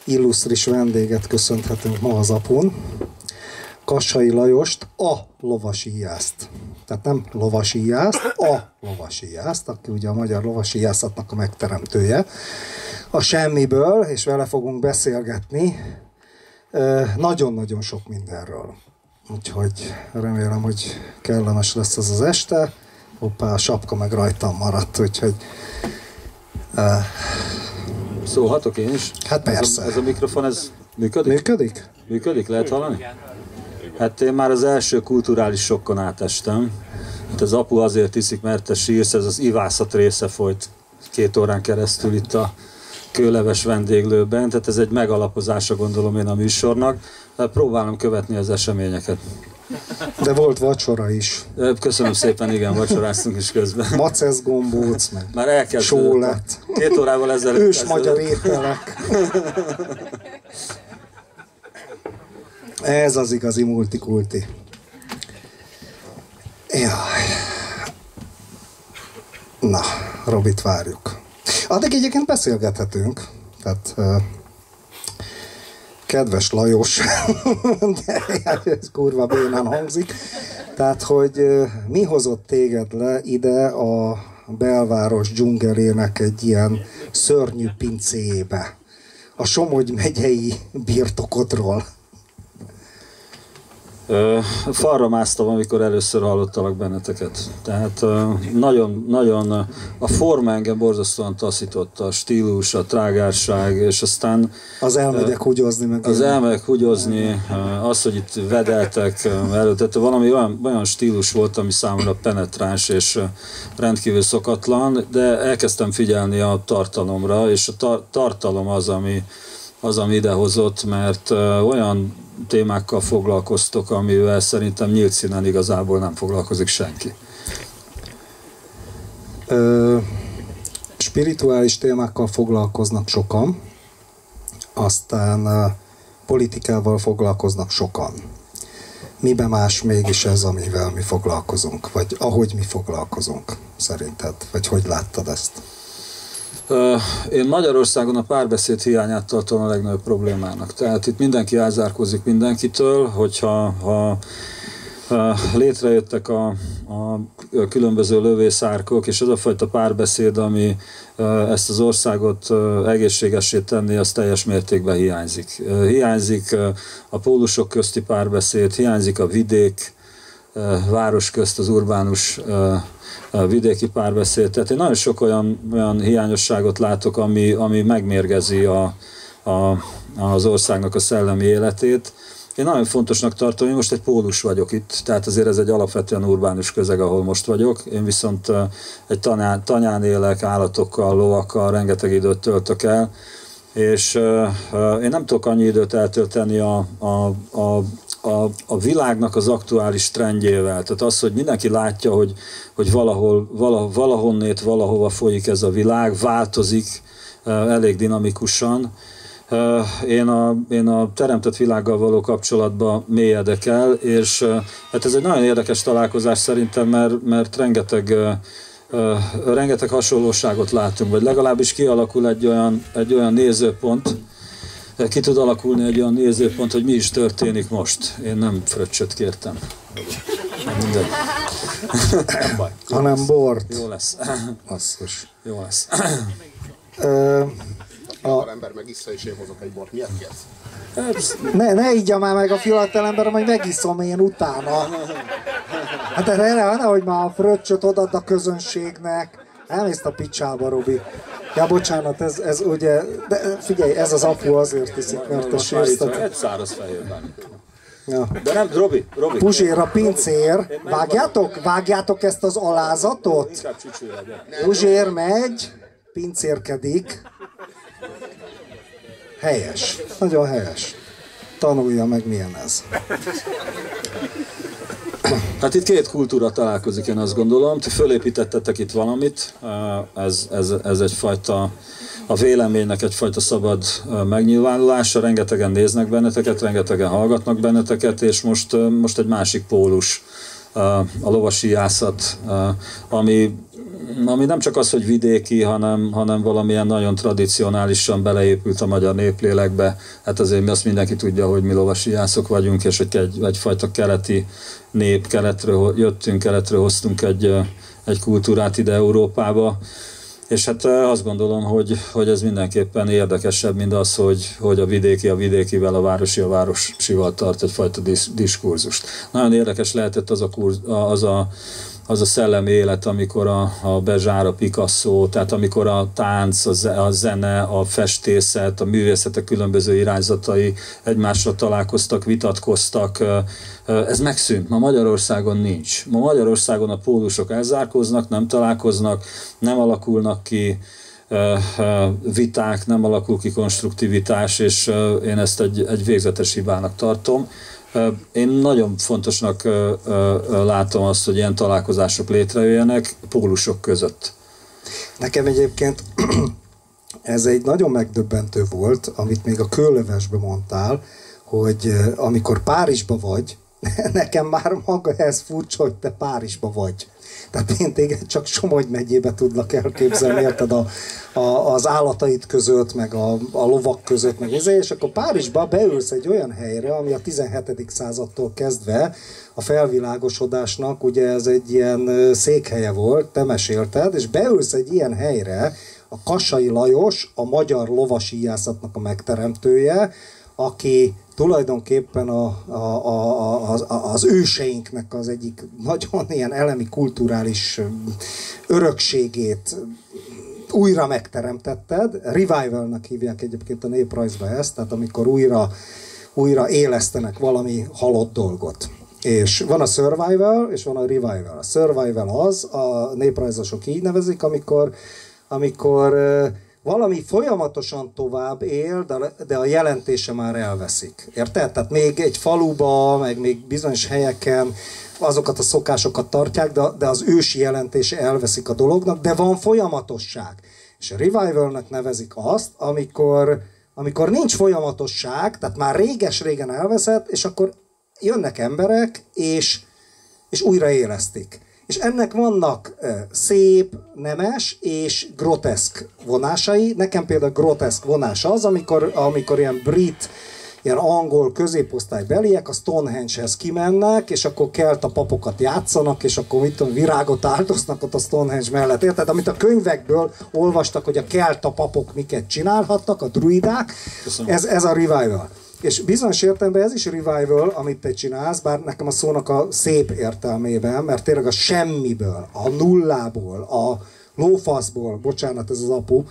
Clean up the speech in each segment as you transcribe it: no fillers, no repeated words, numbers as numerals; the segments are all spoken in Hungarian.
illusztris vendéget köszönhetünk ma az apun. Kassai Lajost, a lovasíjászt. Tehát nem lovasíjászt, a lovasíjászt, aki ugye a magyar lovasíjászatnak a megteremtője. A semmiből, és vele fogunk beszélgetni nagyon-nagyon sok mindenről. Úgyhogy remélem, hogy kellemes lesz ez az este. Hoppá, a sapka meg rajtam maradt, úgyhogy... Szólhatok én is? Hát persze. Ez a mikrofon, ez működik? Működik? Működik? Lehet hallani? Hát én már az első kulturális sokkon átestem. Hát az apu azért iszik, mert te sírsz, ez az ivászat része folyt 2 órán keresztül itt a kőleves vendéglőben, tehát ez egy megalapozása, gondolom én, a műsornak. Próbálom követni az eseményeket. De volt vacsora is. Köszönöm szépen, igen, vacsoráztunk is közben. Macesz gombóc, meg már elkezdődött. Só lett. 2 órával ezelőtt. Ős magyar ételek. Ez az igazi multikulti. Jaj. Na, Robit várjuk. Addig egyébként beszélgethetünk. Tehát... kedves Lajos, de ez kurva bénán hangzik. Tehát, hogy mi hozott téged le ide a belváros dzsungelének egy ilyen szörnyű pincéjébe? A Somogy megyei birtokodról. Falra másztam, amikor először hallottalak benneteket. Tehát nagyon a forma engem borzasztóan taszította, a stílus, a trágárság, és aztán... Az elmegyek húgyozni meg. Az elmegyek húgyozni, az, hogy itt vedeltek előtt, tehát valami olyan stílus volt, ami számomra penetráns és rendkívül szokatlan, de elkezdtem figyelni a tartalomra, és a tartalom az, ami idehozott, mert olyan témákkal foglalkoztok, amivel szerintem nyílt színen igazából nem foglalkozik senki. Spirituális témákkal foglalkoznak sokan, aztán politikával foglalkoznak sokan. Miben más mégis ez, amivel mi foglalkozunk? Vagy ahogy mi foglalkozunk, szerinted? Vagy hogy láttad ezt? Én Magyarországon a párbeszéd hiányát tartom a legnagyobb problémának. Tehát itt mindenki elzárkózik mindenkitől, hogyha létrejöttek a különböző lövészárkok, és az a fajta párbeszéd, ami ezt az országot egészségessé tenni, az teljes mértékben hiányzik. Hiányzik a pólusok közti párbeszéd, hiányzik a vidék, város közt az urbánus vidéki párbeszéd. Tehát én nagyon sok olyan hiányosságot látok, ami megmérgezi az országnak a szellemi életét. Én nagyon fontosnak tartom, én most egy pólus vagyok itt, tehát azért ez egy alapvetően urbánus közeg, ahol most vagyok. Én viszont egy tanyán élek, állatokkal, lovakkal, rengeteg időt töltök el, és én nem tudok annyi időt eltölteni a világnak az aktuális trendjével. Tehát az, hogy mindenki látja, hogy valahonnét, valahova folyik ez a világ, változik elég dinamikusan. Én a teremtett világgal való kapcsolatban mélyedek el, és hát ez egy nagyon érdekes találkozás szerintem, mert rengeteg hasonlóságot látunk, vagy legalábbis kialakul egy olyan nézőpont, ki tud alakulni egy olyan nézőpont, hogy mi is történik most. Én nem fröccsöt kértem. Mindegy. Nem baj. Hanem bort. Jó lesz. Basszus. Jó lesz. A ember megissza, és én hozok egy bort. Miért kérsz? Ne iggya már meg a fiatal ember, majd megiszom én utána. Hát erre, hogy már a fröccsöt odadd a közönségnek. Elmész a picsába, Robi. Ja, bocsánat, ez ugye... De figyelj, ez az apu azért iszik, mert a sírsz. Egy száraz fejérben. Ja. De nem, Robi. Puzsér a pincér. Vágjátok ezt az alázatot? Puzsér megy, pincérkedik. Helyes. Nagyon helyes. Tanulja meg, milyen ez. Hát itt két kultúra találkozik, én azt gondolom. Ti fölépítettetek itt valamit, ez egyfajta, a véleménynek egyfajta szabad megnyilvánulása, rengetegen néznek benneteket, rengetegen hallgatnak benneteket, és most egy másik pólus, a lovasíjászat, ami ami nem csak az, hogy vidéki, hanem valamilyen nagyon tradicionálisan beleépült a magyar néplélekbe. Hát azért azt mindenki tudja, hogy mi lovasíjászok vagyunk, és hogy egyfajta keleti nép, keletről jöttünk, keletről hoztunk egy kultúrát ide Európába. És hát azt gondolom, hogy ez mindenképpen érdekesebb, mint az, hogy a vidékivel, a városival tart egyfajta diskurzust. Nagyon érdekes lehetett az a szellemi élet, amikor a Béjart, a Picasso, tehát amikor a tánc, a zene, a festészet, a művészetek különböző irányzatai egymásra találkoztak, vitatkoztak. Ez megszűnt. Ma Magyarországon nincs. Ma Magyarországon a pólusok elzárkóznak, nem találkoznak, nem alakulnak ki viták, nem alakul ki konstruktivitás, és én ezt egy végzetes hibának tartom. Én nagyon fontosnak látom azt, hogy ilyen találkozások létrejöjjenek pólusok között. Nekem egyébként ez egy nagyon megdöbbentő volt, amit még a Kőlövesben mondtál, hogy amikor Párizsba vagy, nekem már maga ez furcsa, hogy te Párizsba vagy. Tehát én téged csak Somogy megyébe tudlak elképzelni, érted, az állataid között, meg a lovak között, meg ezért, és akkor Párizsba beülsz egy olyan helyre, ami a 17. századtól kezdve a felvilágosodásnak, ugye ez egy ilyen székhelye volt, te mesélted, és beülsz egy ilyen helyre, a Kassai Lajos, a magyar lovasíjászatnak a megteremtője, aki tulajdonképpen az őseinknek az egyik nagyon ilyen elemi kulturális örökségét újra megteremtetted. Revivalnak hívják egyébként a néprajzba ezt, tehát amikor újra élesztenek valami halott dolgot. És van a survival, és van a revival. A survival az, a néprajzosok így nevezik, amikor valami folyamatosan tovább él, de a jelentése már elveszik. Érted? Tehát még egy faluba, meg még bizonyos helyeken azokat a szokásokat tartják, de az ősi jelentése elveszik a dolognak, de van folyamatosság. És a revivalnek nevezik azt, amikor nincs folyamatosság, tehát már réges-régen elveszett, és akkor jönnek emberek, és újraélesztik. És ennek vannak szép, nemes és groteszk vonásai. Nekem például groteszk vonás az, amikor ilyen brit, ilyen angol középosztálybeliek a Stonehenge-hez kimennek, és akkor kelt a papokat játszanak, és akkor mit tudom, virágot áldoznak ott a Stonehenge mellett. Érted? Amit a könyvekből olvastak, hogy a kelta papok miket csinálhattak, a druidák, ez a revival. És bizonyos értelemben ez is revival, amit te csinálsz, bár nekem a szónak a szép értelmében, mert tényleg a semmiből, a nullából, a lófaszból, bocsánat, ez az apu,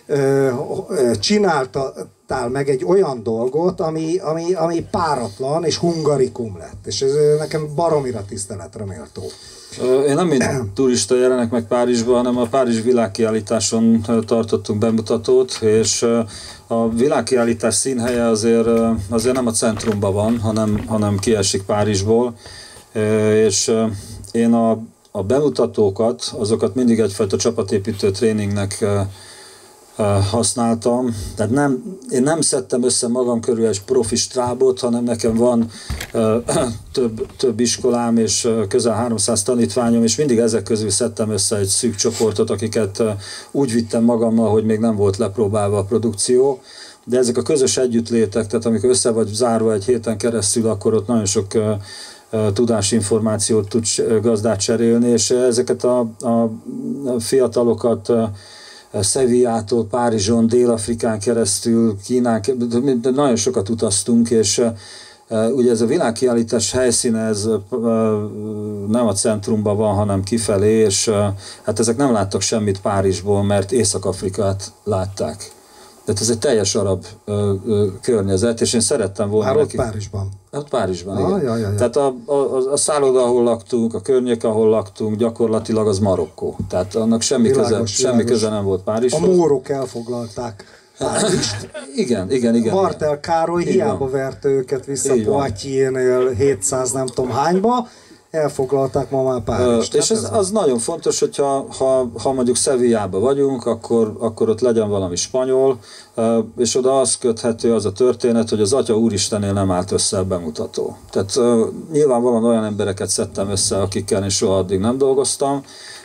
csináltál meg egy olyan dolgot, ami páratlan és hungarikum lett. És ez nekem baromira tiszteletre méltó. Én nem mint turista jelenek meg Párizsban, hanem a Párizs világkiállításon tartottunk bemutatót, és a világkiállítás színhelye azért nem a centrumban van, hanem kiesik Párizsból, és én a bemutatókat, azokat mindig egyfajta csapatépítő tréningnek használtam. Tehát én nem szedtem össze magam körül egy profi stábot, hanem nekem van több iskolám és közel 300 tanítványom, és mindig ezek közül szedtem össze egy szűk csoportot, akiket úgy vittem magammal, hogy még nem volt lepróbálva a produkció. De ezek a közös együttlétek, tehát amikor össze vagy zárva egy héten keresztül, akkor ott nagyon sok tudásinformációt tud gazdát cserélni, és ezeket a fiatalokat Sevillától, Párizson, Dél-Afrikán keresztül, Kínán, nagyon sokat utaztunk, és ugye ez a világkiállítás helyszíne, ez nem a centrumban van, hanem kifelé, és hát ezek nem láttak semmit Párizsból, mert Észak-Afrikát látták. Tehát ez egy teljes arab környezet, és én szerettem volna... Már ott Párizsban. Hát Párizsban, igen. Ja. Tehát a szálloda, ahol laktunk, a környék, ahol laktunk, gyakorlatilag az Marokkó. Tehát annak semmi köze nem volt Párizshoz. A mórok elfoglalták Párizst. Igen. Martel Károly hiába verte őket vissza Poitiers-nél 700 nem tudom hányba, elfoglalták ma már Párizst. És az nagyon fontos, hogyha ha mondjuk Sevillába vagyunk, akkor ott legyen valami spanyol, és oda az köthető az a történet, hogy az Atya Úristenél nem állt össze a bemutató. Tehát nyilvánvalóan olyan embereket szedtem össze, akikkel én soha addig nem dolgoztam,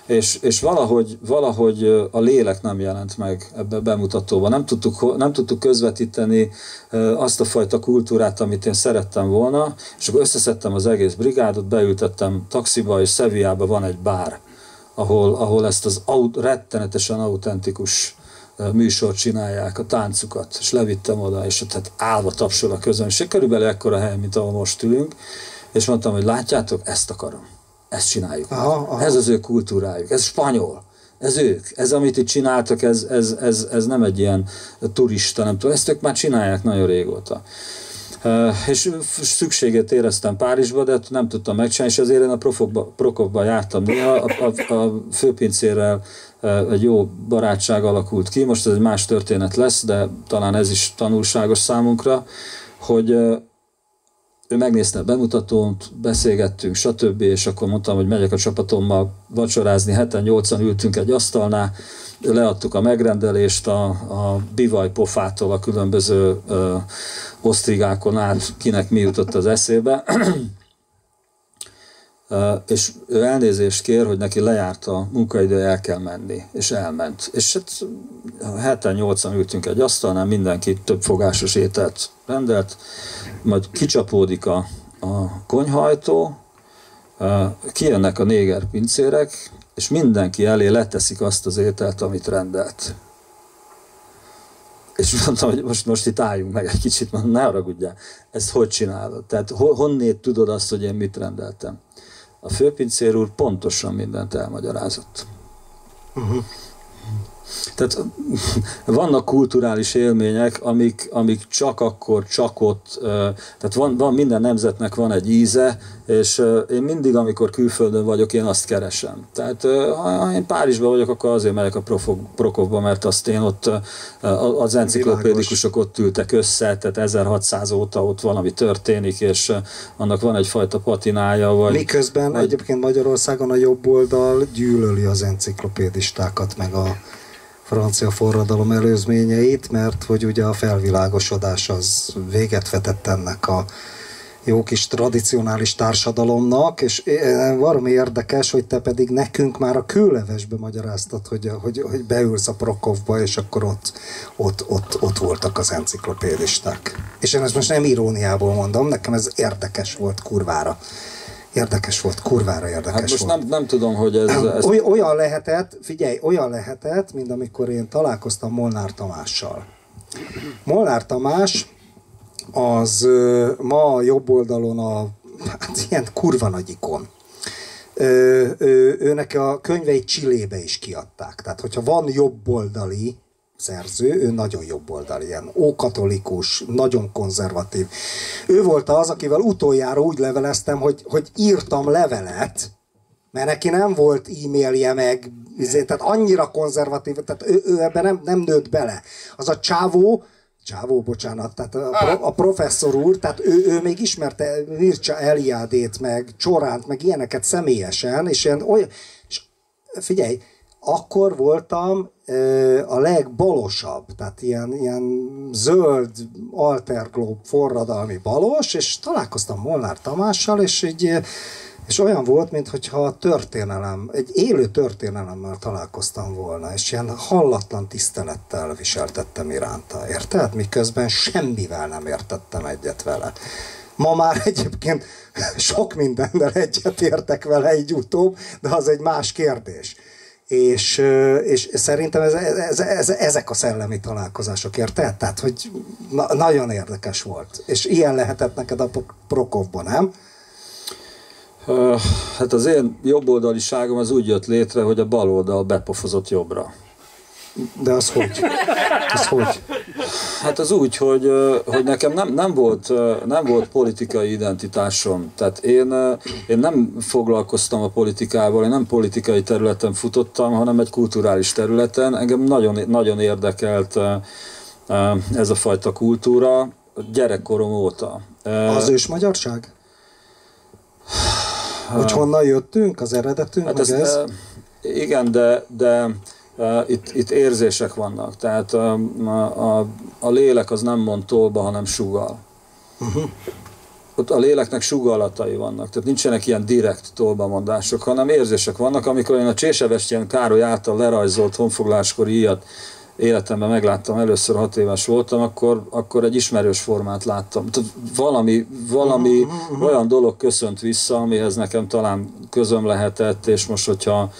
és valahogy a lélek nem jelent meg ebbe a bemutatóban. Nem tudtuk közvetíteni azt a fajta kultúrát, amit én szerettem volna, és akkor összeszedtem az egész brigádot, beültettem taxiba, és Sevillában van egy bár, ahol ezt az rettenetesen autentikus műsort csinálják, a táncukat, és levittem oda, és ott állva tapsol a közönség, körülbelül ekkora hely, mint ahol most ülünk, és mondtam, hogy látjátok, ezt akarom, ezt csináljuk. Aha. Ez az ő kultúrájuk, ez spanyol, ez ők, ez amit itt csináltak, ez nem egy ilyen turista, nem tudom, ezt ők már csinálják nagyon régóta. És szükségét éreztem Párizsba, de nem tudtam megcsinálni, és azért én a Prokofba jártam néha, a főpincérrel egy jó barátság alakult ki, most ez egy más történet lesz, de talán ez is tanulságos számunkra, hogy ő megnézte a bemutatót, beszélgettünk, stb., és akkor mondtam, hogy megyek a csapatommal vacsorázni, 7-8-an ültünk egy asztalnál, leadtuk a megrendelést a bivaj pofától a különböző osztrigákon át, kinek mi jutott az eszébe, és ő elnézést kér, hogy neki lejárt a munkaidő, el kell menni, és elment. És hát 7-8-an ültünk egy asztalnál, mindenki több fogásos ételt rendelt, majd kicsapódik a konyhajtó, kijönnek a néger pincérek, és mindenki elé leteszik azt az ételt, amit rendelt. És mondtam, hogy most itt álljunk meg egy kicsit, mondom, ne haragudjál, ezt hogy csinálod? Tehát honnét tudod azt, hogy én mit rendeltem? A főpincér úr pontosan mindent elmagyarázott. Tehát vannak kulturális élmények, amik csak akkor, csak ott, tehát van minden nemzetnek van egy íze, és én mindig, amikor külföldön vagyok, én azt keresem. Tehát ha én Párizsban vagyok, akkor azért megyek a Prokofba, mert azt én ott, az enciklopédikusok ott ültek össze, tehát 1600 óta ott valami történik, és annak van egyfajta patinája. Miközben egyébként Magyarországon a jobb oldal gyűlöli az enciklopédistákat, meg a francia forradalom előzményeit, mert hogy ugye a felvilágosodás az véget vetett ennek a jó kis tradicionális társadalomnak, és valami érdekes, hogy te pedig nekünk már a kőlevesbe magyaráztad, hogy beülsz a Prokofba, és akkor ott voltak az enciklopédisták. És én ezt most nem iróniából mondom, nekem ez érdekes volt kurvára. Kurvára érdekes hát most volt. Nem tudom, hogy ez... Olyan lehetett, mint amikor én találkoztam Molnár Tamással. Molnár Tamás az ma a jobb oldalon ilyen kurva nagy ikon. Őnek a könyveit Chilébe is kiadták. Tehát, hogyha van jobboldali szerző, ő nagyon jobboldali, ilyen ókatolikus, nagyon konzervatív. Ő volt az, akivel utoljára úgy leveleztem, hogy írtam levelet, mert neki nem volt e-mailje meg, tehát annyira konzervatív, tehát ő ebben nem nőtt bele. Az a csávó, bocsánat, tehát a professzor úr, tehát ő még ismerte Mircea Eliádét, meg Csoránt, meg ilyeneket személyesen, és ilyen olyan, és figyelj, akkor voltam a legbalosabb, tehát ilyen zöld alterglob forradalmi balos, és találkoztam Molnár Tamással, és olyan volt, mintha egy élő történelemmel találkoztam volna, és ilyen hallatlan tisztelettel viseltettem iránta, érted? Miközben semmivel nem értettem egyet vele. Ma már egyébként sok mindennel egyet értek vele így utóbb, de az egy más kérdés. És szerintem ezek a szellemi találkozások, érted? Tehát, hogy nagyon érdekes volt. És ilyen lehetett neked a Prokofban, nem? Hát az én jobboldaliságom az úgy jött létre, hogy a baloldal bepofozott jobbra. De az hogy? Hát az úgy, hogy nekem nem volt politikai identitásom. Tehát én nem foglalkoztam a politikával, én nem politikai területen futottam, hanem egy kulturális területen. Engem nagyon, nagyon érdekelt ez a fajta kultúra gyerekkorom óta. Az ősmagyarság? Hogy honnan jöttünk, az eredetünk, hát meg ez? Igen, de itt érzések vannak, tehát a lélek az nem mond tolba, hanem sugall. ott a léleknek sugallatai vannak, tehát nincsenek ilyen direkt tolbamondások, hanem érzések vannak. Amikor én a Csésebestyén Károly által lerajzolt honfoglaláskori íjat életemben megláttam, először 6 éves voltam, akkor egy ismerős formát láttam. Tehát valami olyan dolog köszönt vissza, amihez nekem talán közöm lehetett, és most, hogyha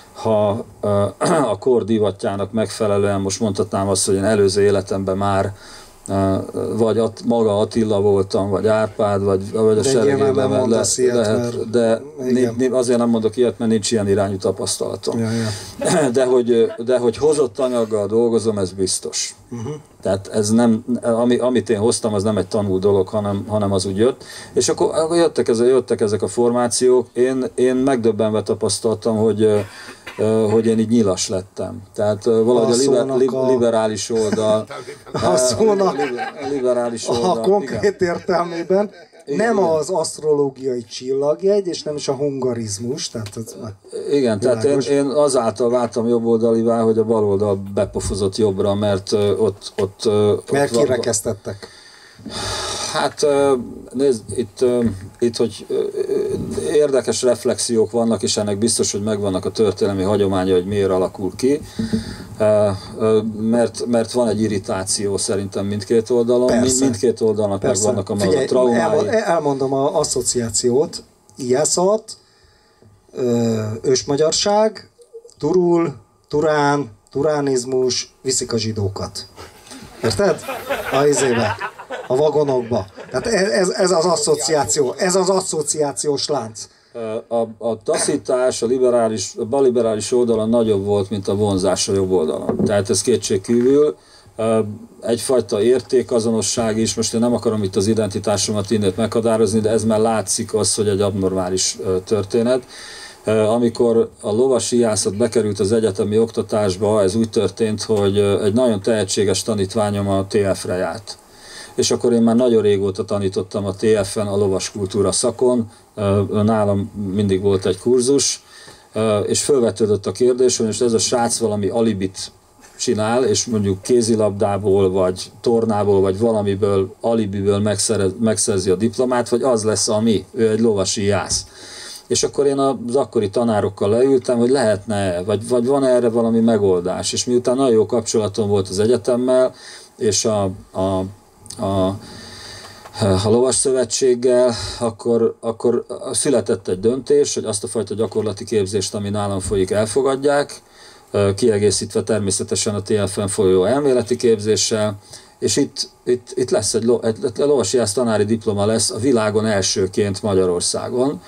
a kor divatjának megfelelően most mondhatnám azt, hogy én előző életemben már vagy maga Attila voltam, vagy Árpád, vagy a seregében lehet, de azért nem mondok ilyet, mert nincs ilyen irányú tapasztalatom. Ja. De hogy hozott anyaggal dolgozom, ez biztos. Tehát ez nem, amit én hoztam, az nem egy tanult dolog, hanem az úgy jött. És akkor jöttek ezek a formációk. Én megdöbbenve tapasztaltam, hogy én így nyilas lettem. Tehát valahogy a liberális oldal... A konkrét értelmében nem az asztrológiai csillagjegy, és nem is a hungarizmus. Tehát igen, tehát én azáltal váltam jobboldalivá, hogy a baloldal bepofozott jobbra, mert ott mert kirekesztettek. Hát nézd, itt hogy érdekes reflexiók vannak, és ennek biztos, hogy megvannak a történelmi hagyománya, hogy miért alakul ki, mert van egy irritáció szerintem mindkét oldalon, mindkét oldalnak megvannak a maga traumái. Elmondom az asszociációt, Ijászat, ősmagyarság, Turul, Turán, turánizmus, viszik a zsidókat. Érted? A vagonokba. Tehát ez az asszociáció, ez az asszociációs lánc. A taszítás a balliberális oldalon nagyobb volt, mint a vonzás a jobb oldalon. Tehát ez kétségkívül egyfajta értékazonosság is, most én nem akarom itt az identitásomat innét meghatározni, de ez már látszik az, hogy egy abnormális történet. Amikor a lovas ijászat bekerült az egyetemi oktatásba, ez úgy történt, hogy egy nagyon tehetséges tanítványom a TF-re járt. És akkor én már nagyon régóta tanítottam a TF-en a lovaskultúra szakon, nálam mindig volt egy kurzus, és felvetődött a kérdés, hogy most ez a srác valami alibit csinál, és mondjuk kézilabdából, vagy tornából, vagy valamiből, alibiből megszerzi a diplomát, vagy az lesz ami, ő egy lovasi ijász. És akkor én az akkori tanárokkal leültem, hogy lehetne, vagy van erre valami megoldás. És miután nagyon jó kapcsolatom volt az egyetemmel, és a lovas szövetséggel, akkor született egy döntés, hogy azt a fajta gyakorlati képzést, ami nálam folyik, elfogadják, kiegészítve természetesen a TF-en folyó elméleti képzéssel, és itt lesz egy lovasi ijász tanári diploma lesz a világon elsőként Magyarországon.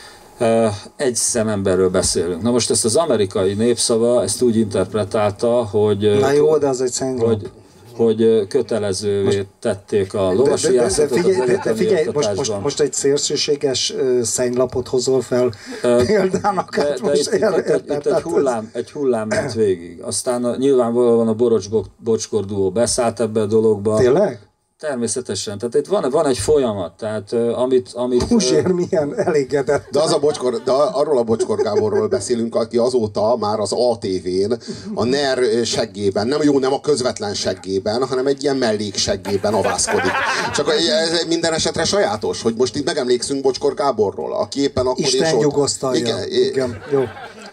Egy szememberről beszélünk. Na most ezt az amerikai népszava ezt úgy interpretálta, hogy... Na jó, de az egy szenglap. Hogy kötelezővé tették a lovasi játszatot az egyetemi figyelj, most egy szélsőséges szenglapot hozol fel példának. Itt egy hullám ment végig. Aztán nyilvánvalóan a Borocs-Bocskor duó beszállt ebbe a dologba. Tényleg? Természetesen. Tehát itt van egy folyamat, tehát amit Puzsér milyen elégedett. De arról a Bocskor Gáborról beszélünk, aki azóta már az ATV-n a NER seggében, nem a közvetlen seggében, hanem egy ilyen mellékseggében avászkodik. Csak ez minden esetre sajátos, hogy most itt megemlékszünk Bocskor Gáborról, aki éppen akkor Isten nyugosztalja. Igen, jó.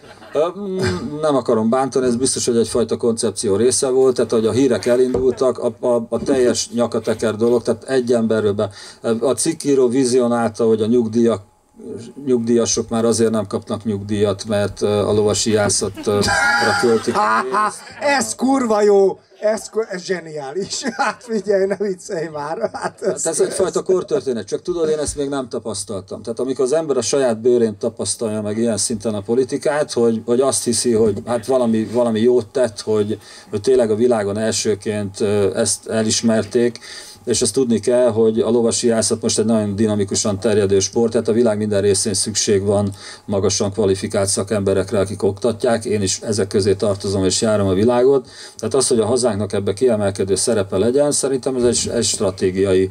Nem akarom bántani, ez biztos, hogy egyfajta koncepció része volt, tehát hogy a hírek elindultak, a teljes nyakateker dolog, tehát egy emberről a cikkíró vizionálta, hogy a nyugdíjasok már azért nem kapnak nyugdíjat, mert a lovasi ijászatra költik. Ez kurva jó! Ez zseniális. Hát figyelj, ne viccelj már. Hát ez egyfajta kortörténet, csak tudod, én ezt még nem tapasztaltam. Tehát amikor az ember a saját bőrén tapasztalja meg ilyen szinten a politikát, hogy azt hiszi, hogy hát valami jót tett, hogy tényleg a világon elsőként ezt elismerték, és ezt tudni kell, hogy a lovasi ijászat most egy nagyon dinamikusan terjedő sport, tehát a világ minden részén szükség van magasan kvalifikált szakemberekre, akik oktatják, én is ezek közé tartozom és járom a világot, tehát az, hogy a hazánknak ebbe kiemelkedő szerepe legyen, szerintem ez egy stratégiai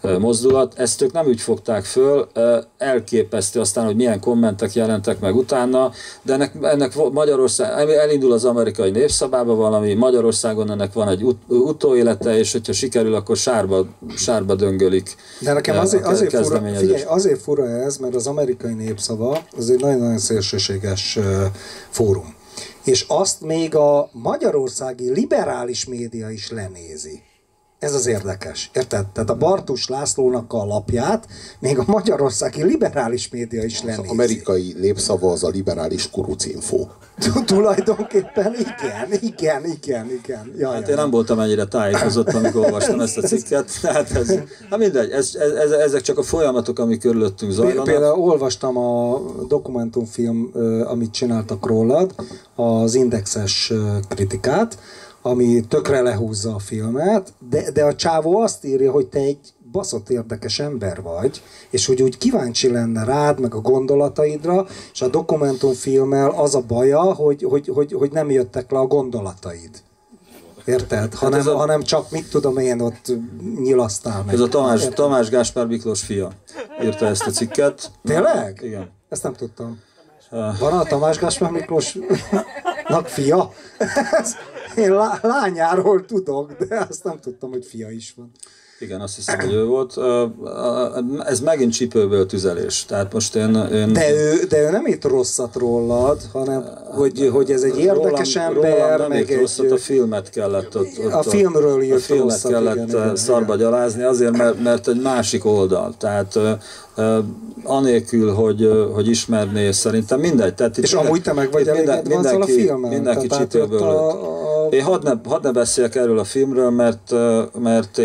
mozdulat. Ezt ők nem úgy fogták föl, elképesztő aztán, hogy milyen kommentek jelentek meg utána, de ennek Magyarország, elindul az amerikai népszabába valami, Magyarországon ennek van egy utóélete, és hogyha sikerül, akkor sárba döngölik. De nekem azért fura ez, mert az amerikai népszava az egy nagyon-nagyon szélsőséges fórum. És azt még a magyarországi liberális média is lenézi. Ez az érdekes. Érted? Tehát a Bartus Lászlónak a lapját még a magyarországi liberális média is lenézi. Az amerikai népszava az a liberális kurucinfo. Tulajdonképpen igen. Hát én nem voltam ennyire tájékozott, amikor olvastam ezt a cikket. Hát mindegy, ezek csak a folyamatok, amik körülöttünk zajlanak. Például olvastam a dokumentumfilm, amit csináltak rólad, az Indexes kritikát, ami tökre lehúzza a filmet, de a csávó azt írja, hogy te egy baszott érdekes ember vagy, és hogy úgy kíváncsi lenne rád, meg a gondolataidra, és a dokumentumfilmmel az a baja, hogy nem jöttek le a gondolataid. Érted? Hanem csak, mit tudom én, ott nyilasztál meg. Ez a Tamás Gáspár Miklós fia írta ezt a cikket. Tényleg? Igen. Ezt nem tudtam. Van a Tamás Gáspár Miklósnak fia? Én lányáról tudok, de azt nem tudtam, hogy fia is van. Igen, azt hiszem, hogy ő volt. Ez megint csípőből tüzelés. Tehát most én... De ő nem írt rosszat rólad, hanem hogy ez egy érdekes ember, nem meg írt rosszat, a filmet kellett ott a filmről írt a filmet rosszat, kellett igen, szarba gyalázni, azért, mert egy másik oldal. Tehát anélkül, hogy ismerné, szerintem mindegy. Tehát és amúgy te meg vagy elégedve azzal a filmmel? Mindenki csípőből. Én hadd ne beszéljek erről a filmről, mert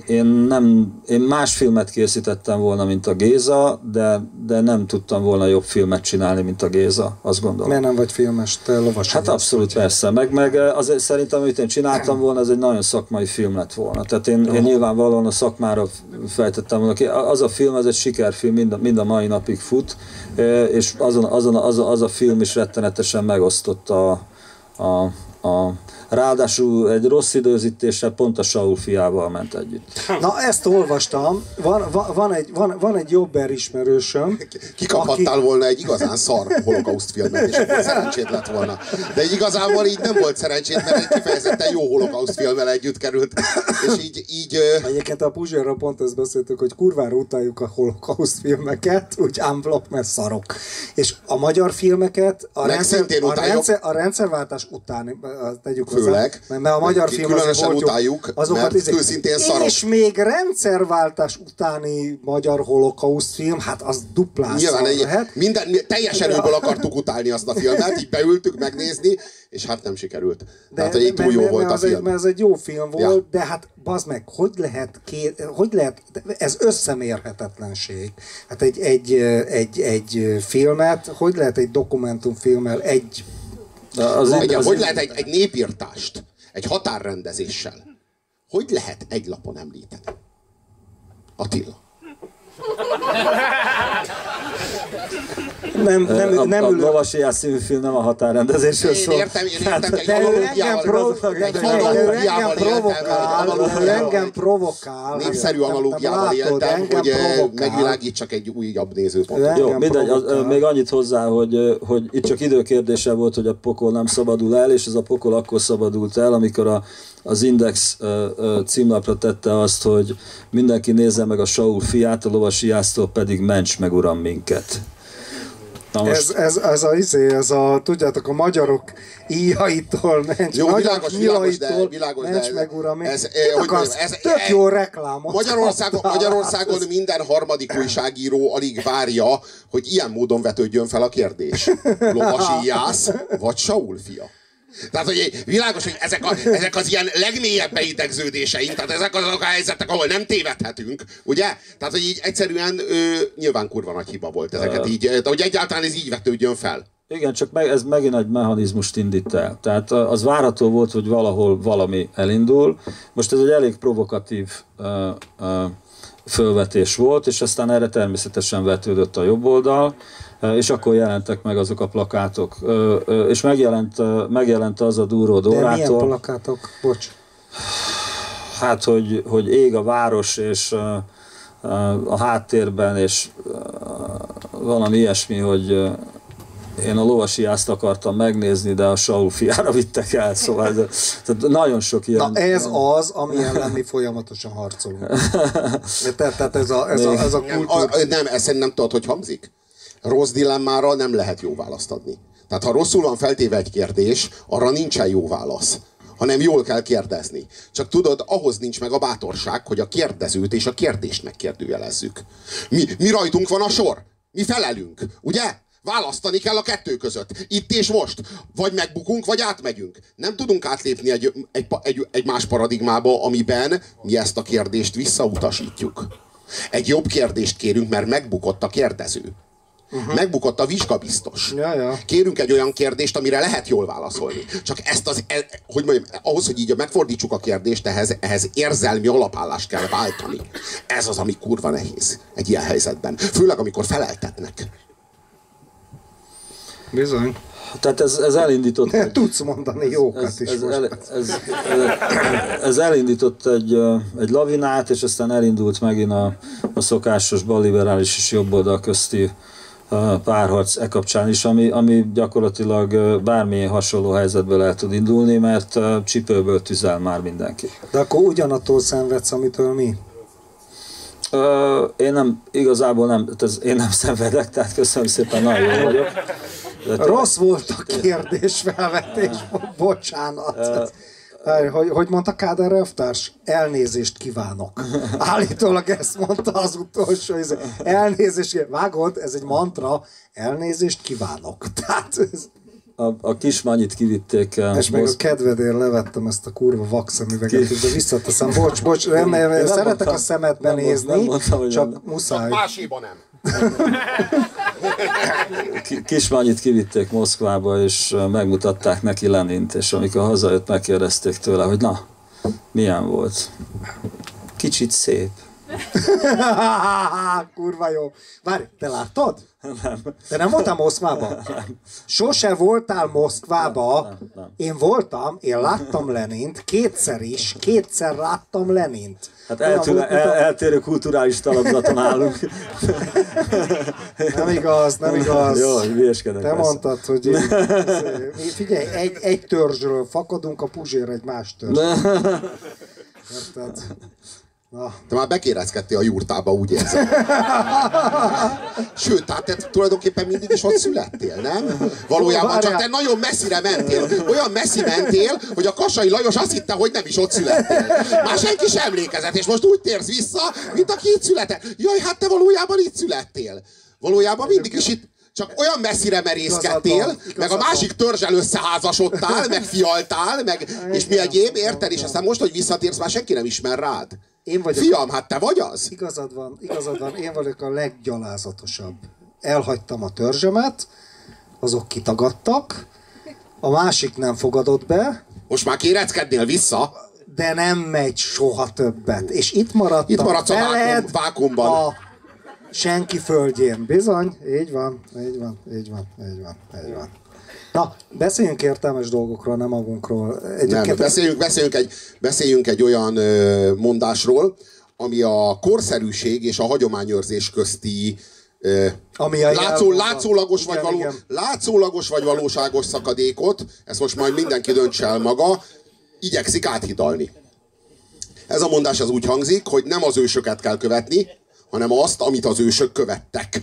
én más filmet készítettem volna, mint a Géza, de nem tudtam volna jobb filmet csinálni, mint a Géza, azt gondolom. Miért nem vagy filmes, te lovas? Hát abszolút persze. Meg azért szerintem, amit én csináltam volna, ez egy nagyon szakmai film lett volna. Tehát én nyilvánvalóan a szakmára fejtettem volna. Az a film, ez egy sikerfilm, mind a mai napig fut, és az a film is rettenetesen megosztotta ráadásul egy rossz időzítéssel pont a Saul fiával ment együtt. Na, ezt olvastam. Van egy jobber ismerősöm. Kikaphattál volna egy igazán szar holokauszt filmet, és akkor szerencséd lett volna. De igazából így nem volt szerencséd, mert egy kifejezetten jó holokauszt filmmel együtt került. És így Egyébként a Puzsérra pont ezt beszéltük, hogy kurvára utáljuk a holokauszt filmeket, úgy unblock, mert szarok. És a magyar filmeket a rendszerváltás után tegyük főleg, mert a magyar film különösen utáljuk, mert őszintén szarok. És még rendszerváltás utáni magyar holokauszt film, hát az duplán szar lehet. Teljes erőből akartuk utálni azt a filmet, így beültük megnézni, és hát nem sikerült. Tehát, hogy túl jó volt a film. Mert ez egy jó film volt, de hát bazd meg, hogy lehet, ez összemérhetetlenség. Hát egy filmet, hogy lehet egy dokumentumfilmmel hogy lehet egy népírtást, egy határrendezéssel, hogy lehet egy lapon említeni? Attila. Nem a Lovasi Jász című film nem a határrendezésről szól. Én értem, engem provokál. Népszerű analógiával éltem, hogy megvilágítsak egy újabb nézőpontot. Jó, mindegy, még annyit hozzá, hogy itt csak időkérdése volt, hogy a pokol nem szabadul el, és ez a pokol akkor szabadult el, amikor az Index címlapra tette azt, hogy mindenki nézze meg a Saul fiát, a Lovasi Jásztól pedig ments meg uram minket. Ez a, tudjátok, a magyarok íjaitól ments, jó, magyarok nyilaitól ments meg uram minket. Ez tök jó reklámot. Magyarországon minden harmadik újságíró alig várja, hogy ilyen módon vetődjön fel a kérdés. Lovasi Jász vagy Saul fia? Tehát, hogy világos, hogy ezek az ilyen legmélyebb beidegződéseink, tehát ezek azok a helyzetek, ahol nem tévedhetünk, ugye? Tehát, hogy így egyszerűen nyilván kurva nagy hiba volt ezeket így, hogy egyáltalán ez így vetődjön fel. Igen, csak ez megint egy mechanizmust indít el. Tehát az várható volt, hogy valahol valami elindul. Most ez egy elég provokatív fölvetés volt, és aztán erre természetesen vetődött a jobb oldal, és akkor jelentek meg azok a plakátok. És megjelent az a Dúró Dórától. De milyen plakátok? Bocs. Hát, hogy ég a város, és a háttérben, és valami ilyesmi, hogy én a lovasiást akartam megnézni, de a Saul fiára vittek el, szóval tehát nagyon sok ilyen... Na ez az, ami ellen mi folyamatosan harcolunk. Tehát ez a kultúra... Nem, ezt szerintem tudod, hogy hangzik? Rossz dilemmára nem lehet jó választ adni. Tehát ha rosszul van feltéve egy kérdés, arra nincsen jó válasz, hanem jól kell kérdezni. Csak tudod, ahhoz nincs meg a bátorság, hogy a kérdezőt és a kérdést megkérdőjelezzük. Mi rajtunk van a sor. Mi felelünk, ugye? Választani kell a kettő között. Itt és most. Vagy megbukunk, vagy átmegyünk. Nem tudunk átlépni egy más paradigmába, amiben mi ezt a kérdést visszautasítjuk. Egy jobb kérdést kérünk, mert megbukott a kérdező. Megbukott a vizsgabiztos. Kérünk egy olyan kérdést, amire lehet jól válaszolni. Csak ezt hogy mondjam, ahhoz, hogy így megfordítsuk a kérdést, ehhez érzelmi alapállást kell váltani. Ez az, ami kurva nehéz egy ilyen helyzetben. Főleg, amikor feleltetnek. Bizony. Tehát ez elindított... Tudsz mondani jókat is ez elindított egy lavinát, és aztán elindult megint a szokásos balliberális és jobboldal közti párharc kapcsán is, ami gyakorlatilag bármilyen hasonló helyzetből el tud indulni, mert csipőből tüzel már mindenki. De akkor ugyanattól szenvedsz, amitől mi? Igazából nem, én nem szenvedek, tehát köszönöm szépen, nagyon jó vagyok. Rossz volt a kérdésfelvetés, bocsánat. Hogy mondta Kádár elvtárs? Elnézést kívánok. Állítólag ezt mondta az utolsó. Elnézést, vágod, ez egy mantra, elnézést kívánok. Tehát ez... A Kismanyit kivitték. És még a kedvedért levettem ezt a kurva vakszemüveget, de visszateszem. Bocs, szeretek a szemedbe nézni, csak muszáj. Máséba nem. Kismanyit kivitték Moszkvába, és megmutatták neki Lenint, és amikor hazajött, megkérdezték tőle, hogy na, milyen volt? Kicsit szép. Kurva jó. Várj, te láttad? Nem. Te nem voltál Moszkvában? Nem. Sose voltál Moszkvában. Nem. Én voltam, én láttam Lenint, kétszer láttam Lenint. Hát eltérő kulturális talapzaton állunk. Nem igaz. Jó, hülyeskedek. Te mondtad, hogy figyelj, egy törzsről fakadunk, a Puzsér egy más törzs. Érted? Na. Te már bekérezkedtél a jurtába, úgy érzem. Sőt, tehát te tulajdonképpen mindig is ott születtél, nem? Valójában csak te nagyon messzire mentél. Olyan messzi mentél, hogy a Kassai Lajos azt hitte, hogy nem is ott születtél. Már senki sem emlékezett, és most úgy térsz vissza, mint aki itt született. Jaj, hát te valójában itt születtél. Valójában mindig is itt... Csak olyan messzire merészkedtél, meg a másik törzsel összeházasodtál, meg fialtál, és mi egyéb, érted? És aztán most, hogy visszatérsz, már senki nem ismer rád. Fiam, hát te vagy az? Igazad van, én vagyok a leggyalázatosabb. Elhagytam a törzsemet, azok kitagadtak, a másik nem fogadott be. Most már kéreckednél vissza? De nem megy soha többet. És itt maradtam. Itt maradsz a vákumban. A senki földjén. Bizony, így van. Na, beszéljünk értelmes dolgokról, nem magunkról. Nem, beszéljünk egy olyan mondásról, ami a korszerűség és a hagyományőrzés közti látszólagos vagy valóságos szakadékot, ezt most majd mindenki döntse el maga, igyekszik áthidalni. Ez a mondás az úgy hangzik, hogy nem az ősöket kell követni, hanem azt, amit az ősök követtek.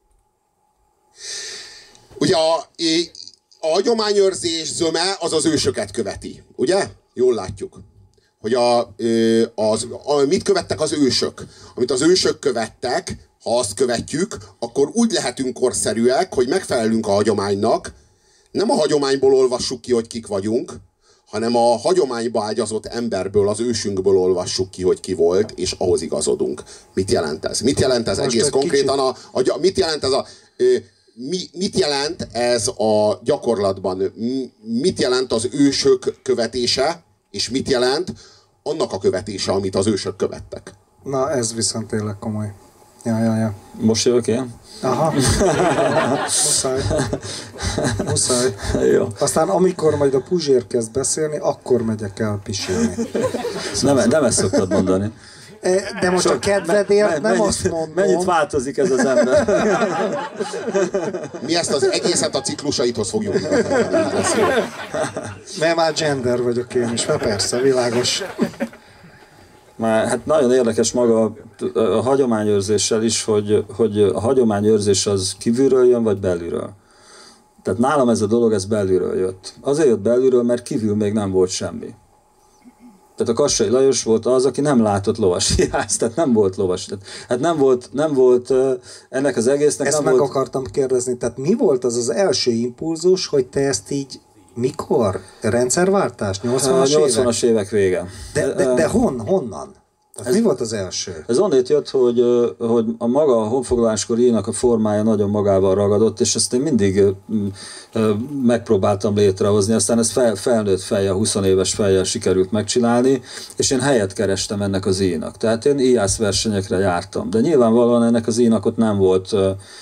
Ugye a hagyományőrzés zöme az az ősöket követi, ugye? Jól látjuk. Hogy mit követtek az ősök? Amit az ősök követtek, ha azt követjük, akkor úgy lehetünk korszerűek, hogy megfelelünk a hagyománynak. Nem a hagyományból olvassuk ki, hogy kik vagyunk, hanem a hagyományba ágyazott emberből, az ősünkből olvassuk ki, hogy ki volt, és ahhoz igazodunk. Mit jelent ez? Mit jelent ez egész konkrétan? Mit jelent ez a gyakorlatban? Mit jelent az ősök követése, és mit jelent annak a követése, amit az ősök követtek? Na, ez viszont tényleg komoly. Ja. Most jövök én? Aha. Muszáj. Jó. Aztán amikor majd a Puzsér kezd beszélni, akkor megyek el pisilni. Nem ezt szoktad mondani. De most a kedvedért nem azt mondom. Mennyit változik ez az ember? Mi ezt az egészet a ciklusaithoz fogjuk. Mert már gender vagyok én is, mert persze, világos. Már hát nagyon érdekes maga a hagyományőrzéssel is, hogy a hagyományőrzés az kívülről jön, vagy belülről. Tehát nálam ez a dolog, ez belülről jött. Azért jött belülről, mert kívül még nem volt semmi. Tehát a Kassai Lajos volt az, aki nem látott lovasi házt, tehát nem volt lovas. Hát nem volt ennek az egésznek... Ezt nem meg volt... akartam kérdezni, tehát mi volt az első impulzus, hogy te ezt így mikor? Rendszerváltás? 80-as évek? 80-as évek vége. De honnan? Tehát mi volt az első? Ez onnét jött, hogy a maga a honfoglaláskor írnak a formája nagyon magával ragadott, és ezt én mindig megpróbáltam létrehozni, aztán ezt felnőtt fejjel, 20 éves fejjel sikerült megcsinálni, és én helyet kerestem ennek az íjnak. Tehát én íjász versenyekre jártam, de nyilvánvalóan ennek az íjnak ott nem volt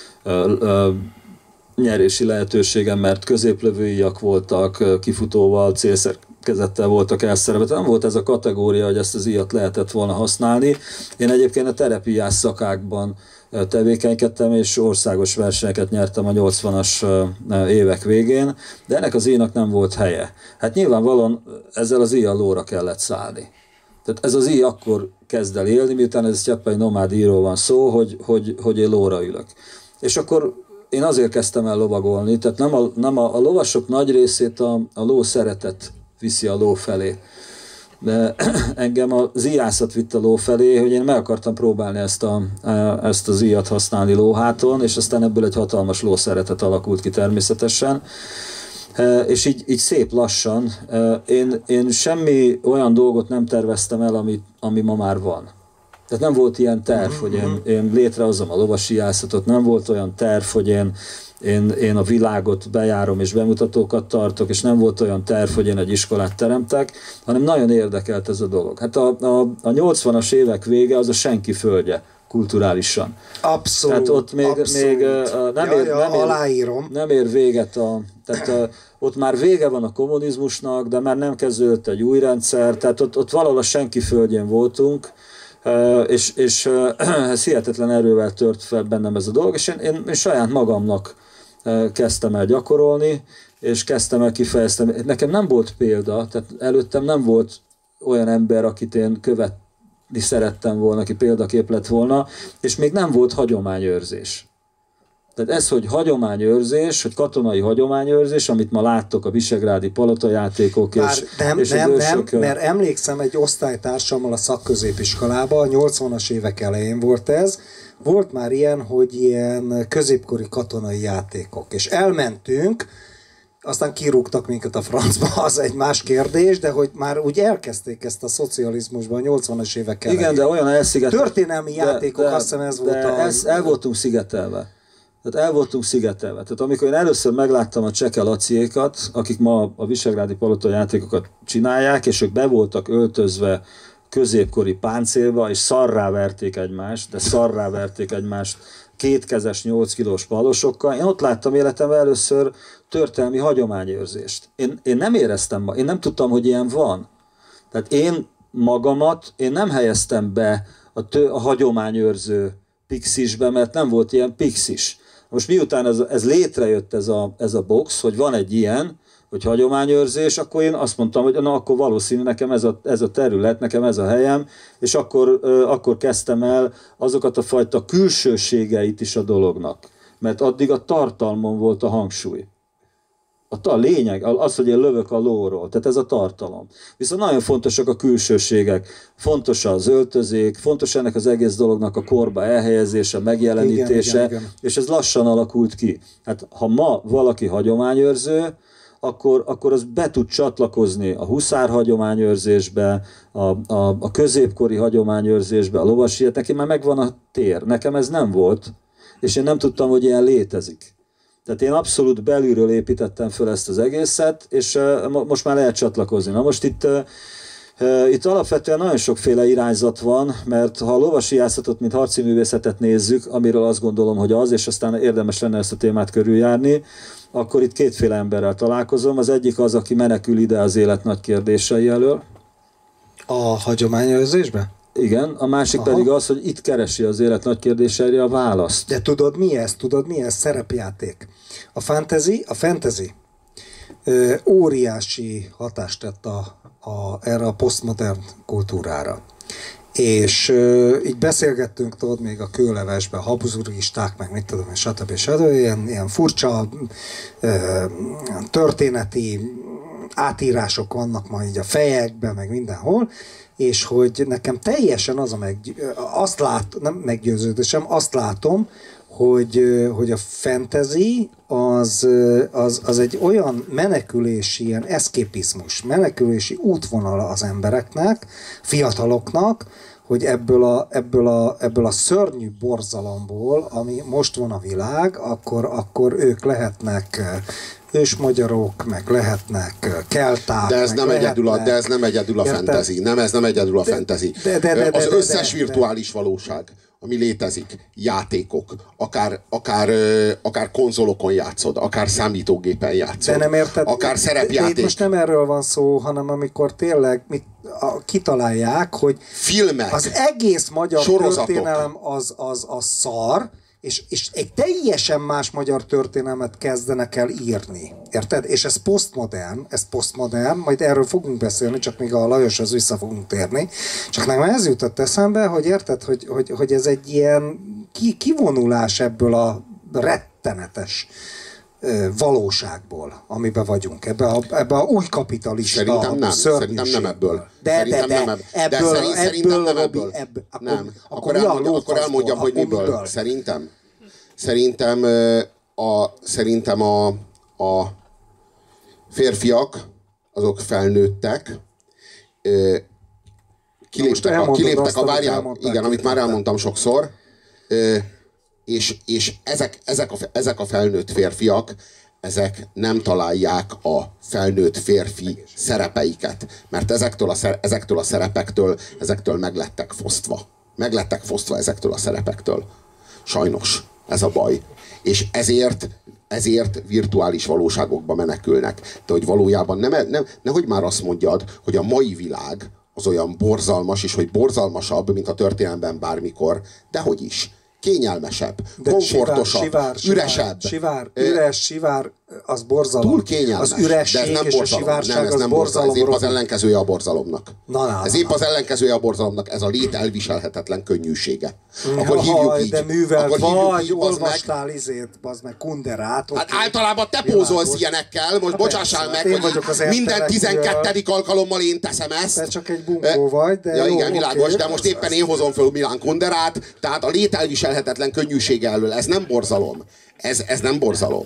nyerési lehetőségem, mert középlövőijak voltak, kifutóval, célszerkezettel voltak elszervezve. Nem volt ez a kategória, hogy ezt az íjat lehetett volna használni. Én egyébként a terepiás szakákban tevékenykedtem, és országos versenyeket nyertem a 80-as évek végén, de ennek az íjnak nem volt helye. Hát nyilvánvalóan ezzel az íjjal lóra kellett szállni. Tehát ez az íj akkor kezd el élni, miután ez cseppely nomád íjról van szó, hogy én lóra ülök. És akkor én azért kezdtem el lovagolni, tehát nem a lovasok nagy részét a ló szeretet viszi a ló felé. De engem az íjászat vitt a ló felé, hogy én meg akartam próbálni ezt az íjat használni lóháton, és aztán ebből egy hatalmas lószeretet alakult ki természetesen. És így szép lassan, én semmi olyan dolgot nem terveztem el, ami ma már van. Tehát nem volt ilyen terv, hogy én létrehozom a lovasijászatot, nem volt olyan terv, hogy én a világot bejárom és bemutatókat tartok, és nem volt olyan terv, hogy én egy iskolát teremtek, hanem nagyon érdekelt ez a dolog. Hát a 80-as évek vége az a senki földje kulturálisan. Abszolút. Tehát ott még nem ér véget ott már vége van a kommunizmusnak, de már nem kezdődött egy új rendszer, tehát ott valahol a senki földjén voltunk, és ez hihetetlen erővel tört fel bennem ez a dolog, és én saját magamnak kezdtem el gyakorolni, és kezdtem el kifejeztem. Nekem nem volt példa, tehát előttem nem volt olyan ember, akit én követni szerettem volna, aki példakép lett volna, és még nem volt hagyományőrzés. Tehát ez, hogy hagyományőrzés, hogy katonai hagyományőrzés, amit ma láttok a visegrádi palotajátékok és nem, mert emlékszem egy osztálytársammal a szakközépiskolában, a 80-as évek elején volt ez, volt már ilyen, hogy ilyen középkori katonai játékok, és elmentünk, aztán kirúgtak minket a francba, az egy más kérdés, de hogy már úgy elkezdték ezt a szocializmusban a 80-as évek elején. Igen, de olyan elszigetelve. Történelmi játékok, azt hiszem ez volt el voltunk szigetelve. Tehát el voltunk szigetelve. Tehát amikor én először megláttam a Cseke Laciékat, akik ma a visegrádi palota játékokat csinálják, és ők be voltak öltözve középkori páncélba, és szarrá verték egymást kétkezes 8 kilós palosokkal. Én ott láttam életemben először történelmi hagyományőrzést. Én nem éreztem, én nem tudtam, hogy ilyen van. Tehát én magamat, én nem helyeztem be a hagyományőrző pixisbe, mert nem volt ilyen pixis. Most miután ez létrejött ez a box, hogy van egy ilyen, hogy hagyományőrzés, akkor én azt mondtam, hogy na akkor valószínű nekem ez a terület, nekem ez a helyem, és akkor kezdtem el azokat a fajta külsőségeit is a dolognak. Mert addig a tartalmon volt a hangsúly. A lényeg, az, hogy én lövök a lóról, tehát ez a tartalom. Viszont nagyon fontosak a külsőségek, fontos az öltözék, fontos ennek az egész dolognak a korba elhelyezése, megjelenítése, igen. És ez lassan alakult ki. Hát ha ma valaki hagyományőrző, akkor az be tud csatlakozni a huszár hagyományőrzésbe, a középkori hagyományőrzésbe, a lovasi, neki már megvan a tér. Nekem ez nem volt, és én nem tudtam, hogy ilyen létezik. Tehát én abszolút belülről építettem föl ezt az egészet, és most már lehet csatlakozni. Na most itt alapvetően nagyon sokféle irányzat van, mert ha a lovasijászatot, mint harci művészetet nézzük, amiről azt gondolom, hogy az, és aztán érdemes lenne ezt a témát körüljárni, akkor itt kétféle emberrel találkozom. Az egyik az, aki menekül ide az élet nagy kérdései elől. A hagyományőrzésbe? Igen, a másik pedig az, hogy itt keresi az élet nagy kérdéseire a választ. De tudod mi ez? Szerepjáték. A fantasy óriási hatást tett erre a posztmodern kultúrára. És így beszélgettünk, tudod, még a kőlevesben, habsburgisták, meg mit tudom, stb. Ilyen furcsa történeti átírások vannak ma így a fejekben, meg mindenhol, és hogy nekem teljesen az nem meggyőződésem, azt látom, hogy a fantasy az egy olyan menekülési, ilyen eszképizmus, menekülési útvonala az embereknek, fiataloknak, hogy ebből a szörnyű borzalomból, ami most van a világ, akkor ők lehetnek ősmagyarok, meg lehetnek kelták. De ez nem egyedül a fantasy. Nem, ez nem egyedül a fantasy. Az összes virtuális valóság, ami létezik, játékok, akár konzolokon játszod, akár számítógépen játszod, de nem érted, akár szerepjáték. De most nem erről van szó, hanem amikor tényleg kitalálják, hogy filmek, az egész magyar sorozatok. Történelem az szar, és egy teljesen más magyar történelmet kezdenek el írni. Érted? És ez posztmodern, majd erről fogunk beszélni, csak még a Lajoshoz vissza fogunk térni. Csak nekem ez jutott eszembe, hogy érted, hogy ez egy ilyen kivonulás ebből a rettenetes valóságból, amiben vagyunk, ebbe a új kapitalista Szerintem nem ebből. Szerintem nem ebből. Akkor elmondjam, hogy miből. Szerintem a férfiak, azok felnőttek, kiléptek a várjál, igen, amit már elmondtam sokszor, és ezek a felnőtt férfiak, ezek nem találják a felnőtt férfi szerepeiket, mert ezektől a szerepektől meglettek fosztva. Meglettek fosztva ezektől a szerepektől. Sajnos, ez a baj. És ezért virtuális valóságokba menekülnek. De hogy valójában nehogy már azt mondjad, hogy a mai világ az olyan borzalmas, és hogy borzalmasabb, mint a történelemben bármikor, dehogy is. Kényelmesebb, komfortosabb, üresebb. Sivár, az borzalom. Túl kényelmes, az üresség de ez nem és borzalom. A sivárság Ez nem borzalom. Ez épp az ellenkezője a borzalomnak. Ez épp az ellenkezője a borzalomnak. Ez a lét elviselhetetlen könnyűsége. Akkor hívjuk így. De művelt vagy, olvastál bazd meg Kunderát. Hát általában te pózolsz ilyenekkel, most bocsássál meg, hogy minden 12. alkalommal én teszem ezt. Te csak egy bunkó vagy, de ja, igen, világos, de most éppen én hozom föl Milán Kunderát, tehát a lét elviselhetetlen könnyűsége elől. Ez nem borzalom. Ez nem borzalom.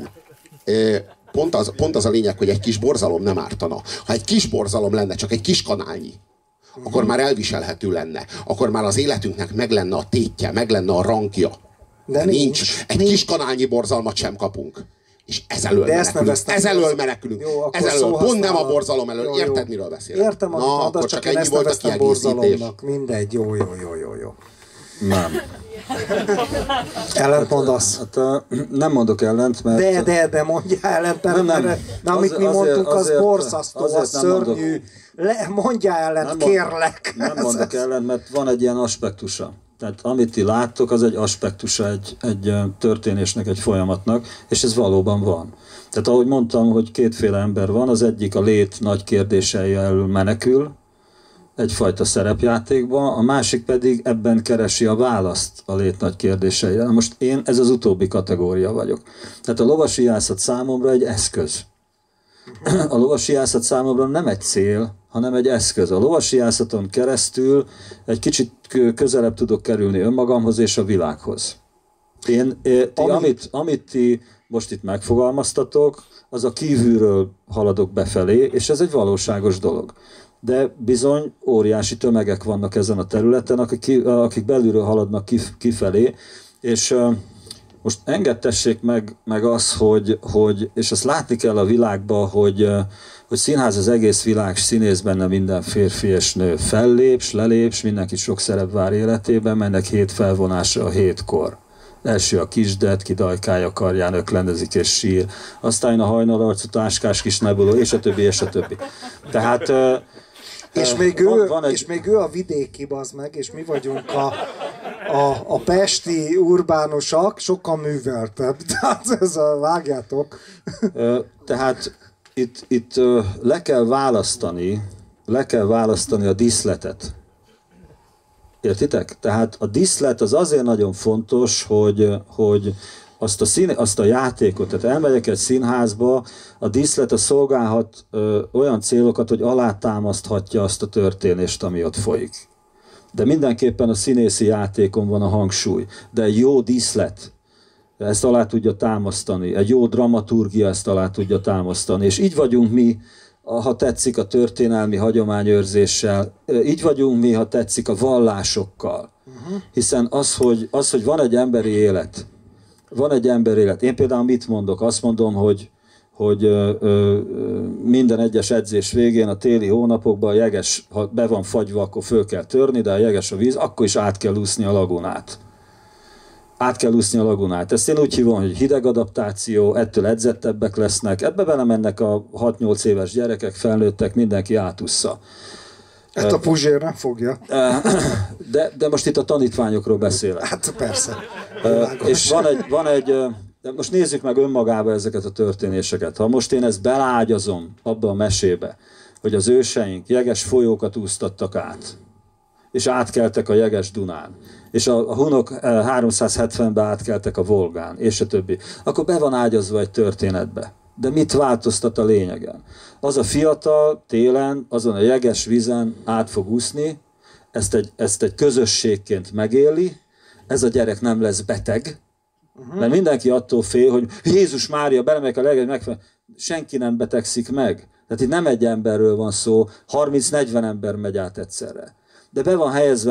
Pont az a lényeg, hogy egy kis borzalom nem ártana. Ha egy kis borzalom lenne, csak egy kis kanálnyi, akkor már elviselhető lenne. Akkor már az életünknek meg lenne a tétje, meg lenne a rangja. De nincs. Egy kis kanálnyi borzalmat sem kapunk. És ezelől menekülünk. Jó, pont nem a borzalom elől. Jó. Érted, miről beszélek? Értem, amit mondasz, csak ennyi volt a kiegészítés. Mindegy, jó. Nem. Ellent mondasz? Hát, nem mondok ellent, mert... De mondja ellent, mert amit mi mondtunk, az borzasztó, az szörnyű. Mondja ellent, kérlek. Nem mondok ellent, mert van egy ilyen aspektusa. Tehát amit ti láttok, az egy aspektusa egy történésnek, egy folyamatnak, és ez valóban van. Tehát ahogy mondtam, hogy kétféle ember van, az egyik a lét nagy kérdései elől menekül, egyfajta szerepjátékban, a másik pedig ebben keresi a választ a lét nagy kérdéseire. Na most én ez az utóbbi kategória vagyok. Tehát a lovasijászat számomra egy eszköz. A lovasijászat számomra nem egy cél, hanem egy eszköz. A lovasijászaton keresztül egy kicsit közelebb tudok kerülni önmagamhoz és a világhoz. Amit ti most itt megfogalmaztatok, az a kívülről haladok befelé, és ez egy valóságos dolog. De bizony óriási tömegek vannak ezen a területen, akik belülről haladnak kifelé, és most engedtessék meg az, hogy és azt látni kell a világban, hogy színház az egész világ, színész benne minden férfi és nő. Felléps, leléps, mindenki sok szerep vár életében, mennek 7 felvonásra a 7-kor. Első a kisdet, ki dajkálja karján, öklendezik és sír. Aztán a hajnalarcú táskás kis nebuló, és a többi, és a többi. Tehát És még ő a vidéki, bazd meg, és mi vagyunk a pesti urbánosak, sokkal műveltebb. Tehát ez vágjátok. Tehát itt le kell választani a díszletet. Értitek? Tehát a díszlet az azért nagyon fontos, hogy azt a játékot, tehát elmegyek egy színházba, a díszlet szolgálhat olyan célokat, hogy alátámaszthatja azt a történést, ami ott folyik. De mindenképpen a színészi játékon van a hangsúly. De egy jó díszlet ezt alá tudja támasztani, egy jó dramaturgia ezt alá tudja támasztani. És így vagyunk mi, ha tetszik, a történelmi hagyományőrzéssel, így vagyunk mi, ha tetszik, a vallásokkal. Hiszen az, hogy van egy emberi élet, Én például mit mondok? Azt mondom, hogy minden egyes edzés végén a téli hónapokban a jeges, ha be van fagyva, akkor föl kell törni, de a jeges a víz, akkor is át kell úszni a lagunát. Ezt én úgy hívom, hogy hideg adaptáció, ettől edzettebbek lesznek, ebbe belemennek a 6-8 éves gyerekek, felnőttek, mindenki átússza. Ezt a Puzsér nem fogja. De most itt a tanítványokról beszélek. Hát persze. És van egy de most nézzük meg önmagába ezeket a történéseket. Ha most én ezt belágyazom abba a mesébe, hogy az őseink jeges folyókat úsztattak át, és átkeltek a jeges Dunán, és a hunok 370-be átkeltek a Volgán, és a többi, akkor be van ágyazva egy történetbe. De mit változtat a lényegen? Az a fiatal télen, azon a jeges vízen át fog úszni, ezt egy közösségként megéli, ez a gyerek nem lesz beteg, mert mindenki attól fél, hogy Jézus Mária, belemegyek a legjobb megfelelő. Senki nem betegszik meg. Tehát itt nem egy emberről van szó, 30-40 ember megy át egyszerre. De be van helyezve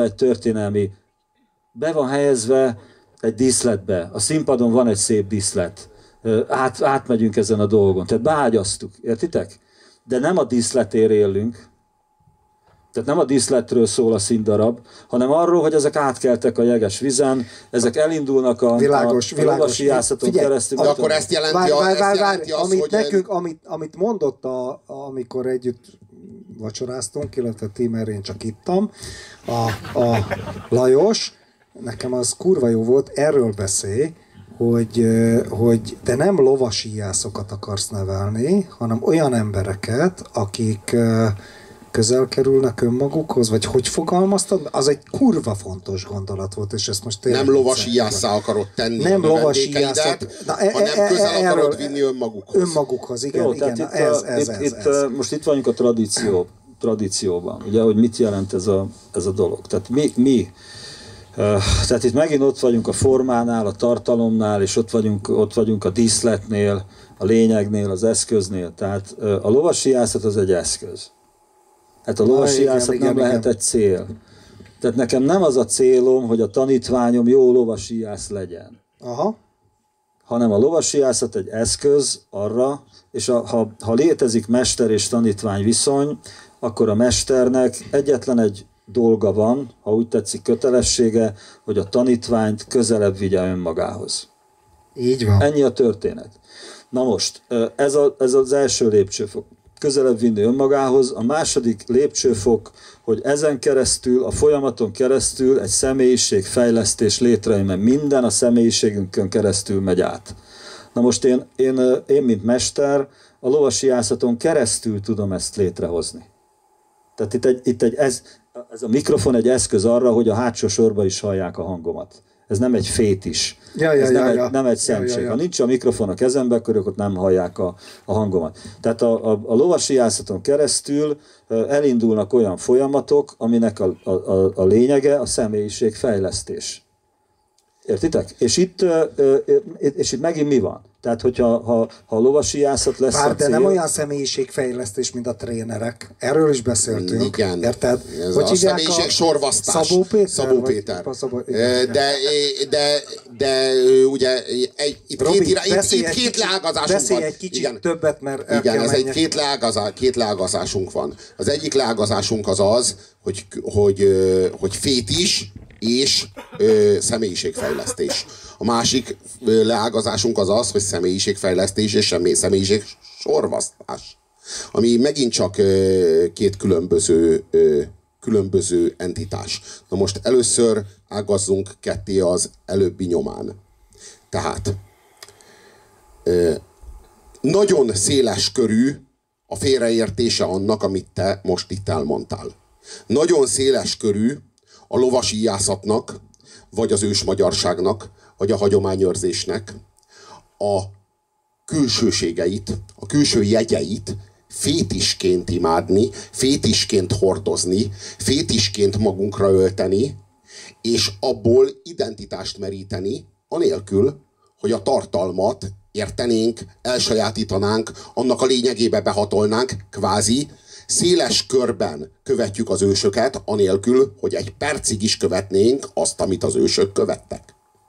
egy díszletbe. A színpadon van egy szép díszlet. Átmegyünk ezen a dolgon. Tehát beágyaztuk, értitek? De nem a díszletért élünk. Tehát nem a díszletről szól a színdarab, hanem arról, hogy ezek átkeltek a jeges vizen, ezek elindulnak a lovasijászaton keresztül. De akkor ezt jelenti az, hogy... Nekünk, amit mondott, amikor együtt vacsoráztunk, illetve ti, mert én csak ittam, a Lajos, nekem az kurva jó volt, erről beszél, hogy te nem lovasijászokat akarsz nevelni, hanem olyan embereket, akik közel kerülnek önmagukhoz, vagy hogy fogalmaztad? Az egy kurva fontos gondolat volt, és ezt most tényleg... Nem lovasíjásszá akarod tenni nem a vendégeidet, hanem közel akarod vinni önmagukhoz. Önmagukhoz, igen. Jó, igen. Ez. Most itt vagyunk a tradícióban, ugye, hogy mit jelent ez a dolog. Tehát tehát itt megint ott vagyunk a formánál, a tartalomnál, és ott vagyunk a díszletnél, a lényegnél, az eszköznél. Tehát a lovasíjászat az egy eszköz. Hát a lovasíjászat nem lehet egy cél. Tehát nekem nem az a célom, hogy a tanítványom jó lovasíjász legyen. Aha. Hanem a lovasíjászat egy eszköz arra, és ha létezik mester és tanítvány viszony, akkor a mesternek egyetlen egy dolga van, ha úgy tetszik kötelessége, hogy a tanítványt közelebb vigye önmagához. Így van. Ennyi a történet. Na most, ez az első lépcsőfok. Közelebb vinni önmagához. A második lépcsőfok, hogy ezen keresztül, a folyamaton keresztül egy személyiségfejlesztés létrejön, mert minden a személyiségünkön keresztül megy át. Na most én mint mester, a lovasijászaton keresztül tudom ezt létrehozni. Tehát ez a mikrofon egy eszköz arra, hogy a hátsó sorba is hallják a hangomat. Ez nem egy fétis. Nem egy szentség. Ha nincs a mikrofon a kezembe, akkor ők ott nem hallják a hangomat. Tehát a lovasijászaton keresztül elindulnak olyan folyamatok, aminek a lényege a személyiségfejlesztés. Értitek? És itt megint mi van? Tehát, hogyha a lovasijászat lesz a cél... de nem olyan személyiségfejlesztés, mint a trénerek. Erről is beszéltünk. Igen. Érted? Ez a személyiség sorvasztás. Szabó Péter? De ugye itt két leágazásunk van. Beszélj egy kicsit többet, mert igen, ez egy két leágazásunk van. Az egyik leágazásunk az, hogy fétis és személyiségfejlesztés. A másik leágazásunk az, hogy személyiségfejlesztés és személyiség sorvasztás. ami megint csak két különböző entitás. Na most először ágazzunk ketté az előbbi nyomán. Tehát nagyon széles körű a félreértése annak, amit te most itt elmondtál. Nagyon széles körű a lovasíjászatnak, vagy az ősmagyarságnak, vagy a hagyományőrzésnek a külsőségeit, a külső jegyeit fétisként imádni, fétisként hordozni, fétisként magunkra ölteni, és abból identitást meríteni, anélkül, hogy a tartalmat értenénk, elsajátítanánk, annak a lényegébe behatolnánk, kvázi széles körben követjük az ősöket, anélkül, hogy egy percig is követnénk azt, amit az ősök követtek.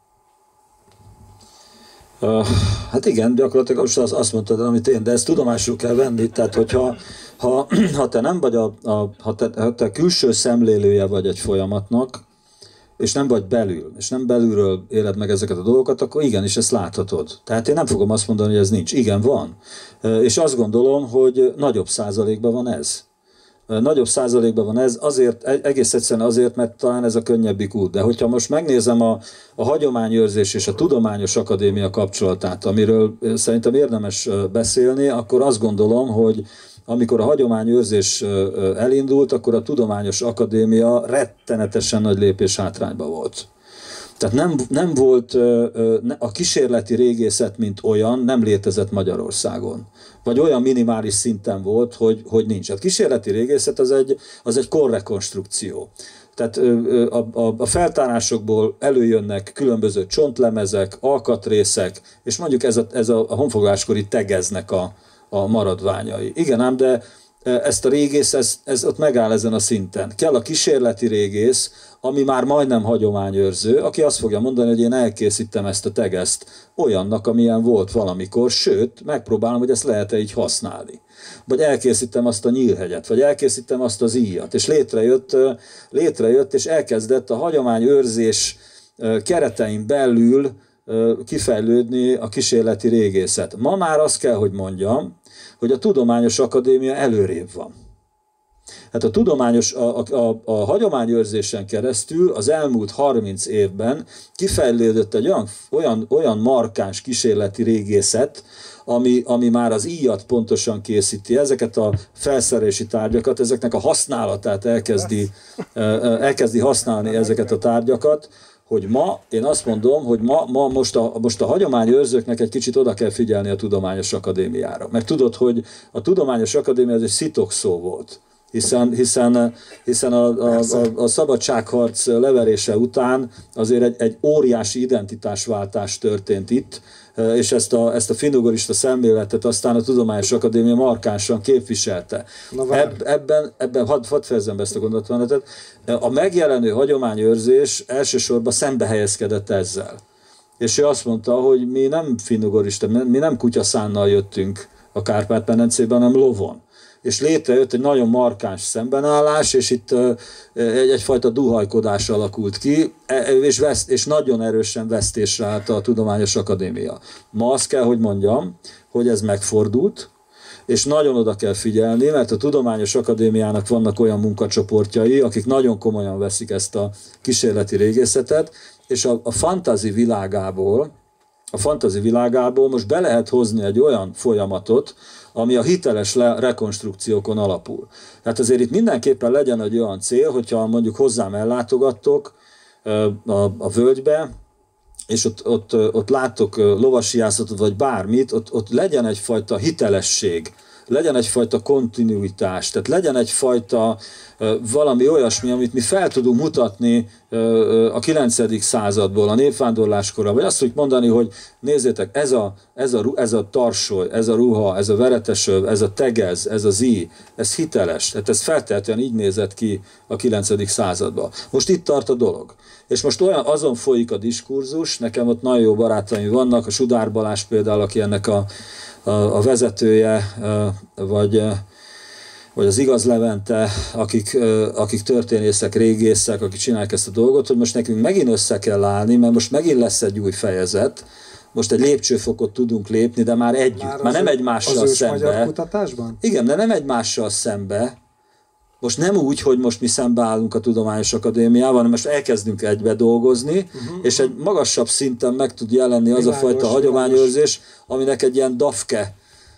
Hát igen, gyakorlatilag most azt mondtad, amit én, de ezt tudomásul kell venni, tehát hogyha ha te nem vagy ha te külső szemlélője vagy egy folyamatnak, és nem vagy belül, és nem belülről éled meg ezeket a dolgokat, akkor igenis ezt láthatod. Tehát én nem fogom azt mondani, hogy ez nincs. Igen, van. És azt gondolom, hogy nagyobb százalékban van ez. Nagyobb százalékban van ez, azért, egész egyszerűen azért, mert talán ez a könnyebbik út. De hogyha most megnézem a hagyományőrzés és a tudományos akadémia kapcsolatát, amiről szerintem érdemes beszélni, akkor azt gondolom, hogy amikor a hagyományőrzés elindult, akkor a tudományos akadémia rettenetesen nagy lépés hátrányba volt. Tehát nem volt, a kísérleti régészet, mint olyan, nem létezett Magyarországon. Vagy olyan minimális szinten volt, hogy nincs. A kísérleti régészet az egy korrekonstrukció. Tehát a feltárásokból előjönnek különböző csontlemezek, alkatrészek, és mondjuk ez a honfoglaláskori tegeznek a maradványai. Igen ám, de ezt a régész, ez ott megáll ezen a szinten. Kell a kísérleti régész, ami már majdnem hagyományőrző, aki azt fogja mondani, hogy én elkészítem ezt a tegezt olyannak, amilyen volt valamikor, sőt, megpróbálom, hogy ezt lehet-e így használni. Vagy elkészítem azt a nyílhegyet, vagy elkészítem azt az íjat, és létrejött, és elkezdett a hagyományőrzés keretein belül kifejlődni a kísérleti régészet. Ma már azt kell, hogy mondjam, hogy a tudományos akadémia előrébb van. Hát a hagyományőrzésen keresztül az elmúlt 30 évben kifejlődött egy olyan markáns kísérleti régészet, ami már az íjat pontosan készíti, ezeket a felszerelési tárgyakat, ezeknek a használatát elkezdi használni ezeket a tárgyakat, hogy ma, én azt mondom, hogy most a hagyományőrzőknek egy kicsit oda kell figyelni a tudományos akadémiára. Mert tudod, hogy a tudományos akadémia ez egy szitokszó volt. Hiszen a szabadságharc leverése után azért egy óriási identitásváltás történt itt, és ezt a finnugorista szemléletet aztán a Tudományos Akadémia markánsan képviselte. Ebben hadd fejezzem be ezt a gondolatmenetet. A megjelenő hagyományőrzés elsősorban szembe helyezkedett ezzel. És ő azt mondta, hogy mi nem finnugorista, mi nem kutyaszánnal jöttünk a Kárpát-medencében, hanem lovon. És létrejött egy nagyon markáns szembenállás, és itt egyfajta duhajkodás alakult ki, és nagyon erősen vesztésre állt a Tudományos Akadémia. Ma azt kell, hogy mondjam, hogy ez megfordult, és nagyon oda kell figyelni, mert a Tudományos Akadémiának vannak olyan munkacsoportjai, akik nagyon komolyan veszik ezt a kísérleti régészetet, és a fantasy világából most be lehet hozni egy olyan folyamatot, ami a hiteles rekonstrukciókon alapul. Tehát azért itt mindenképpen legyen egy olyan cél, hogyha mondjuk hozzám ellátogattok a völgybe, és ott láttok lovasijászatot, vagy bármit, ott legyen egyfajta hitelesség, legyen egyfajta kontinuitás, tehát legyen egyfajta valami olyasmi, amit mi fel tudunk mutatni a 9. századból, a népvándorláskora, vagy azt tudjuk mondani, hogy nézzétek, ez a tarsoly, ez a ruha, ez a veretesöv, ez a tegez, ez az íj, ez hiteles, tehát ez feltehetően így nézett ki a 9. században. Most itt tart a dolog. És most azon folyik a diskurzus, nekem ott nagyon jó barátaim vannak, a Sudár Balázs például, aki ennek a vezetője, vagy az Igaz Levente, akik történészek, régészek, akik csinálják ezt a dolgot, hogy most nekünk megint össze kell állni, mert most megint lesz egy új fejezet, most egy lépcsőfokot tudunk lépni, de már együtt, már nem egymással az szembe. magyar kutatásban? Igen, de nem egymással szembe. Most nem úgy, hogy most mi szembeállunk a Tudományos Akadémiával, hanem most elkezdünk egybe dolgozni, és egy magasabb szinten meg tud jelenni az a fajta hagyományőrzés, aminek egy ilyen dafke,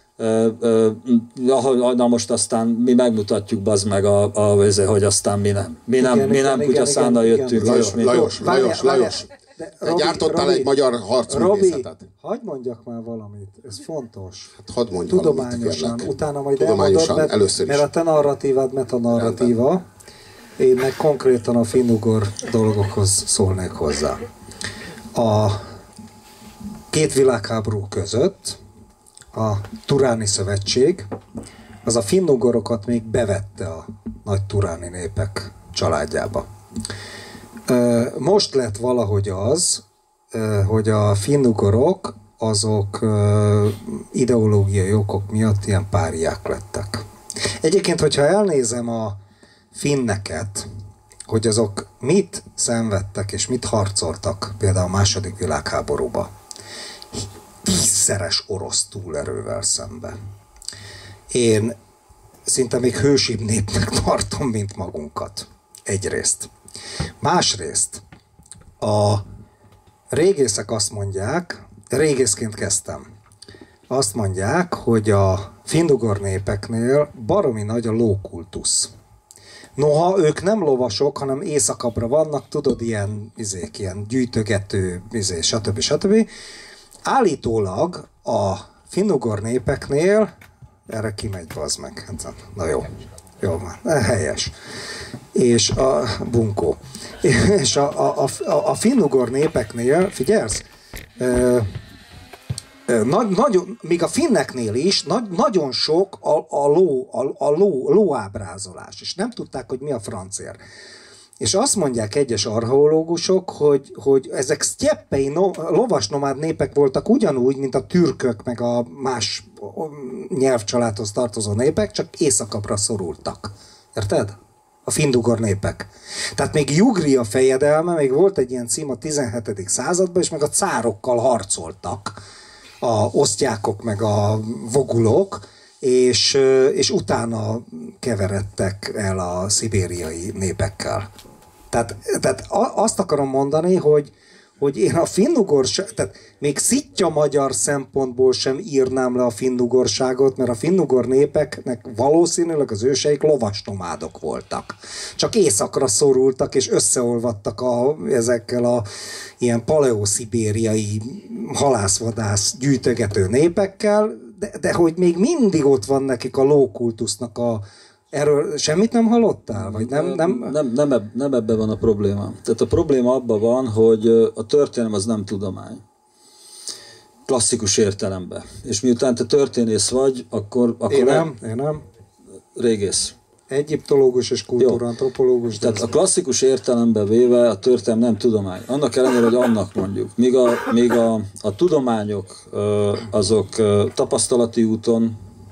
na most aztán mi megmutatjuk, bazd meg, hogy aztán mi nem kutyaszánnal jöttünk. Lajos. Te gyártottál egy magyar harcművészetet. Robi, hagyd mondjak már valamit, ez fontos. Hát hadd mondj tudományosan, valamit, utána majd tudományosan, elmondod, először is. Mert a te narratívád metanarratíva, én meg konkrétan a finnugor dolgokhoz szólnék hozzá. A két világháború között a Turáni Szövetség az a finnugorokat még bevette a nagy turáni népek családjába. Most lett valahogy az, hogy a finnugorok azok ideológiai okok miatt ilyen páriák lettek. Egyébként, hogyha elnézem a finneket, hogy azok mit szenvedtek és mit harcoltak például a második világháborúba, 10-szeres orosz túlerővel szembe. Én szinte még hősibb népnek tartom, mint magunkat. Egyrészt. Másrészt, a régészek azt mondják, régészként kezdtem, azt mondják, hogy a finnugor népeknél baromi nagy a lókultusz. Noha ők nem lovasok, hanem éjszakabbra vannak, tudod, ilyen gyűjtögető, stb. Állítólag a finnugor népeknél, erre kimegy, bazd meg, na jó van, helyes. És a bunkó. És a finnugor népeknél, figyelsz, még a finneknél is nagyon sok a ló ábrázolás, és nem tudták, hogy mi a francér. És azt mondják egyes archeológusok, hogy ezek sztyeppei lovasnomád népek voltak ugyanúgy, mint a türkök, meg a más nyelvcsaládhoz tartozó népek, csak északabbra szorultak. Érted? A finnugor népek. Tehát még Jugria fejedelme, még volt egy ilyen cím a 17. században, és meg a cárokkal harcoltak a osztjákok, meg a vogulok, és utána keveredtek el a szibériai népekkel. Tehát azt akarom mondani, hogy én a finnugor, tehát még szitja magyar szempontból sem írnám le a finnugorságot, mert a finnugor népeknek valószínűleg az őseik lovasnomádok voltak. Csak északra szorultak és összeolvadtak ezekkel a ilyen paleoszibériai halászvadász gyűjtögető népekkel, de hogy még mindig ott van nekik a lókultusznak erről semmit nem hallottál? Vagy nem ebben van a probléma. Tehát a probléma abban van, hogy a történelem az nem tudomány. Klasszikus értelemben. És miután te történész vagy, akkor én nem. Régész. Egyiptológus és kultúrantropológus. Tehát a klasszikus értelemben véve a történelem nem tudomány. Annak ellenére, hogy annak mondjuk. Míg a tudományok azok tapasztalati úton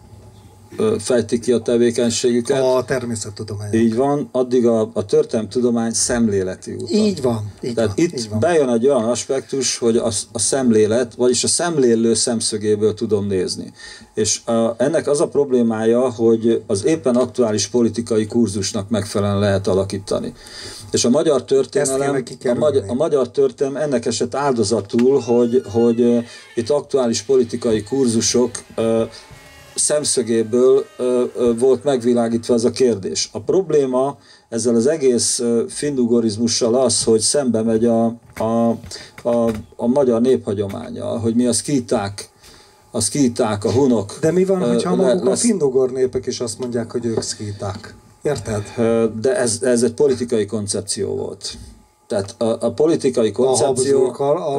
fejtik ki a tevékenységüket. A természettudomány. Így van, addig a történelemtudomány szemléleti úton. Így van. Tehát itt bejön egy olyan aspektus, hogy a szemlélet, vagyis a szemlélő szemszögéből tudom nézni. És ennek az a problémája, hogy az éppen aktuális politikai kurzusnak megfelelően lehet alakítani. És a magyar történelem, a magyar történelem ennek esett áldozatul, hogy itt aktuális politikai kurzusok szemszögéből volt megvilágítva ez a kérdés. A probléma ezzel az egész finnugorizmussal az, hogy szembe megy a magyar néphagyománya, hogy mi a szkíták, a hunok. De mi van, hogyha maguk a finnugor népek is azt mondják, hogy ők szkíták? Érted? De ez egy politikai koncepció volt. Tehát a politikai koncepció...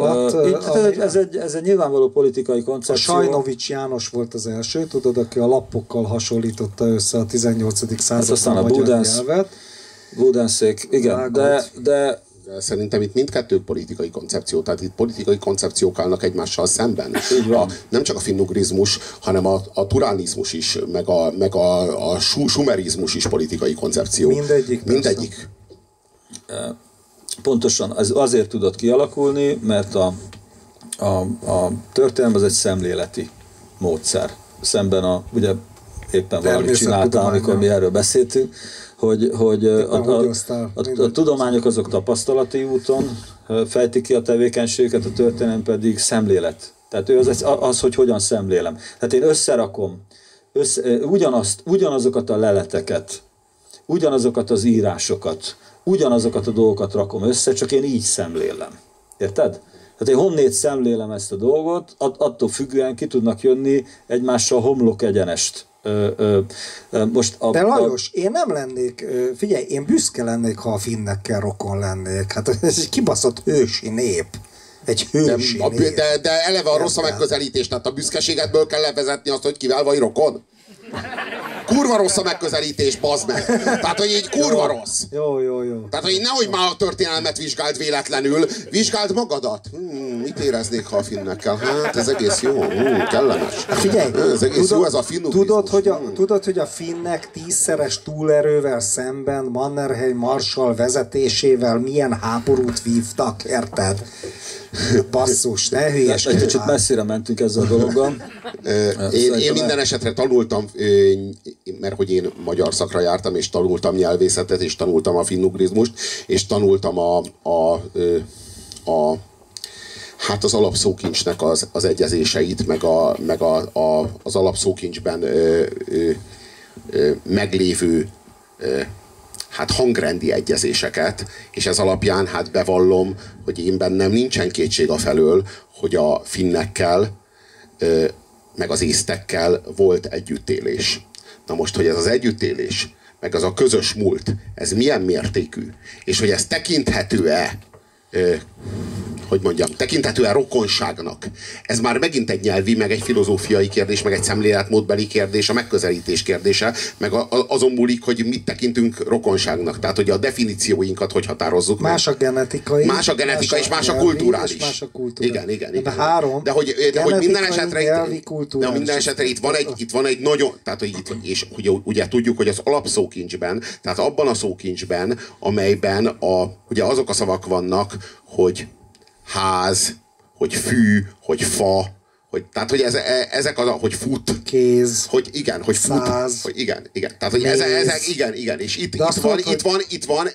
Ez egy nyilvánvaló politikai koncepció. A Sajnovics János volt az első, tudod, aki a lappokkal hasonlította össze a 18. században a magyar nyelvet. Budenszék, igen, de szerintem itt mindkettő politikai koncepció, tehát itt politikai koncepciók állnak egymással szemben. Nem csak a finnugrizmus, hanem a turánizmus is, meg a sumerizmus is politikai koncepció. Mindegyik. Pontosan, ez azért tudott kialakulni, mert a történelem az egy szemléleti módszer. Szemben ugye éppen valamit csináltam, amikor mi erről beszéltünk, hogy a tudományok azok tapasztalati úton fejtik ki a tevékenységüket, a történelem pedig szemlélet. Tehát ő az, hogy hogyan szemlélem. Tehát én összerakom ugyanazokat a leleteket, ugyanazokat az írásokat, ugyanazokat a dolgokat rakom össze, csak én így szemlélem. Érted? Tehát én honnét szemlélem ezt a dolgot, attól függően ki tudnak jönni egymással homlok egyenest. De Lajos, én nem lennék, figyelj, én büszke lennék, ha a finnekkel rokon lennék. Hát ez egy kibaszott hősi nép. Egy hősi nép. De eleve a rossz a megközelítés, tehát a büszkeségedből kell levezetni azt, hogy kivel vagy rokon. Kurva rossz a megközelítés, bazd meg. Tehát, hogy így kurva rossz. Jó. Tehát, hogy nehogy már a történelmet vizsgáld véletlenül, vizsgáld magadat. Mit éreznék, ha a finnekkel? Hát, ez egész jó, kellemes. Figyelj, ez egész jó, ez a finnugizmus. Tudod, hogy a finnek 10-szeres túlerővel szemben Mannerheim Marshall vezetésével milyen háborút vívtak, érted? Basszus, ne hülyeskedj. Egy kicsit messzire mentünk ezzel a dologgal. Én minden esetre tanultam, mert hogy én magyar szakra jártam, és tanultam nyelvészetet, és tanultam a finnugrizmust, és tanultam hát az alapszókincsnek az egyezéseit, meg az alapszókincsben meglévő hát hangrendi egyezéseket, és ez alapján hát bevallom, hogy én bennem nincsen kétség afelől, hogy a finnekkel meg az észtekkel volt együttélés. Na most, hogy ez az együttélés, meg az a közös múlt, ez milyen mértékű, és hogy ez tekinthető-e, hogy mondjam, tekinthető-e rokonságnak. Ez már megint egy nyelvi, meg egy filozófiai kérdés, meg egy szemléletmódbeli kérdés, a megközelítés kérdése, meg azon múlik, hogy mit tekintünk rokonságnak. Tehát, hogy a definícióinkat hogy határozzuk meg. Más a genetikai, és más a kulturális. És más a kulturális. Igen. De három. De hogy minden esetre itt van egy nagyon, tehát, hogy és ugye tudjuk, hogy az alapszókincsben, tehát abban a szókincsben, amelyben ugye azok a szavak vannak, hogy ház, hogy fű, hogy fa, tehát, hogy ezek az, hogy fut. Kéz. Hogy igen, hogy fut. Száz. Hogy igen. Tehát, hogy ezek, igen. És itt van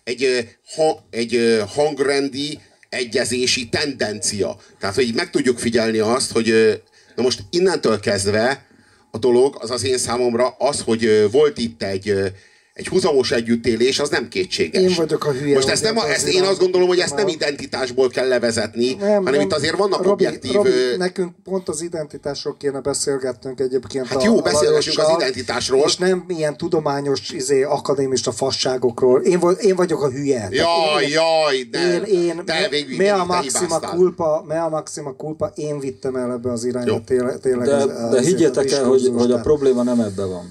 egy hangrendi egyezési tendencia. Tehát, hogy meg tudjuk figyelni azt, hogy na most innentől kezdve a dolog az én számomra az, hogy volt itt egy húzamos együttélés, az nem kétséges. Én vagyok a hülye. Most én azt gondolom, hogy ezt nem identitásból kell levezetni, hanem itt azért vannak objektív... Robi, nekünk pont az identitásról kéne beszélgetnünk egyébként. Hát jó, beszélgessünk az identitásról. És nem ilyen tudományos, akadémista fasságokról. Én vagyok a hülye. Jaj, de végül mea maxima culpa, én vittem el ebbe az irányba tényleg. De higgyétek el, hogy a probléma nem ebben van.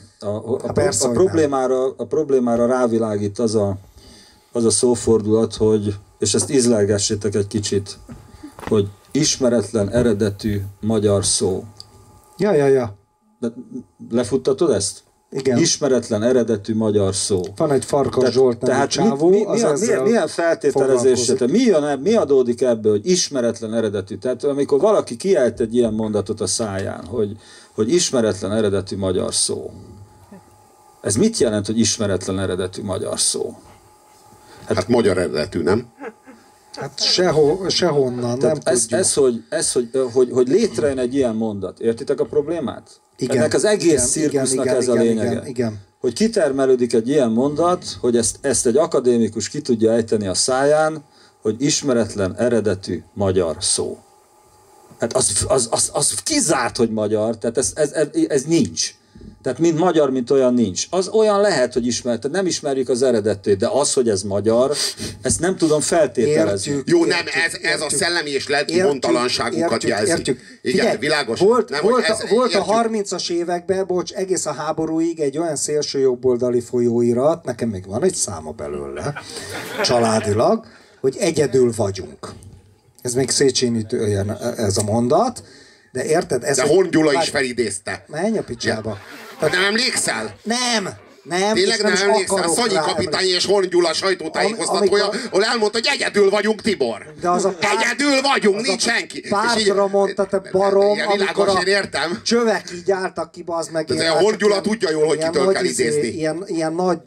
A problémára rávilágít az a szófordulat, hogy, és ezt ízlelgessétek egy kicsit, hogy ismeretlen eredetű magyar szó. Ja. De lefuttatod ezt? Igen. Ismeretlen eredetű magyar szó. Van egy Farkas Zsolt nevű csávó. Milyen feltételezésre, mi adódik ebből, hogy ismeretlen eredetű? Tehát amikor valaki kiejt egy ilyen mondatot a száján, hogy ismeretlen eredetű magyar szó. Ez mit jelent, hogy ismeretlen eredetű magyar szó? Hát magyar eredetű, nem? Hát sehonnan, nem tudjuk. Hogy létrejön egy ilyen mondat. Értitek a problémát? Igen. Ennek az egész cirkusznak ez a lényege. Igen. Hogy kitermelődik egy ilyen mondat, hogy ezt egy akadémikus ki tudja ejteni a száján, hogy ismeretlen eredetű magyar szó. Hát az kizárt, hogy magyar, tehát ez nincs. Tehát mint magyar, mint olyan nincs. Az olyan lehet, hogy tehát nem ismerjük az eredetét, de az, hogy ez magyar, ezt nem tudom feltételezni. Jó, nem, ez a szellemi és lelki hontalanságunkat jelzi. Értjük. Igen, figyelj, világos. Volt a 30-as években, egész a háborúig egy olyan szélső jobboldali folyóirat, nekem még van egy száma belőle, családilag, hogy egyedül vagyunk. Ez még Széchenyi ez a mondat, de érted? De Horn Gyula is felidézte. Menj a picsába. Ja. Nem emlékszel? Nem! Nem, tényleg nem is emlékszel? akarok Szanyi rá kapitány és Horn Gyula sajtótájékoztatója, ahol elmondta, hogy egyedül vagyunk, Tibor. De az a Egyedül vagyunk, nincs senki. Pártra mondta, te barom, igen, amikor világos, én értem. csövek így álltak ki, az meg. A Horn Gyula tudja jól, hogy kitől kell idézni. Ilyen nagy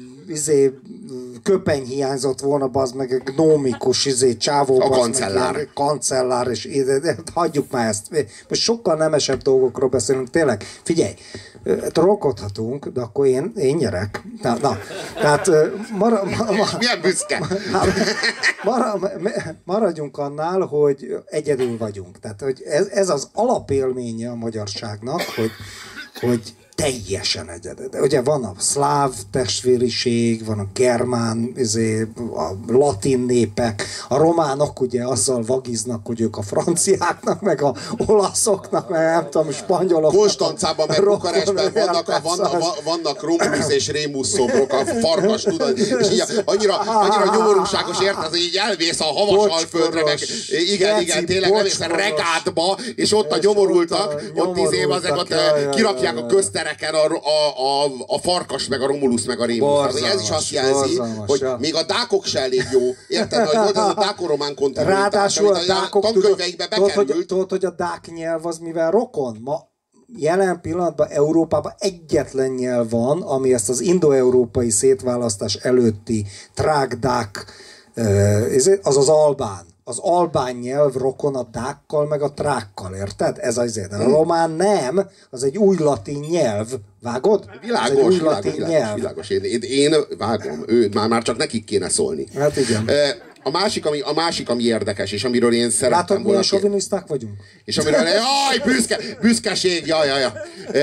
köpeny hiányzott volna, bazd meg, gnómikus csávó. A kancellár. Meg, kancellár, és hagyjuk már ezt. Most sokkal nemesebb dolgokról beszélünk, tényleg. Figyelj, trollkodhatunk, de akkor én nyerek. Tehát milyen büszke. Maradjunk annál, hogy egyedül vagyunk. Tehát, hogy ez az alapélménye a magyarságnak, hogy teljesen egyedül. Ugye van a szláv testvériség, van a germán, a latin népek, a románok ugye azzal vagiznak, hogy ők a franciáknak, meg a olaszoknak, meg nem tudom, spanyoloknak. Konstancában, meg Bukarestben vannak Romulus és Rémus szobrok, a farkas, tudod, és így annyira nyomorúságos, érted, hogy így elvész a havas alföldre, meg igen, tényleg elvész a regátba, és ott a nyomorultak, ott ezek ott kirakják a köztereken a farkas, meg a Romulus, meg a Rémus. Ez is azt jelzi, hogy még a dákok se elég jó. Érted, hogy volt ez a dáko-román kontinuitás, ráadásul a dákok, tankönyveikbe bekerült. Tudod, hogy a dák nyelv az mivel rokon? Ma jelen pillanatban Európában egyetlen nyelv van, ami ezt az indo-európai szétválasztás előtti trák-dák, az az albán. Az albán nyelv rokon a dákkal, meg a trákkal, érted? Ez azért. A román nem, az egy új latin nyelv. Vágod? Világos. Én vágom. Már csak nekik kéne szólni. Hát igen. A másik, ami érdekes, és amiről én szerettem volna... Látod, milyen soviniszták vagyunk? És amiről... büszkeség, jaj.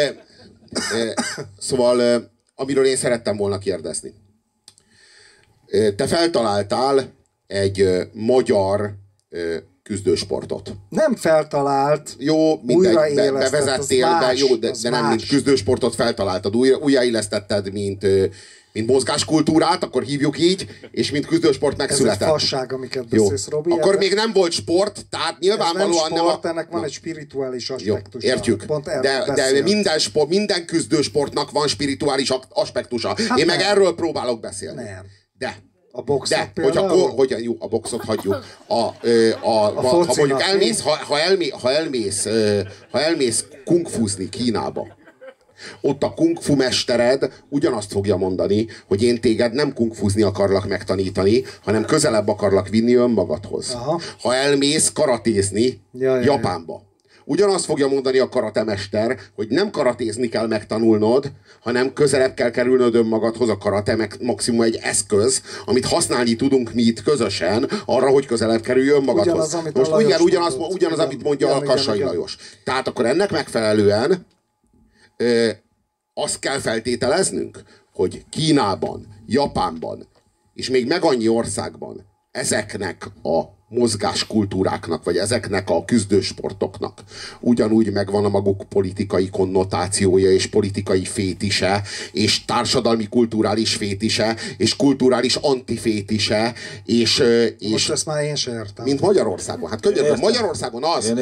Szóval, amiről én szerettem volna kérdezni. Te feltaláltál egy magyar küzdősportot. Nem feltalált, jó, mindegy, bevezettél be, jó, de nem, mint küzdősportot feltaláltad, újraélesztetted, mint mozgáskultúrát, akkor hívjuk így, és mint küzdősport megszületett. Ez egy fasság, amiket beszélsz, Robi. Akkor még nem volt sport, tehát nyilvánvalóan nem sport, ennek van egy spirituális aspektusa. Jó, értjük. De minden küzdősportnak van spirituális aspektusa. Hát én meg erről próbálok beszélni. Nem. De. A boxot jó, a boxot hagyjuk. Ha mondjuk elmész kungfuzni Kínába, ott a kungfu mestered ugyanazt fogja mondani, hogy én téged nem kungfuzni akarlak megtanítani, hanem közelebb akarlak vinni önmagadhoz. Aha. Ha elmész karatézni Japánba, ugyanazt fogja mondani a karatemester, hogy nem karatézni kell megtanulnod, hanem közelebb kell kerülnöd önmagadhoz. A karate maximum egy eszköz, amit használni tudunk mi itt közösen arra, hogy közelebb kerülj önmagadhoz. Most ugyanaz, amit mondja a Kassai Lajos. Tehát akkor ennek megfelelően azt kell feltételeznünk, hogy Kínában, Japánban és még meg annyi országban ezeknek a mozgáskultúráknak, vagy ezeknek a küzdősportoknak ugyanúgy megvan a maguk politikai konnotációja, és politikai fétise, és társadalmi kulturális fétise, és kulturális antifétise, és most ezt már én sem értem. Mint Magyarországon. Hát könyörgöm, Magyarországon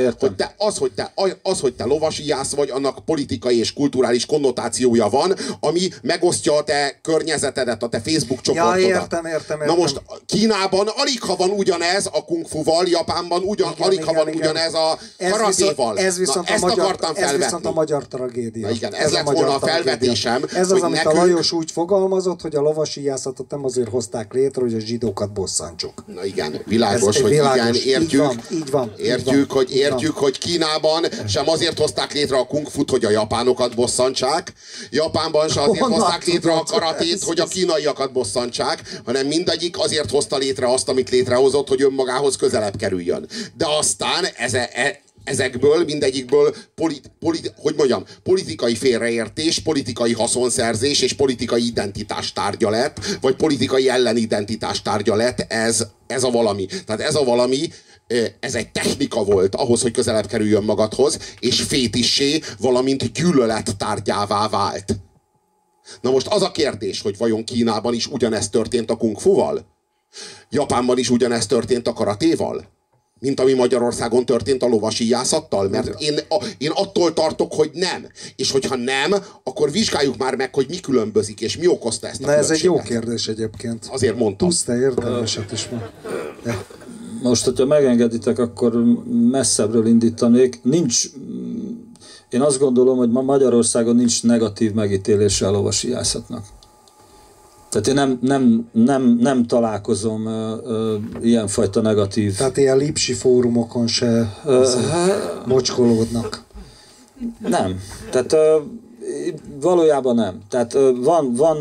hogy te lovasíjász vagy, annak politikai és kulturális konnotációja van, ami megosztja a te környezetedet, a te Facebook csoportodat. Ja, értem. Na most Kínában alig ha van ugyanez a kungfuval, Japánban alig ha van ugyanez a karatéval. Ez viszont a magyar tragédia. Na igen, ez lett volna a felvetésem. Ez az, amit a Lajos úgy fogalmazott, hogy a lovasíjászatot nem azért hozták létre, hogy a zsidókat bosszantsuk. Na igen, világos, hogy igen, értjük. Így van. Értjük, hogy Kínában sem azért hozták létre a kungfut, hogy a japánokat bosszantsák. Japánban sem azért hozták létre a karatét, hogy a kínaiakat bosszantsák, hanem mindegyik azért hozta létre azt, amit létrehozott, hogy önmagához közelebb kerüljön. De aztán ezekből, mindegyikből politikai félreértés, politikai haszonszerzés és politikai identitás tárgya lett, vagy politikai ellenidentitás tárgya lett ez a valami. Tehát ez a valami, ez egy technika volt ahhoz, hogy közelebb kerüljön magadhoz, és fétissé, valamint gyűlölet tárgyává vált. Na most az a kérdés, hogy vajon Kínában is ugyanezt történt a kungfuval? Japánban is ugyanezt történt a karatéval? mint ami Magyarországon történt a lovasíjászattal? Mert én attól tartok, hogy nem. És hogyha nem, akkor vizsgáljuk már meg, hogy mi különbözik, és mi okozta ezt a különbséget. Ez egy jó kérdés egyébként. Azért mondtam. Tudsz te értelmeset is ma. Most, hogyha megengeditek, akkor messzebbről indítanék. Én azt gondolom, hogy ma Magyarországon nincs negatív megítélése a lovasíjászatnak. Tehát én nem találkozom ilyenfajta negatív... Tehát ilyen lipsi fórumokon se mocskolódnak. Nem. Tehát valójában nem. Tehát van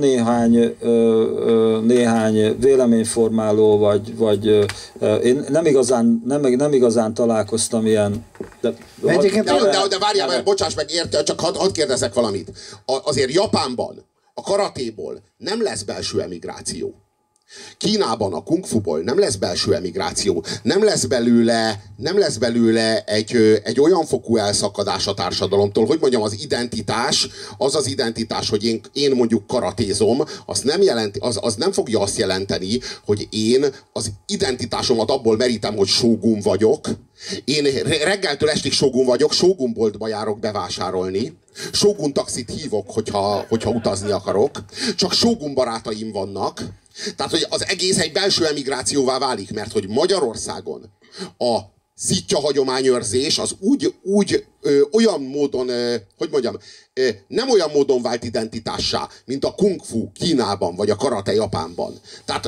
néhány véleményformáló, vagy én nem igazán találkoztam ilyen... De várjál, mert bocsáss meg, csak hadd kérdezek valamit. Azért Japánban a karatéból nem lesz belső emigráció. Kínában a kungfuból nem lesz belső emigráció. Nem lesz belőle egy olyan fokú elszakadás a társadalomtól, hogy mondjam, az identitás, hogy én mondjuk karatézom, az nem fogja azt jelenteni, hogy én az identitásomat abból merítem, hogy sógun vagyok. Én reggeltől estig sógun vagyok, sógunboltba járok bevásárolni. Sógun taxit hívok, hogyha utazni akarok. Csak sógun barátaim vannak. Tehát, hogy az egész egy belső emigrációvá válik, mert hogy Magyarországon a szitja hagyományőrzés az olyan módon, nem olyan módon vált identitássá, mint a kung fu Kínában, vagy a karate Japánban. Tehát,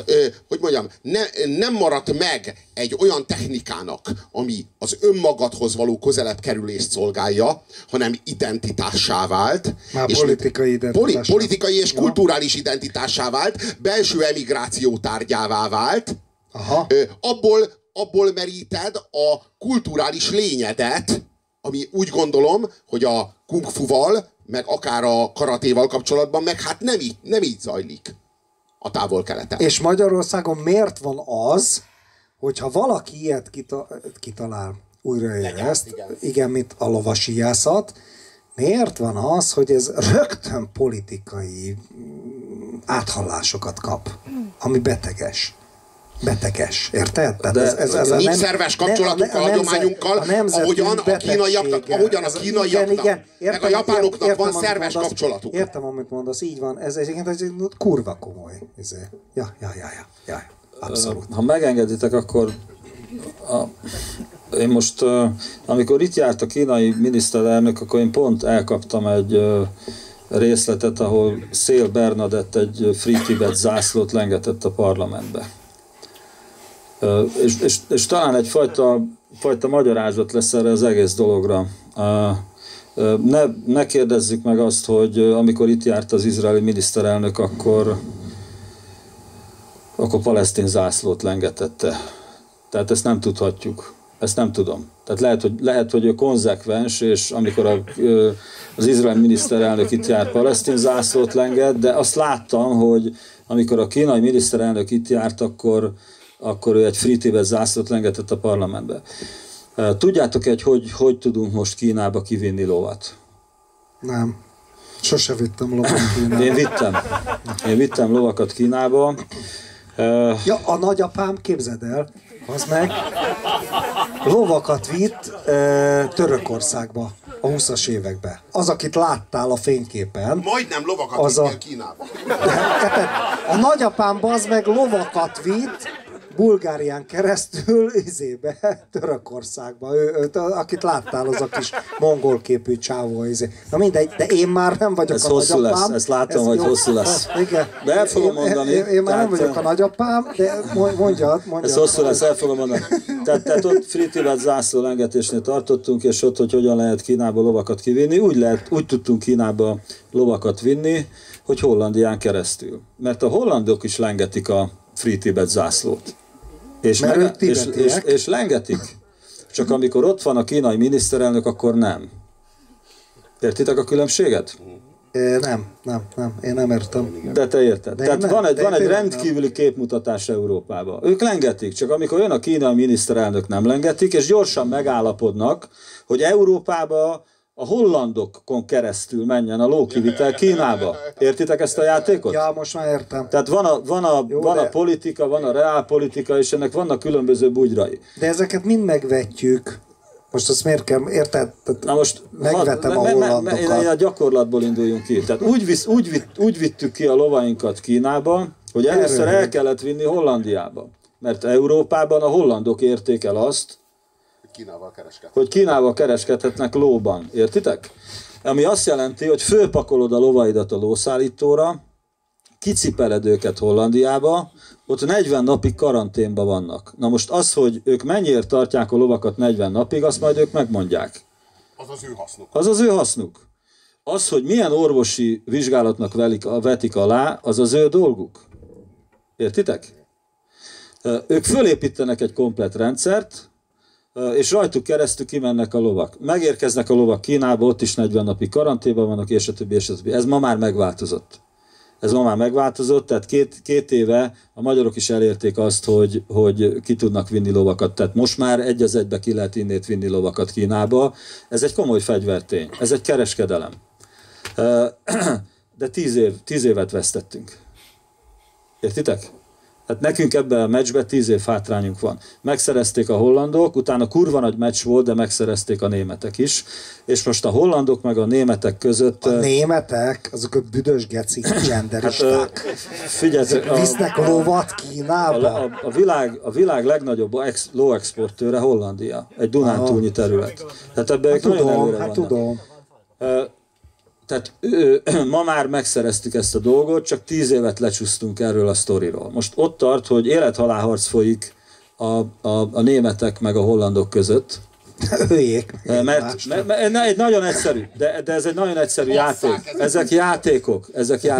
nem maradt meg egy olyan technikának, ami az önmagadhoz való közelebb kerülést szolgálja, hanem identitássá vált. Már politikai identitássá. Politikai és kulturális identitássá vált, belső emigráció tárgyává vált. Aha. Abból meríted a kulturális lényedet, ami úgy gondolom, hogy a kung fuval, meg akár a karatéval kapcsolatban, meg hát nem így zajlik a Távol-Keleten. És Magyarországon miért van az, hogyha valaki ilyet kitalál, újraéleszt, igen, mint a lovasíjászat, miért van az, hogy ez rögtön politikai áthallásokat kap, ami beteges? Beteges, érted? Ez nincs szerves kapcsolatunk a hagyományunkkal, ahogyan a kínaiaknak, meg a japánoknak van szerves kapcsolatuk. Értem, amit mondasz, így van, ez egy kurva komoly. Ja, abszolút. Ha megengeditek, akkor én most, amikor itt járt a kínai miniszterelnök, akkor én pont elkaptam egy részletet, ahol Szél Bernadett egy Free Tibet zászlót lengetett a parlamentbe. És talán egyfajta magyarázat lesz erre az egész dologra. Ne kérdezzük meg azt, hogy amikor itt járt az izraeli miniszterelnök, akkor palesztin zászlót lengetette. Tehát ezt nem tudhatjuk. Ezt nem tudom. Tehát lehet, hogy ő konzekvens, és amikor az izraeli miniszterelnök itt járt, palesztin zászlót lenget, de azt láttam, hogy amikor a kínai miniszterelnök itt járt, akkor ő egy Free Tibet zászlót lengetett a parlamentbe. Tudjátok-e, hogy tudunk most Kínába kivinni lovat? Nem. Sose vittem lovat Kínába. Én vittem lovakat Kínába. Ja, a nagyapám, képzeld el, az meg lovakat vitt Törökországba a 20-as években. Az, akit láttál a fényképen. Majdnem lovakat vittél Kínába. A nagyapám az meg lovakat vitt Bulgárián keresztül Törökországba. Akit láttál, az a kis mongol képű csávó. Na mindegy, de én már nem vagyok a nagyapám. Lesz, ezt látom, hogy hosszú lesz. Igen. De el fogom mondani. Én már nem vagyok a nagyapám, de mondjad. Ez hosszú lesz, el fogom mondani. Tehát ott Free Tibet zászló lengetésnél tartottunk, és ott, hogy hogyan lehet Kínába lovakat kivinni. Úgy tudtunk Kínába lovakat vinni, hogy Hollandián keresztül. Mert a hollandok is lengetik a Free Tibet zászlót. És lengetik. Csak amikor ott van a kínai miniszterelnök, akkor nem. Értitek a különbséget? Nem. Én nem értem. De te érted. Tehát van egy rendkívüli képmutatás Európában. Ők lengetik, csak amikor jön a kínai miniszterelnök, nem lengetik, és gyorsan megállapodnak, hogy Európába a hollandokon keresztül menjen a lókivitel Kínába. Értitek ezt a játékot? Ja, most már értem. Tehát van a politika, van a reálpolitika, és ennek vannak különböző bugyrai. De ezeket mind megvetjük. Most azt miért kell, érted? Na most megvetem a hollandokat. A gyakorlatból induljunk ki. Tehát úgy vittük ki a lovainkat Kínába, hogy először el kellett vinni Hollandiába. Mert Európában a hollandok érték el azt, hogy Kínával kereskedhetnek lóban. Értitek? Ami azt jelenti, hogy fölpakolod a lovaidat a lószállítóra, kicipeled őket Hollandiába, ott 40 napig karanténban vannak. Na most az, hogy ők mennyiért tartják a lovakat 40 napig, azt majd ők megmondják. Az az ő hasznuk. Az az ő hasznuk. Az, hogy milyen orvosi vizsgálatnak vetik alá, az az ő dolguk. Értitek? Ők fölépítenek egy komplett rendszert, és rajtuk keresztül kimennek a lovak. Megérkeznek a lovak Kínába, ott is 40 napig karanténban vannak, és a többi, és a többi. Ez ma már megváltozott. Tehát két éve a magyarok is elérték azt, hogy ki tudnak vinni lovakat. Tehát most már egy az egybe ki lehet innét vinni lovakat Kínába. Ez egy komoly fegyvertény. Ez egy kereskedelem. De 10 évet vesztettünk. Értitek? Hát nekünk ebben a meccsben 10 év hátrányunk van. Megszerezték a hollandok, utána kurva nagy meccs volt, de megszerezték a németek is. És most a hollandok meg a németek között... A németek, azok a büdös geci genderisták. Figyeljetek, visznek lovat Kínába. A világ legnagyobb lóexportőre Hollandia. Egy Dunántúlnyi terület. Tehát ebben ők nagyon előre vannak. Tudom. Tehát ma már megszereztük ezt a dolgot, csak 10 évet lecsúsztunk erről a sztoriról. Most ott tart, hogy élet-halálharc folyik a németek meg a hollandok között. Öljék. Mert egy nagyon egyszerű, de ez egy nagyon egyszerű játék. Ezek játékok.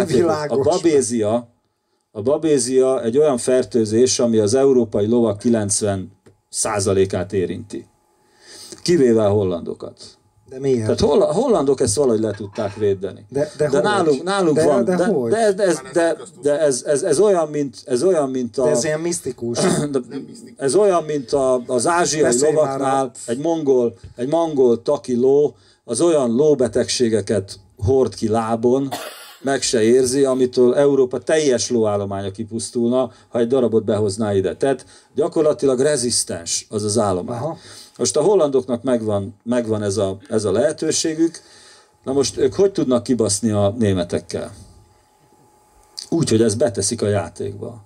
A babézia egy olyan fertőzés, ami az európai lovak 90%-át érinti. Kivéve a hollandokat. De miért? Tehát a hollandok ezt valahogy le tudták védeni. De nálunk van. De ez olyan, mint a... De ez ilyen misztikus. Ez olyan, mint az ázsiai lovaknál egy mongol taki ló, az olyan lóbetegségeket hord ki lábon, meg se érzi, amitől Európa teljes lóállománya kipusztulna, ha egy darabot behozná ide. Tehát gyakorlatilag rezisztens az az állomány. Aha. Most a hollandoknak megvan ez a lehetőségük. Na most ők hogy tudnak kibaszni a németekkel? Úgy, hogy ezt beteszik a játékba.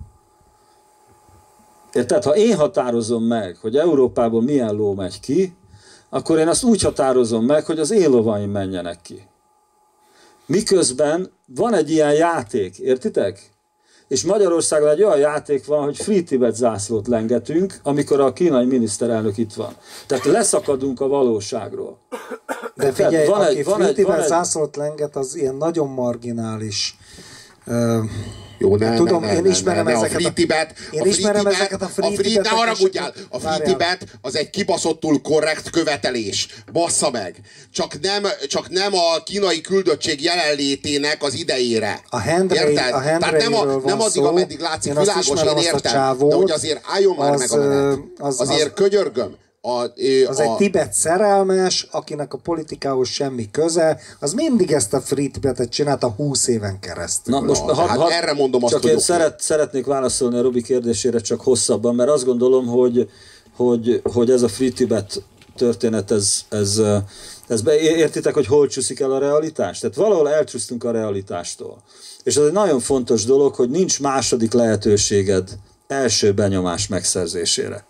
Tehát ha én határozom meg, hogy Európából milyen ló megy ki, akkor én azt úgy határozom meg, hogy az én lovaim menjenek ki. Miközben van egy ilyen játék, értitek? És Magyarországon egy olyan játék van, hogy Free Tibet zászlót lengetünk, amikor a kínai miniszterelnök itt van. Tehát leszakadunk a valóságról. De figyelj, aki Free Tibet zászlót lenget, az ilyen nagyon marginális. Jó, tudom, én ismerem ezeket a Free Tibet, ne haragudjál! A Free Tibet az egy kibaszottul korrekt követelés. Bassza meg! Csak nem a kínai küldöttség jelenlétének az idejére. Érted? Tehát nem addig, ameddig látszik világos, én értem. De hogy azért álljon már meg a menet. Azért könyörgöm. Az egy Tibet szerelmes, akinek a politikához semmi köze, az mindig ezt a Free Tibetet csinálta 20 éven keresztül. Na most erre mondom azt, csak én szeretnék válaszolni a Robi kérdésére csak hosszabban, mert azt gondolom, hogy ez a Free Tibet történet, értitek, hogy hol csúszik el a realitás? Tehát valahol elcsúsztunk a realitástól. És ez egy nagyon fontos dolog, hogy nincs második lehetőséged első benyomás megszerzésére.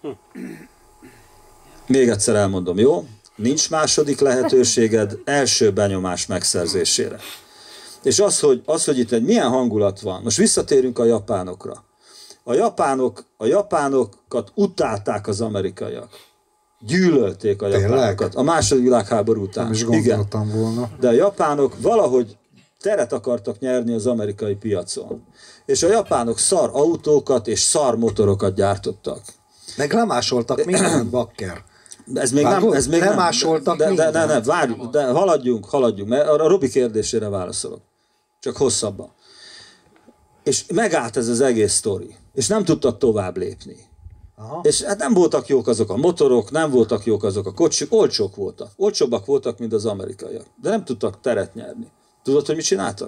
Még egyszer elmondom, jó? Nincs második lehetőséged első benyomás megszerzésére. És az, hogy itt egy milyen hangulat van. Most visszatérünk a japánokra. A japánokat utálták az amerikaiak. Gyűlölték a japánokat. A második világháború után. Nem is gondoltam volna. De a japánok valahogy teret akartak nyerni az amerikai piacon. És a japánok szar autókat és szar motorokat gyártottak. Meg lemásoltak mindent, bakker. Ez még nem. Lemásoltak mindent. Várjunk, de haladjunk, mert a Robi kérdésére válaszolok. Csak hosszabban. És megállt ez az egész sztori. És nem tudtak tovább lépni. Aha. És hát nem voltak jók azok a motorok, nem voltak jók azok a kocsik, olcsók voltak. Olcsóbbak voltak, mint az amerikaiak. De nem tudtak teret nyerni. Tudod, hogy mit csináltak?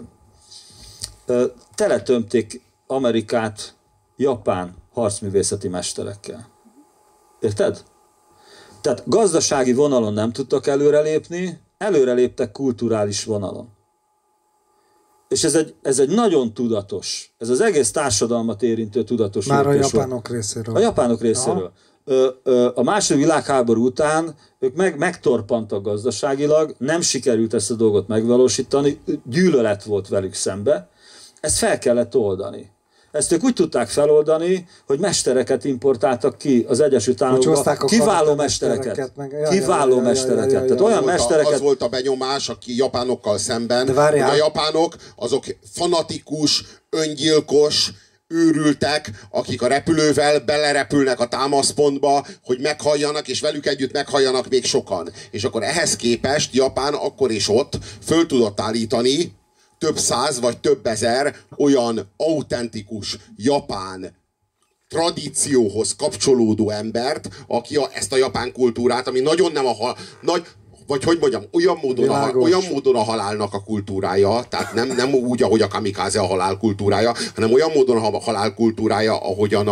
Teletömték Amerikát japán harcművészeti mesterekkel. Érted? Tehát gazdasági vonalon nem tudtak előrelépni, előreléptek kulturális vonalon. És ez egy nagyon tudatos, ez az egész társadalmat érintő tudatos már lépés a japánok részéről. A japánok részéről. A második világháború után ők megtorpantak gazdaságilag, nem sikerült ezt a dolgot megvalósítani, gyűlölet volt velük szembe, ezt fel kellett oldani. Ezt ők úgy tudták feloldani, hogy mestereket importáltak ki az Egyesült Államokba. Kiváló mestereket. Kiváló mestereket. Tehát olyan mestereket... Az volt a benyomás a japánokkal szemben, hogy a japánok azok fanatikus, öngyilkos, őrültek, akik a repülővel belerepülnek a támaszpontba, hogy meghalljanak, és velük együtt meghalljanak még sokan. És akkor ehhez képest Japán akkor is ott föl tudott állítani több száz vagy több ezer olyan autentikus japán tradícióhoz kapcsolódó embert, aki ezt a japán kultúrát, ami nagyon nem vagy hogy mondjam, olyan módon a halálnak a kultúrája, tehát nem úgy, ahogy a kamikáze a halál kultúrája, hanem olyan módon a halál kultúrája, ahogyan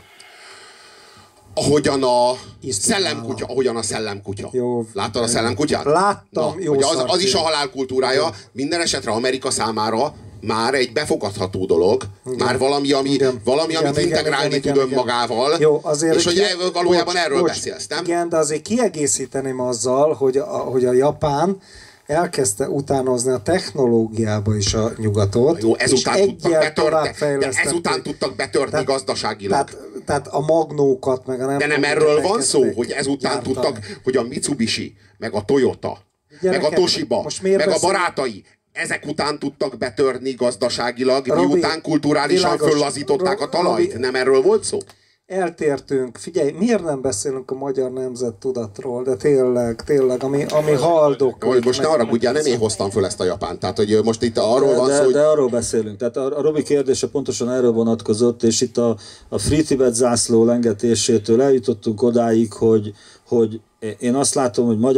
a szellemkutya. Jó. Láttad a szellemkutyát? Láttam. Jó, az is a halál kultúrája. Minden esetre Amerika számára már egy befogadható dolog, már valami, amit integrálni tud önmagával, jó, azért és hogy valójában erről beszélsz, nem? Igen, de azért kiegészíteném azzal, hogy a Japán elkezdte utánozni a technológiába is a nyugatot. Jó, ezután tudtak betörni gazdaságilag. Tehát a magnókat, meg a nem... De nem erről van szó, hogy ezután tudtak, hogy a Mitsubishi, meg a Toyota, meg a Toshiba, meg a barátai, ezek után tudtak betörni gazdaságilag, miután kulturálisan föllazították a talajt. Nem erről volt szó? Eltértünk. Figyelj, miért nem beszélünk a magyar nemzettudatról, de tényleg, ami haldok. Most ne haragudjál, nem én hoztam föl ezt a Japánt. Tehát, hogy most itt arról van szó, hogy... De arról beszélünk. Tehát a Robi kérdése pontosan erről vonatkozott, és itt a Free Tibet zászló lengetésétől eljutottunk odáig, hogy én azt látom, hogy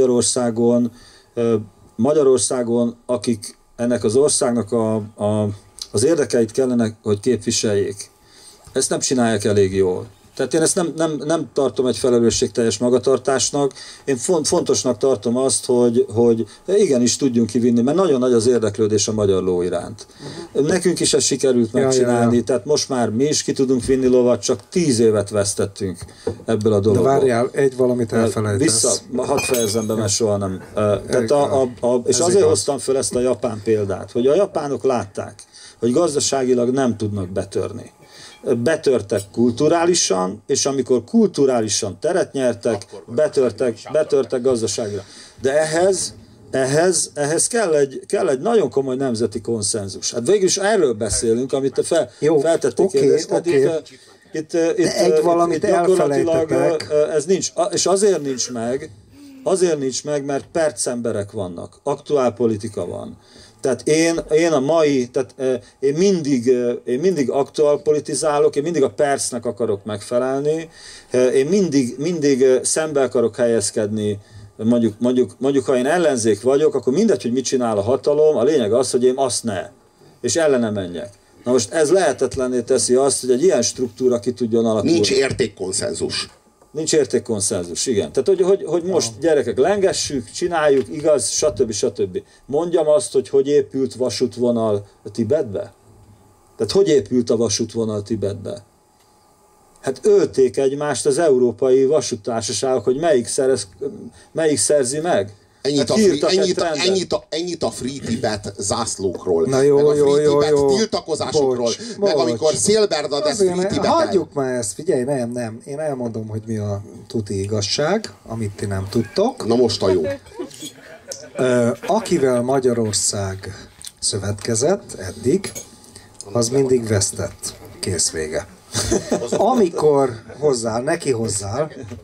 Magyarországon, akik ennek az országnak az érdekeit kellene, hogy képviseljék, ezt nem csinálják elég jól. Tehát én ezt nem tartom egy felelősségteljes magatartásnak. Én fontosnak tartom azt, hogy igenis tudjunk kivinni, mert nagyon nagy az érdeklődés a magyar ló iránt. Nekünk is ezt sikerült megcsinálni, tehát most már mi is ki tudunk vinni lovat, csak 10 évet vesztettünk ebből a dologból. De várjál, egy valamit elfelejtesz. Hadd fejezem be, mert soha nem. És azért hoztam föl ezt a japán példát, hogy a japánok látták, hogy gazdaságilag nem tudnak betörni. Betörtek kulturálisan, és amikor kulturálisan teret nyertek, betörtek gazdaságra. De ehhez kell egy nagyon komoly nemzeti konszenzus. Hát végül is erről beszélünk, amit te feltették kérdést. Itt egy valamit elfelejtettek. Ez nincs, és azért nincs meg, mert percemberek vannak, aktuál politika van. Tehát én mindig aktuálpolitizálok, én mindig a percnek akarok megfelelni, én mindig szembe akarok helyezkedni, mondjuk ha én ellenzék vagyok, akkor mindegy, hogy mit csinál a hatalom, a lényeg az, hogy én azt ne, és ellene menjek. Na most ez lehetetlenné teszi azt, hogy egy ilyen struktúra ki tudjon alakulni. Nincs értékkonszenzus. Nincs értékkonszenzus, igen. Tehát, hogy most gyerekek, lengessük, csináljuk, igaz, stb. Mondjam azt, hogy épült vasútvonal a Tibetbe? Tehát hogy épült a vasútvonal Tibetbe? Hát ölték egymást az európai vasúttársaságok, hogy melyik szerzi meg. Ennyit a Free Tibet zászlókról, meg a Free Tibet tiltakozásokról, meg amikor Szélberdadesz Free Tibetet. Hagyjuk már ezt, figyelj, nem. Én elmondom, hogy mi a tuti igazság, amit ti nem tudtok. Na most a jó. Akivel Magyarország szövetkezett eddig, az mindig vesztett. Kész vége. Amikor neki hozzál,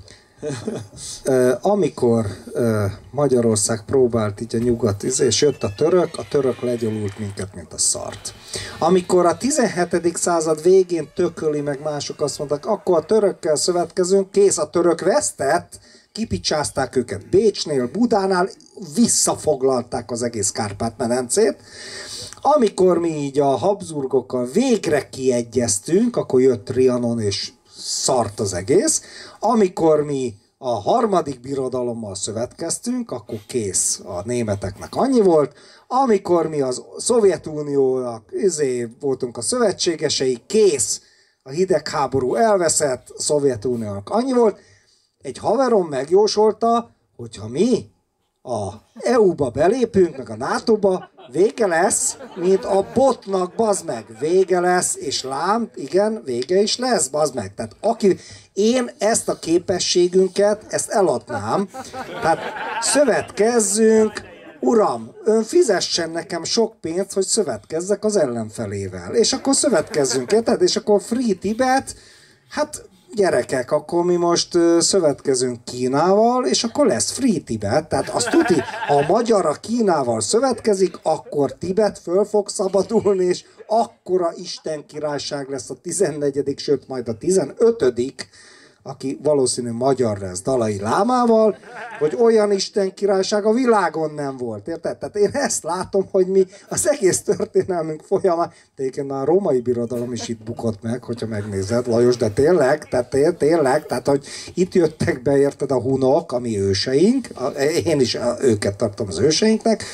amikor Magyarország próbált így a nyugat, és jött a török legyalult minket, mint a szart. Amikor a 17. század végén Tököli meg mások azt mondták, akkor a törökkel szövetkezünk, kész, a török vesztett, kipicsázták őket Bécsnél, Budánál, visszafoglalták az egész Kárpát-medencét. Amikor mi így a Habsburgokkal végre kiegyeztünk, akkor jött Trianon és szart az egész. Amikor mi a harmadik birodalommal szövetkeztünk, akkor kész, a németeknek annyi volt. Amikor mi az Szovjetuniónak voltunk a szövetségesei, kész, a hidegháború elveszett, a Szovjetuniónak annyi volt. Egy haverom megjósolta, hogyha mi a EU-ba belépünk, meg a NATO-ba, vége lesz, mint a botnak, bazd meg, vége lesz, és lám, igen, vége is lesz, bazd meg. Tehát én ezt a képességünket, ezt eladnám, tehát szövetkezzünk, uram, ön fizessen nekem sok pénzt, hogy szövetkezzek az ellenfelével. És akkor szövetkezzünk, érted? És akkor Free Tibet, hát gyerekek, akkor mi most szövetkezünk Kínával, és akkor lesz Free Tibet. Tehát azt tudni, ha a magyar a Kínával szövetkezik, akkor Tibet föl fog szabadulni, és akkora Isten királyság lesz a 14., sőt majd a 15., aki valószínű magyar lesz Dalai Lámával, hogy olyan Isten királyság a világon nem volt, érted? Tehát én ezt látom, hogy mi az egész történelmünk folyamán, tényleg a római birodalom is itt bukott meg, hogyha megnézed, Lajos, de tényleg, tehát hogy itt jöttek be, érted, a hunok, ami őseink, én is őket tartom az őseinknek,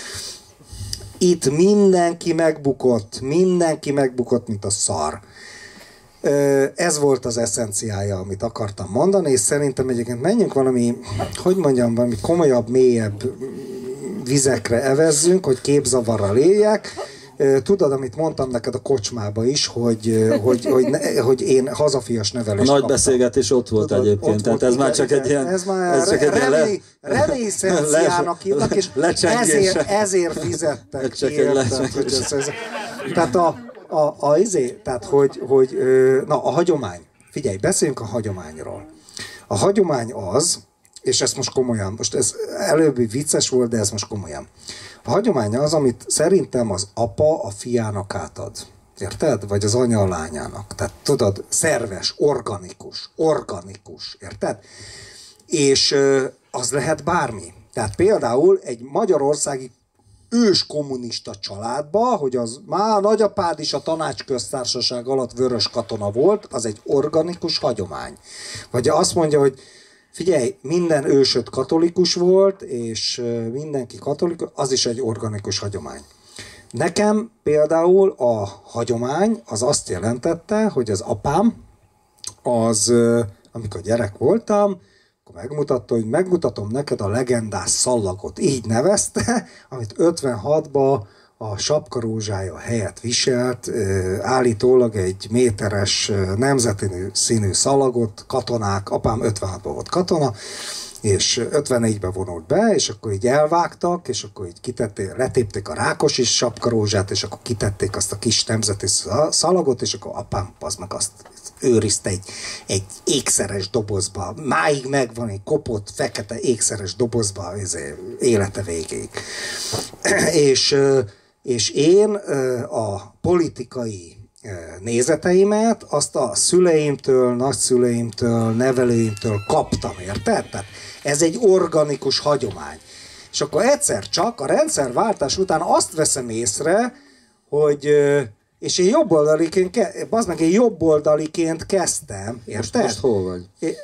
itt mindenki megbukott, mint a szar. Ez volt az eszenciája, amit akartam mondani, és szerintem egyébként menjünk valami, hogy mondjam, valami komolyabb, mélyebb vizekre evezzünk, hogy képzavarral éljek. Tudod, amit mondtam neked a kocsmába is, hogy én hazafias nevelést kaptam. A nagy beszélgetés ott volt. Tudod, egyébként, ott tehát volt, ez már csak egy ilyen... Ez már reminiszenciának hívnak, és ezért fizettek. Tehát a hagyomány. Figyelj, beszéljünk a hagyományról. A hagyomány az, és ezt most komolyan, most ez előbbi vicces volt, de ez most komolyan. A hagyomány az, amit szerintem az apa a fiának átad. Érted? Vagy az anya a lányának. Tehát tudod, szerves, organikus. Érted? És az lehet bármi. Tehát például egy magyarországi ős kommunista családba, hogy az már a nagyapád is a tanácsköztársaság alatt vörös katona volt, az egy organikus hagyomány. Vagy azt mondja, hogy figyelj, minden ősöd katolikus volt, és mindenki katolikus, az is egy organikus hagyomány. Nekem például a hagyomány az azt jelentette, hogy az apám, az, amikor gyerek voltam, megmutatta, hogy megmutatom neked a legendás szallagot. Így nevezte, amit 56-ban a sapkarózsája helyett viselt, állítólag egy méteres nemzeti színű szalagot, katonák, apám 56-ban volt katona, és 54-ben vonult be, és akkor így elvágtak, és akkor így kitették, letépték a Rákosi sapkarózsát, és akkor kitették azt a kis nemzeti szalagot, és akkor apám az meg azt őrizte egy ékszeres dobozba. Máig megvan egy kopott, fekete ékszeres dobozba élete végéig. És én a politikai nézeteimet azt a szüleimtől, nagyszüleimtől, nevelőimtől kaptam, érted? Tehát ez egy organikus hagyomány. És akkor egyszer csak a rendszerváltás után azt veszem észre, hogy és én jobboldaliként kezdtem, érted? Most hol vagy?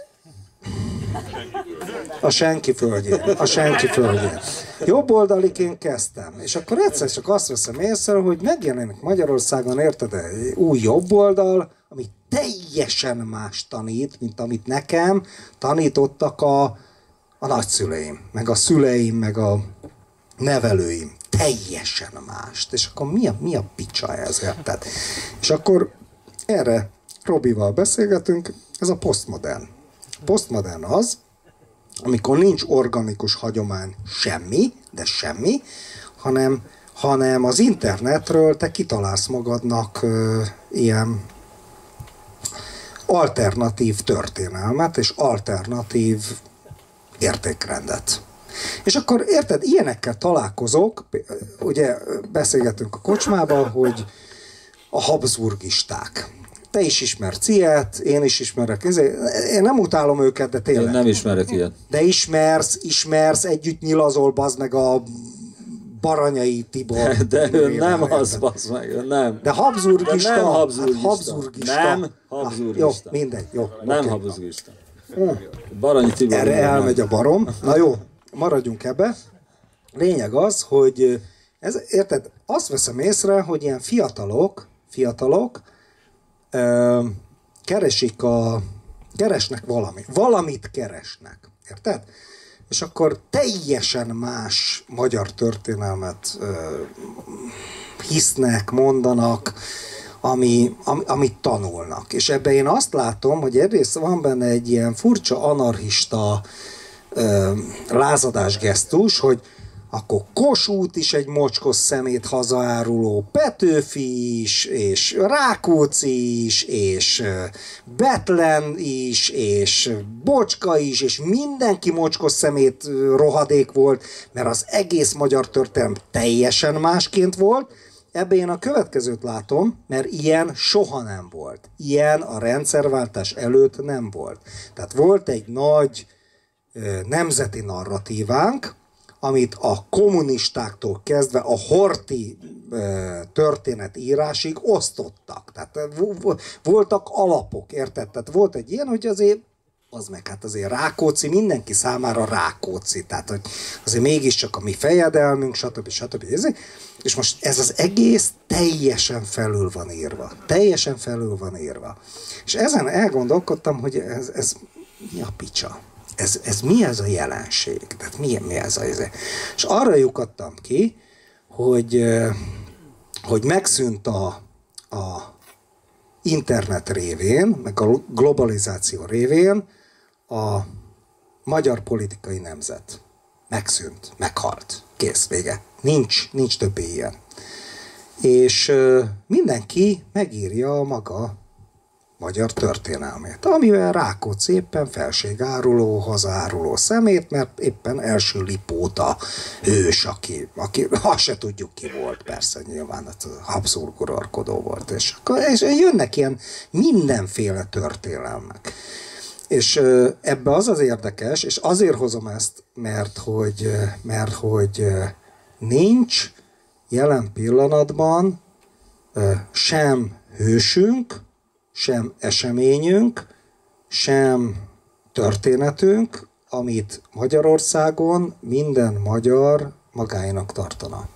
A senki földjén. Jobboldaliként kezdtem. És akkor egyszer csak azt veszem észre, hogy megjelenik Magyarországon, érted, egy új jobboldal, ami teljesen más tanít, mint amit nekem tanítottak a nagyszüleim, meg a szüleim, meg a nevelőim. Teljesen mást. És akkor mi a picsa ez, érted? És akkor erre Robival beszélgetünk, ez a posztmodern. Posztmodern az, amikor nincs organikus hagyomány semmi, hanem az internetről te kitalálsz magadnak ilyen alternatív történelmet, és alternatív értékrendet. És akkor érted, ilyenekkel találkozok, ugye beszélgetünk a kocsmában, hogy a habsburgisták. Te is ismersz ilyet, én is ismerek. Én nem utálom őket, de tényleg. Én nem ismerek ilyet. De ismersz, együtt nyilazol, bazd meg a Baranyai Tibor. De ő nem az, bazd meg, nem. De habsburgista. De nem habsburgista. Hát habsburgista. Nem habsburgista. Jó, mindegy, jó. Nem okay. habsburgista. Baranyi Tibor. Erre elmegy a barom. Na jó, maradjunk ebbe. Lényeg az, hogy érted, azt veszem észre, hogy ilyen fiatalok keresnek valamit keresnek, érted? És akkor teljesen más magyar történelmet hisznek, mondanak, amit tanulnak. És ebben én azt látom, hogy egyrészt van benne egy ilyen furcsa anarchista lázadás gesztus, hogy akkor Kossuth is egy mocskos szemét hazaáruló, Petőfi is, és Rákóczi is, és Bethlen is, és Bocska is, és mindenki mocskos szemét rohadék volt, mert az egész magyar történelem teljesen másként volt. Ebben én a következőt látom, mert ilyen soha nem volt. Ilyen a rendszerváltás előtt nem volt. Tehát volt egy nagy nemzeti narratívánk, amit a kommunistáktól kezdve a horthy történetírásig osztottak. Tehát voltak alapok, érted? Tehát volt egy ilyen, hogy azért hát azért Rákóczi, mindenki számára Rákóczi. Tehát, hogy azért mégiscsak a mi fejedelmünk, stb. És most ez az egész teljesen felül van írva. Teljesen felül van írva. És ezen elgondolkodtam, hogy ez mi a picsa? Ez mi ez a jelenség? Tehát mi ez a... És arra lyukadtam ki, hogy megszűnt a internet révén, meg a globalizáció révén a magyar politikai nemzet. Megszűnt, meghalt. Kész, vége. Nincs többé ilyen. És mindenki megírja a maga magyar történelmét, amivel Rákóczi éppen felségáruló, hazaáruló szemét, mert éppen első Lipóta hős, aki azt se tudjuk ki volt, persze nyilván Habsburg uralkodó volt, és jönnek ilyen mindenféle történelmek. És ebbe az az érdekes, és azért hozom ezt, mert hogy nincs jelen pillanatban sem hősünk, sem eseményünk, sem történetünk, amit Magyarországon minden magyar magáinak tartana.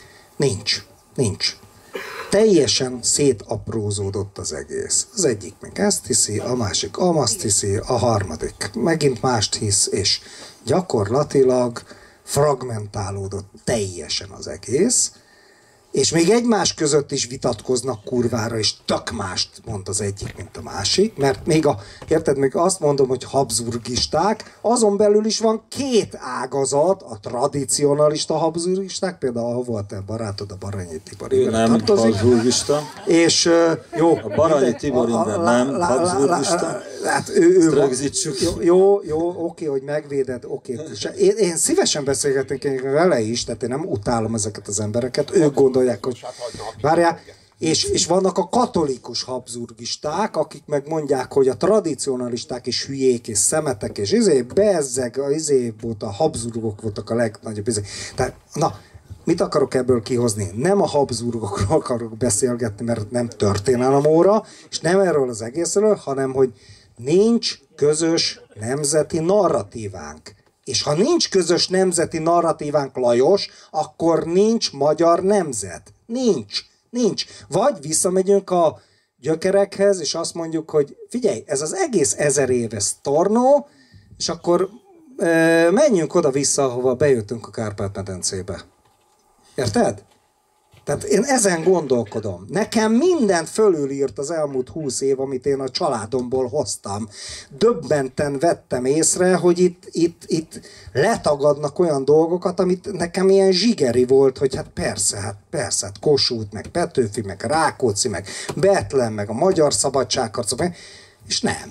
Nincs. Teljesen szétaprózódott az egész. Az egyik meg ezt hiszi, a másik azt hiszi, a harmadik megint mást hisz, és gyakorlatilag fragmentálódott teljesen az egész, és még egymás között is vitatkoznak kurvára, és tök mást mond az egyik, mint a másik, mert még még azt mondom, hogy habsburgisták, azon belül is van két ágazat, a tradicionalista habsburgisták, például ahol volt a barátod, a Baranyi Tibor. Ő nem habsburgista. És jó. A Baranyi Tibor nem habsburgista. Hát rögzítsük. Jó, oké, hogy megvéded, oké. Én szívesen beszélgetnék vele is, tehát én nem utálom ezeket az embereket, ők gondolják, hogy várjál, és vannak a katolikus habsburgisták, akik meg mondják, hogy a tradicionalisták is hülyék és szemetek, és bezzeg, volt a Habsburgok voltak a legnagyobb. Tehát, na, mit akarok ebből kihozni? Nem a Habsburgokról akarok beszélgetni, mert nem történelemóra, és nem erről az egészről, hanem hogy nincs közös nemzeti narratívánk. És ha nincs közös nemzeti narratívánk, Lajos, akkor nincs magyar nemzet. Nincs. Vagy visszamegyünk a gyökerekhez, és azt mondjuk, hogy figyelj, ez az egész 1000 éves tornó, és akkor menjünk oda-vissza, ahova bejöttünk a Kárpát-medencébe. Érted? Tehát én ezen gondolkodom. Nekem mindent fölülírt az elmúlt 20 év, amit én a családomból hoztam. Döbbenten vettem észre, hogy itt letagadnak olyan dolgokat, amit nekem ilyen zsigeri volt, hogy hát persze, Kossuth, meg Petőfi, meg Rákóczi, meg Bethlen, meg a magyar szabadságharcok, és nem.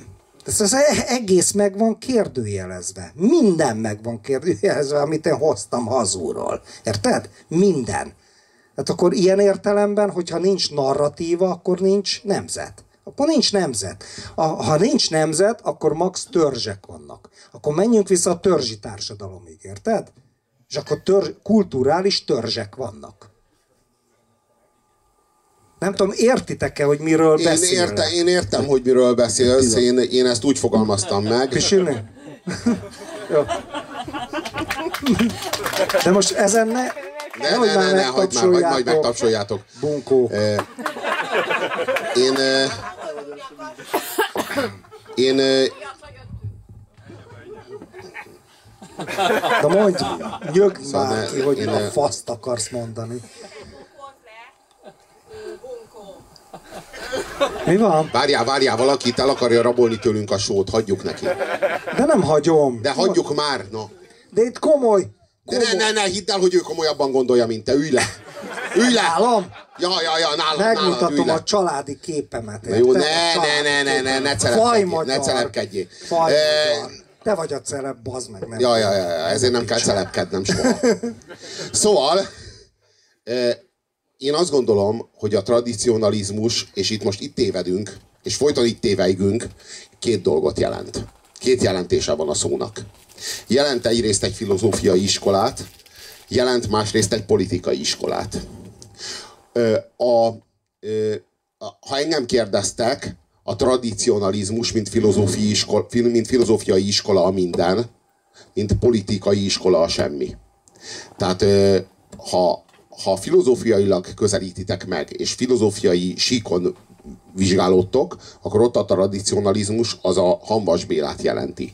Ez egész meg van kérdőjelezve. Minden meg van kérdőjelezve, amit én hoztam hazúról. Érted? Minden. Hát akkor ilyen értelemben, hogyha nincs narratíva, akkor nincs nemzet. Akkor nincs nemzet. Ha nincs nemzet, akkor max törzsek vannak. Akkor menjünk vissza a törzsi társadalomig, érted? És akkor kulturális törzsek vannak. Nem tudom, értitek-e, hogy miről beszélek? Én értem, hogy miről beszélsz. Én ezt úgy fogalmaztam meg. Pisilni? Jó. De most ezen ne hagyd már, megtapsoljátok. Bunkók. De mondj, nyögd már ki, hogy a faszt akarsz mondani. Mi van? Várjál, valaki itt el akarja rabolni tőlünk a sót, hagyjuk neki. De nem hagyom. De hagyjuk már, no. De itt komoly. De ne, hidd el, hogy ő komolyabban gondolja, mint te. Ülj le. Nálam? Ja, megmutatom a családi képemet. Jó, ne celepkedjél. Te vagy a celeb, bazd meg. Nem ja, ezért nem kell celepkednem soha. Szóval, én azt gondolom, hogy a tradicionalizmus, és itt tévedünk, és folyton itt téveigünk, két dolgot jelent. Két jelentése van a szónak. Jelent egyrészt egy filozófiai iskolát, jelent másrészt egy politikai iskolát. Ha engem kérdeztek, a tradicionalizmus, mint filozófiai iskola a minden, mint politikai iskola a semmi. Tehát ha filozófiailag közelítitek meg, és filozófiai síkon vizsgálódtok, akkor ott a tradicionalizmus az a Hamvas Bélát jelenti.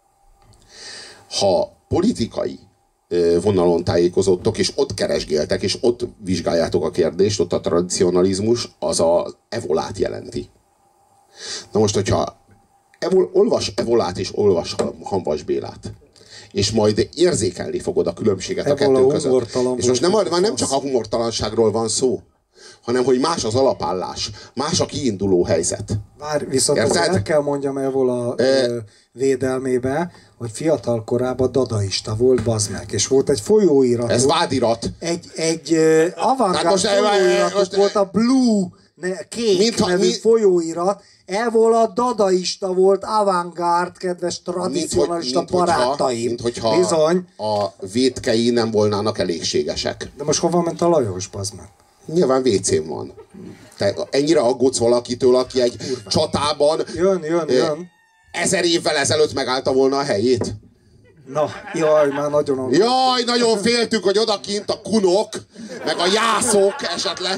Ha politikai vonalon tájékozottok, és ott keresgéltek, és ott vizsgáljátok a kérdést, ott a tradicionalizmus az a Evolát jelenti. Na most, hogyha olvas Evolát és olvas Hamvas Bélát, és majd érzékelni fogod a különbséget a kettő között. És most nem csak a humortalanságról van szó, hanem hogy más az alapállás, más a kiinduló helyzet. Viszont el kell mondjam Evola védelmébe, hogy fiatal korában dadaista volt, bazd meg, és volt egy folyóirat. Ez vádirat. Egy avantgárd folyóiratot volt a Blue, kék nevű folyóirat. Evola dadaista volt, avantgárd, kedves tradicionalista barátaim. Mint hogyha bizony. A vétkei nem volnának elégségesek. De most hova ment a Lajos, bazd meg? Nyilván WC-n van. Te ennyire aggódsz valakitől, aki egy csatában jön. 1000 évvel ezelőtt megállta volna a helyét? Na, jaj, már nagyon Jaj, nagyon féltük, hogy odakint a kunok, meg a jászok esetleg.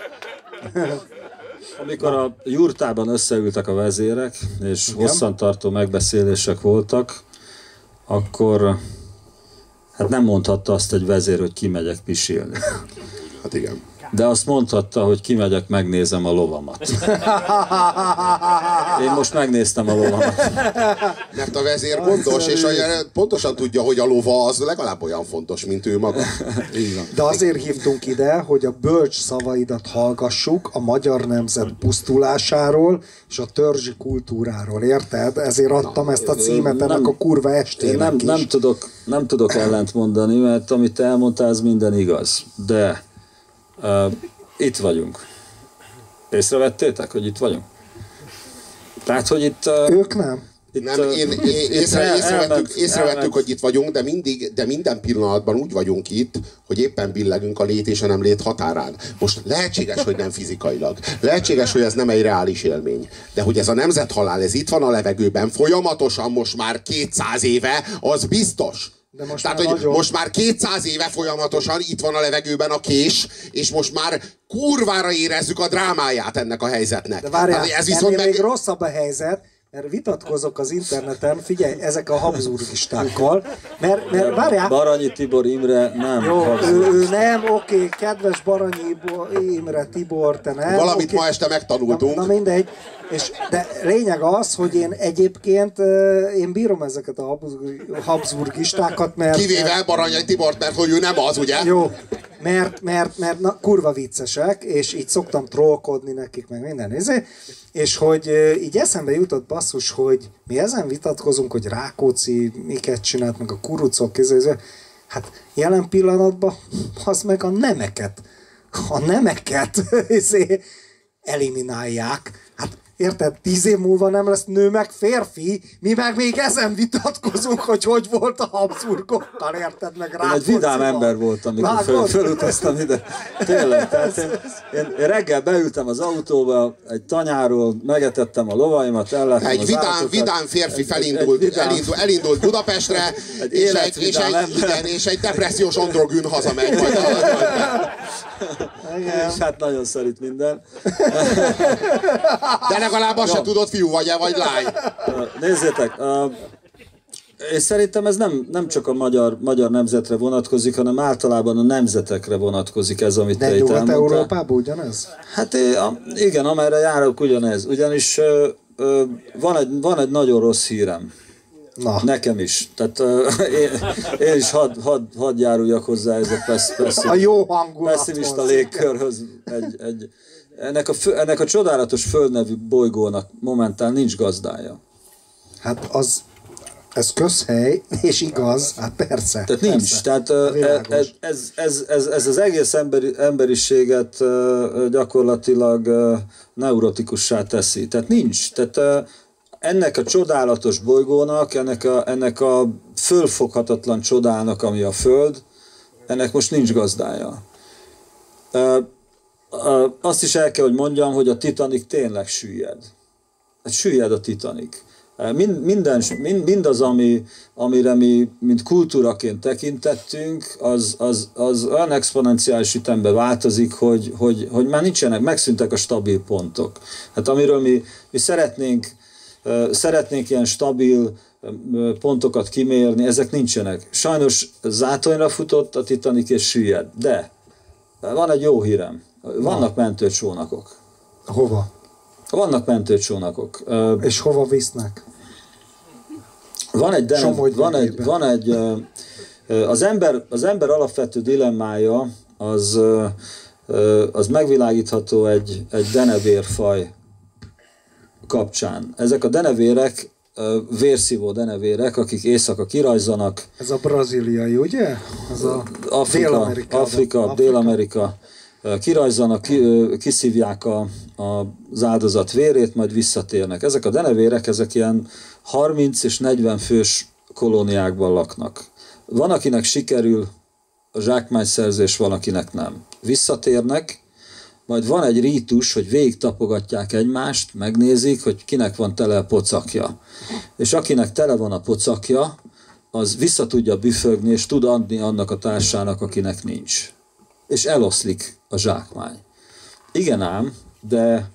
Amikor a jurtában összeültek a vezérek, és hosszantartó megbeszélések voltak, akkor hát nem mondhatta azt egy vezér, hogy kimegyek pisilni. Hát igen. De azt mondhatta, hogy kimegyek, megnézem a lovamat. Én most megnéztem a lovamat. Mert a vezér gondos, és pontosan tudja, hogy a lova az legalább olyan fontos, mint ő maga. De azért hívtunk ide, hogy a bölcs szavaidat hallgassuk a magyar nemzet pusztulásáról és a törzsi kultúráról, érted? Ezért adtam ezt a címet ennek a kurva estének is. Nem tudok ellent mondani, mert amit elmondtál, az minden igaz. De itt vagyunk. Észrevettétek, hogy itt vagyunk? Tehát, hogy itt... Ők nem? Észrevettük, hogy itt vagyunk, de minden pillanatban úgy vagyunk itt, hogy éppen billegünk a lét és a nem lét határán. Most lehetséges, hogy nem fizikailag. Lehetséges, hogy ez nem egy reális élmény. De hogy ez a nemzethalál, ez itt van a levegőben folyamatosan most már 200 éve, az biztos. De most tehát, hogy most már 200 éve folyamatosan itt van a levegőben a kés, és most már kurvára érezzük a drámáját ennek a helyzetnek. De várjál, ez viszont még rosszabb a helyzet, mert vitatkozok az interneten, figyelj, ezek a habsburgistákkal, mert várjál... Baranyi Tibor Imre nem. Jó, ő nem, oké, kedves Baranyi Imre Tibor, te nem. Valamit ma este megtanultunk. Na mindegy. De lényeg az, hogy én egyébként én bírom ezeket a habsburgistákat, mert... Kivéve Baranyi Tibort, mert hogy ő nem az, ugye? Jó. mert na, kurva viccesek, és így szoktam trollkodni nekik, meg minden izé, és hogy így eszembe jutott basszus, hogy mi ezen vitatkozunk, hogy Rákóczi miket csinált, meg a kurucok, izé, hát jelen pillanatban az meg a nemeket izé, eliminálják. Hát érted, 10 év múlva nem lesz nő meg férfi, mi meg még ezen vitatkozunk, hogy volt a Habsburgokkal, érted, meg Rákóczival. Én egy vidám ember voltam, amikor fölutaztam ide. Tényleg, tehát én reggel beültem az autóba, egy tanyáról, megetettem a lovaimat, elláttam egy az átokat. Vidám férfi elindult Budapestre, és egy depressziós androgyn hazamegy majd. És hát nagyon szorít minden. De legalább azt se tudod, fiú vagy lány. Nézzétek, és szerintem ez nem csak a magyar nemzetre vonatkozik, hanem általában a nemzetekre vonatkozik ez, amit te itt elmondtál. De Nyugat-Európában ugyanez? Hát igen, amerre járok ugyanez. Ugyanis van egy nagyon rossz hírem. Na. Nekem is. Tehát én is hadd járuljak hozzá ez a pessimista légkörhöz. Ennek a csodálatos Föld nevű bolygónak momentán nincs gazdája. Hát ez közhely, és igaz, hát persze. Tehát nincs. Tehát ez az egész emberiséget gyakorlatilag neurotikussá teszi. Tehát nincs. Tehát ennek a csodálatos bolygónak, ennek a fölfoghatatlan csodának, ami a Föld, ennek most nincs gazdája. Azt is el kell, hogy mondjam, hogy a Titanic tényleg süllyed. Hát süllyed a Titanic. Mindaz, amire mi, mint kultúraként tekintettünk, az olyan exponenciális ütemben változik, hogy már nincsenek, megszűntek a stabil pontok. Hát amiről mi szeretnénk ilyen stabil pontokat kimérni, ezek nincsenek. Sajnos zátonyra futott a Titanic és süllyed, de van egy jó hírem. Vannak mentőcsónakok. Hova? Vannak mentőcsónakok. És hova visznek? Az ember alapvető dilemmája az megvilágítható egy denevérfaj kapcsán. Ezek a denevérek, vérszívó denevérek, akik éjszaka kirajzanak. Ez a braziliai, ugye? Ez a Afrika, Dél-Amerika. Kirajzanak, kiszívják az áldozat vérét, majd visszatérnek. Ezek a denevérek, ezek ilyen 30 és 40 fős kolóniákban laknak. Van, akinek sikerül a zsákmányszerzés, van, akinek nem. Visszatérnek, majd van egy rítus, hogy végig tapogatják egymást, megnézik, hogy kinek van tele a pocakja. És akinek tele van a pocakja, az vissza tudja büfögni, és tud adni annak a társának, akinek nincs. És eloszlik a zsákmány. Igen ám, de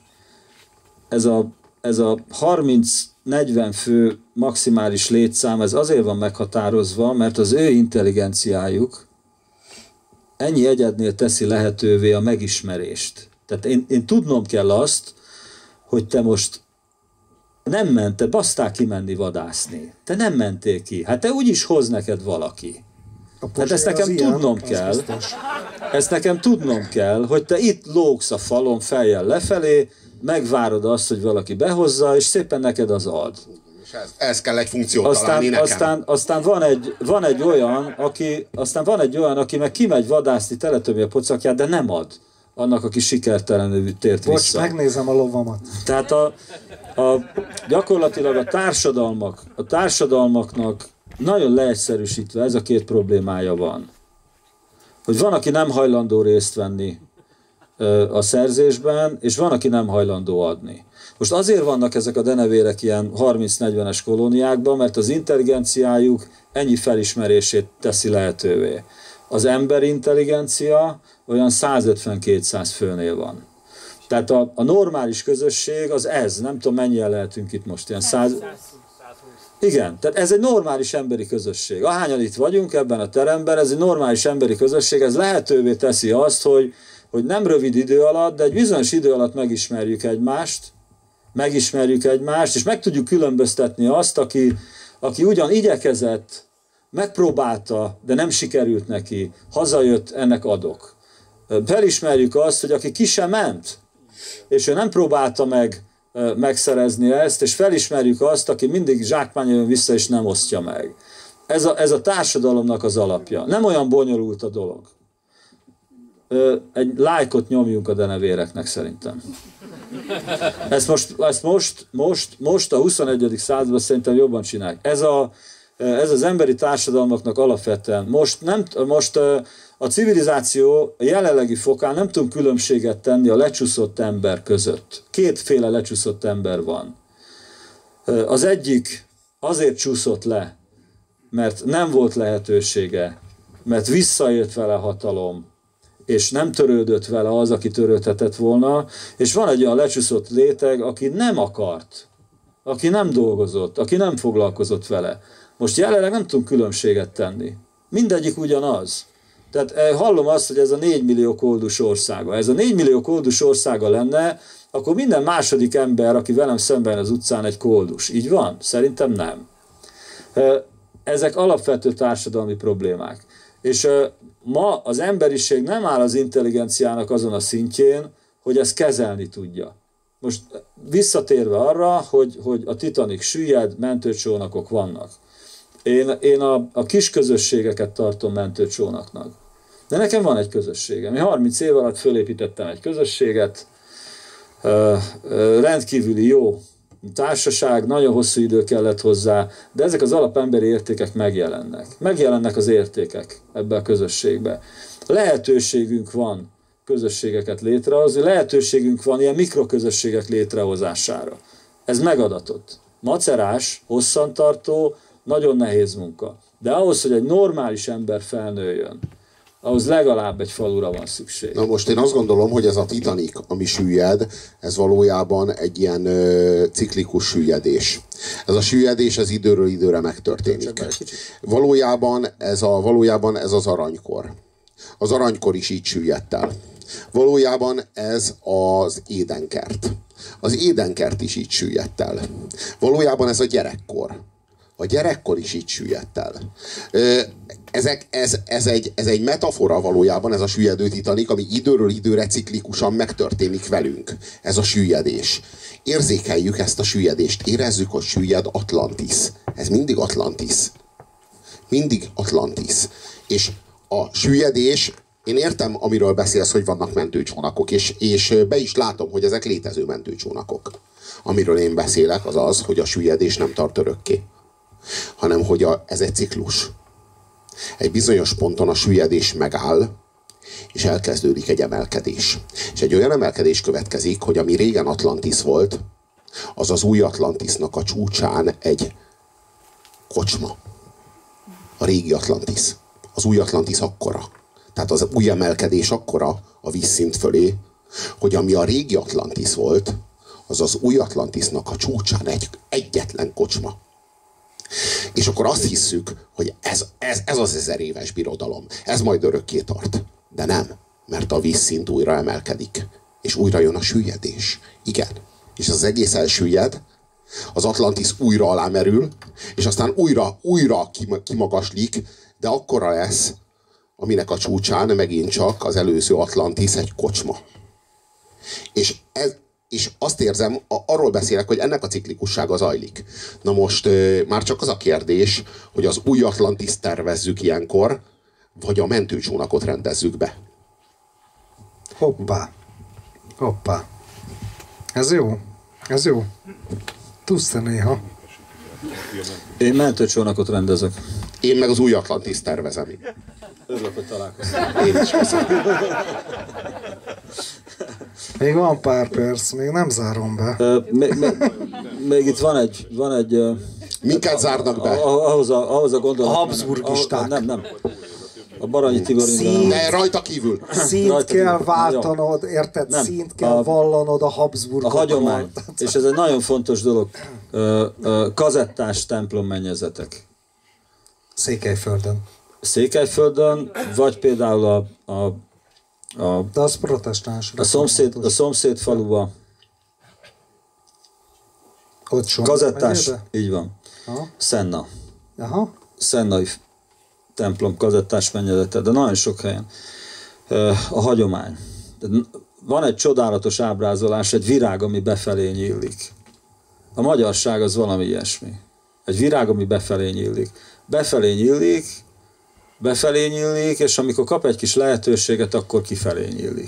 ez a 30-40 fő maximális létszám, ez azért van meghatározva, mert az ő intelligenciájuk ennyi egyednél teszi lehetővé a megismerést. Tehát én tudnom kell azt, hogy te most nem mentél, basztál kimenni vadászni. Te nem mentél ki. Hát te úgyis hoz neked valaki. Hát ezt nekem tudnom kell. Ezt nekem tudnom kell, hogy te itt lógsz a falon fejjel lefelé, megvárod azt, hogy valaki behozza, és szépen neked az ad. És ez kell egy funkciót találni nekem. Aztán van egy olyan, aki meg kimegy vadászni, teletömi a pocakját, de nem ad annak, aki sikertelenül tért vissza. Most megnézem a lovamat. Tehát gyakorlatilag a társadalmaknak nagyon leegyszerűsítve ez a két problémája van. Hogy van, aki nem hajlandó részt venni a szerzésben, és van, aki nem hajlandó adni. Most azért vannak ezek a denevérek ilyen 30-40-es kolóniákban, mert az intelligenciájuk ennyi felismerését teszi lehetővé. Az ember intelligencia olyan 150-200 főnél van. Tehát a normális közösség az ez, nem tudom mennyien lehetünk itt most, ilyen 100... Igen, tehát ez egy normális emberi közösség. Ahányan itt vagyunk ebben a teremben, ez egy normális emberi közösség, ez lehetővé teszi azt, hogy nem rövid idő alatt, de egy bizonyos idő alatt megismerjük egymást, és meg tudjuk különböztetni azt, aki ugyan igyekezett, megpróbálta, de nem sikerült neki, hazajött, ennek adok. felismerjük azt, hogy aki ki sem ment, és ő nem próbálta meg megszerezni ezt, és felismerjük azt, aki mindig zsákmányoljon vissza, és nem osztja meg. Ez a társadalomnak az alapja. Nem olyan bonyolult a dolog. Egy lájkot nyomjunk a denevéreknek szerintem. Ezt most a 21. században szerintem jobban csinálják. Ez az emberi társadalmaknak alapvetően. Most a civilizáció jelenlegi fokán nem tudunk különbséget tenni a lecsúszott ember között. Kétféle lecsúszott ember van. Az egyik azért csúszott le, mert nem volt lehetősége, mert visszaélt vele hatalom, és nem törődött vele az, aki törődhetett volna, és van egy olyan lecsúszott léteg, aki nem akart, aki nem dolgozott, aki nem foglalkozott vele. Most jelenleg nem tudunk különbséget tenni. Mindegyik ugyanaz. Tehát hallom azt, hogy ez a 4 millió koldus országa. Ez a 4 millió koldus országa lenne, akkor minden második ember, aki velem szemben az utcán, egy koldus. Így van? Szerintem nem. Ezek alapvető társadalmi problémák. És ma az emberiség nem áll az intelligenciának azon a szintjén, hogy ezt kezelni tudja. Most visszatérve arra, hogy a Titanic süllyed, mentőcsónakok vannak. Én a kis közösségeket tartom mentőcsónaknak. De nekem van egy közösségem. Én 30 év alatt fölépítettem egy közösséget, rendkívüli jó társaság, nagyon hosszú idő kellett hozzá, de ezek az alapemberi értékek megjelennek. Megjelennek az értékek ebbe a közösségbe. Lehetőségünk van közösségeket létrehozni, lehetőségünk van ilyen mikroközösségek létrehozására. Ez megadatott. Macerás, hosszantartó, nagyon nehéz munka. De ahhoz, hogy egy normális ember felnőjön, ahhoz legalább egy falura van szükség. Na most én azt gondolom, hogy ez a Titanic, ami süllyed, ez valójában egy ilyen ciklikus süllyedés. Ez a süllyedés, ez időről időre megtörténik. Valójában ez az aranykor. Az aranykor is így süllyedt el. Valójában ez az édenkert. Az édenkert is így süllyedt el. Valójában ez a gyerekkor. A gyerekkor is így süllyedt el. Ez egy metafora valójában, ez a süllyedő Titanic, ami időről időre ciklikusan megtörténik velünk. Ez a süllyedés. Érzékeljük ezt a süllyedést. Érezzük, hogy süllyed Atlantis. Ez mindig Atlantis. Mindig Atlantis. És a süllyedés, én értem, amiről beszélsz, hogy vannak mentőcsónakok, és be is látom, hogy ezek létező mentőcsónakok. Amiről én beszélek, az az, hogy a süllyedés nem tart örökké, hanem hogy ez egy ciklus. Egy bizonyos ponton a süllyedés megáll, és elkezdődik egy emelkedés. És egy olyan emelkedés következik, hogy ami régen Atlantis volt, az az új Atlantisnak a csúcsán egy kocsma. A régi Atlantis. Az új Atlantis akkora. Tehát az új emelkedés akkora a vízszint fölé, hogy ami a régi Atlantis volt, az az új Atlantisnak a csúcsán egyetlen kocsma. És akkor azt hisszük, hogy ez az 1000 éves birodalom. Ez majd örökké tart. De nem, mert a vízszint újra emelkedik. És újra jön a süllyedés. Igen. És az egész elsüllyed, az Atlantis újra alámerül, és aztán újra kimagaslik, de akkora lesz, aminek a csúcsán megint csak az előző Atlantis egy kocsma. És azt érzem, arról beszélek, hogy ennek a ciklikussága zajlik. Na most már csak az a kérdés, hogy az új Atlantis tervezzük ilyenkor, vagy a mentőcsónakot rendezzük be. Hoppá. Hoppá. Ez jó. Ez jó. Tudsz te néha. Én mentőcsónakot rendezek. Én meg az új Atlantis tervezem. Örülök, hogy találkoztam. Én is köszönöm. Még van pár perc, még nem zárom be. Még itt van egy Minket zárnak be. Ahhoz a gondolat. A habsburgisták. Nem. A Baranyi Tibor. De rajta kívül. Színt kell váltanod, érted? Nem. Színt kell vallanod a Habsburgokról. A hagyomány. És ez egy nagyon fontos dolog. Kazettás templom-mennyezetek. Székelyföldön, vagy például de az protestáns. a szomszéd faluba. Ott Kazettás, így van. Aha. Szenna. Aha. Szennai templom kazettás mennyezete, de nagyon sok helyen. a hagyomány. Van egy csodálatos ábrázolás, egy virág, ami befelé nyílik. A magyarság az valami ilyesmi. Egy virág, ami befelé nyílik. Befelé nyílik, és amikor kap egy kis lehetőséget, akkor kifelé nyílik.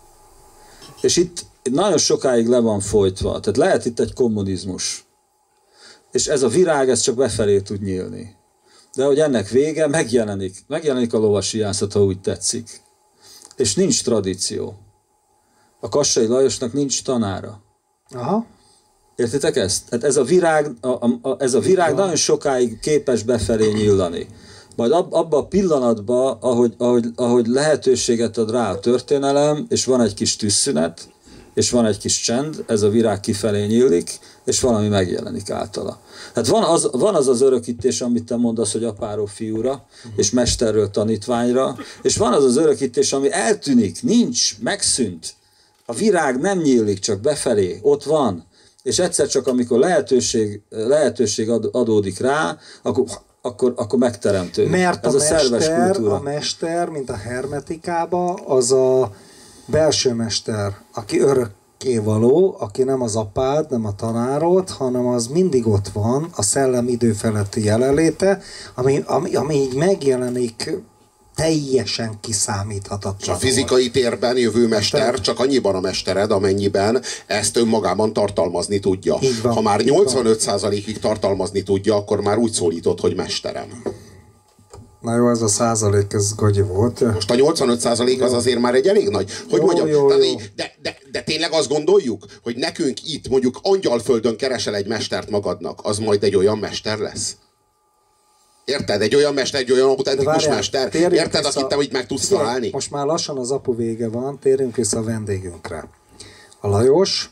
És itt nagyon sokáig le van folytva. Tehát lehet itt egy kommunizmus. És ez a virág, ez csak befelé tud nyílni. De hogy ennek vége, megjelenik a lovasiászat, ha úgy tetszik. És nincs tradíció. A Kassai Lajosnak nincs tanára. Aha. Értitek ezt? Tehát ez a virág nagyon sokáig képes befelé nyílani. Majd abban a pillanatban, ahogy lehetőséget ad rá a történelem, és van egy kis tűzszünet, és van egy kis csend, ez a virág kifelé nyílik, és valami megjelenik általa. Tehát van az örökítés, amit te mondasz, hogy apáról fiúra, és mesterről tanítványra, és van az örökítés, ami eltűnik, nincs, megszűnt. A virág nem nyílik, csak befelé, ott van. És egyszer csak, amikor lehetőség adódik rá, akkor megteremtődik. Mert ez a szerves kultúra. A mester, mint a hermetikába, az a belső mester, aki örökkévaló, aki nem az apád, nem a tanárod, hanem az mindig ott van, a szellem időfeletti jelenléte, ami így megjelenik teljesen kiszámíthatatlan. A fizikai térben jövő mester csak annyiban a mestered, amennyiben ezt önmagában tartalmazni tudja. Ha már 85%-ig tartalmazni tudja, akkor már úgy szólítod, hogy mesterem. Na jó, ez a százalék, ez gagyi volt. Most a 85% az azért már egy elég nagy. Hogy mondjam, jó. De tényleg azt gondoljuk, hogy nekünk itt mondjuk Angyalföldön keresel egy mestert magadnak, az majd egy olyan mester lesz? Érted? Egy olyan mester, egy olyan autentikus mester. Érted, akit te itt meg tudsz találni? Most már lassan az apu vége van, térjünk vissza a vendégünkre. A Lajos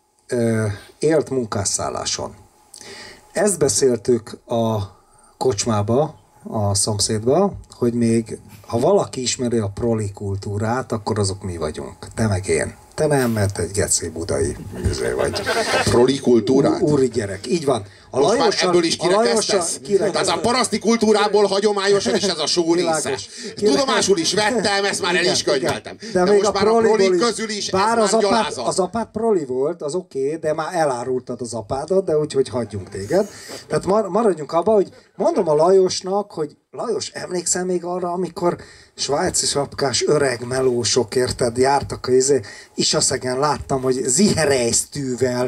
élt munkásszálláson. Ezt beszéltük a kocsmába, a szomszédba, hogy még ha valaki ismeri a proli kultúrát, akkor azok mi vagyunk. Te meg én. Te nem, mert egy geci budai vagy. A proli kultúrát? Úri gyerek, így van. A most már ebből is kirekesztesz? Tehát a paraszti kultúrából hagyományosan is ez a só része. Tudomásul is vettem, ezt már el is könyveltem. De most már a proli közül is bár ez már gyalázat. az apád proli volt, az oké, de már elárultad az apádat, de úgyhogy hagyjunk téged. Tehát maradjunk abba, hogy mondom a Lajosnak, hogy Lajos, emlékszel még arra, amikor svájci sapkás öreg melósok, érted, jártak a Isaszegen, láttam, hogy ziherejsztűvel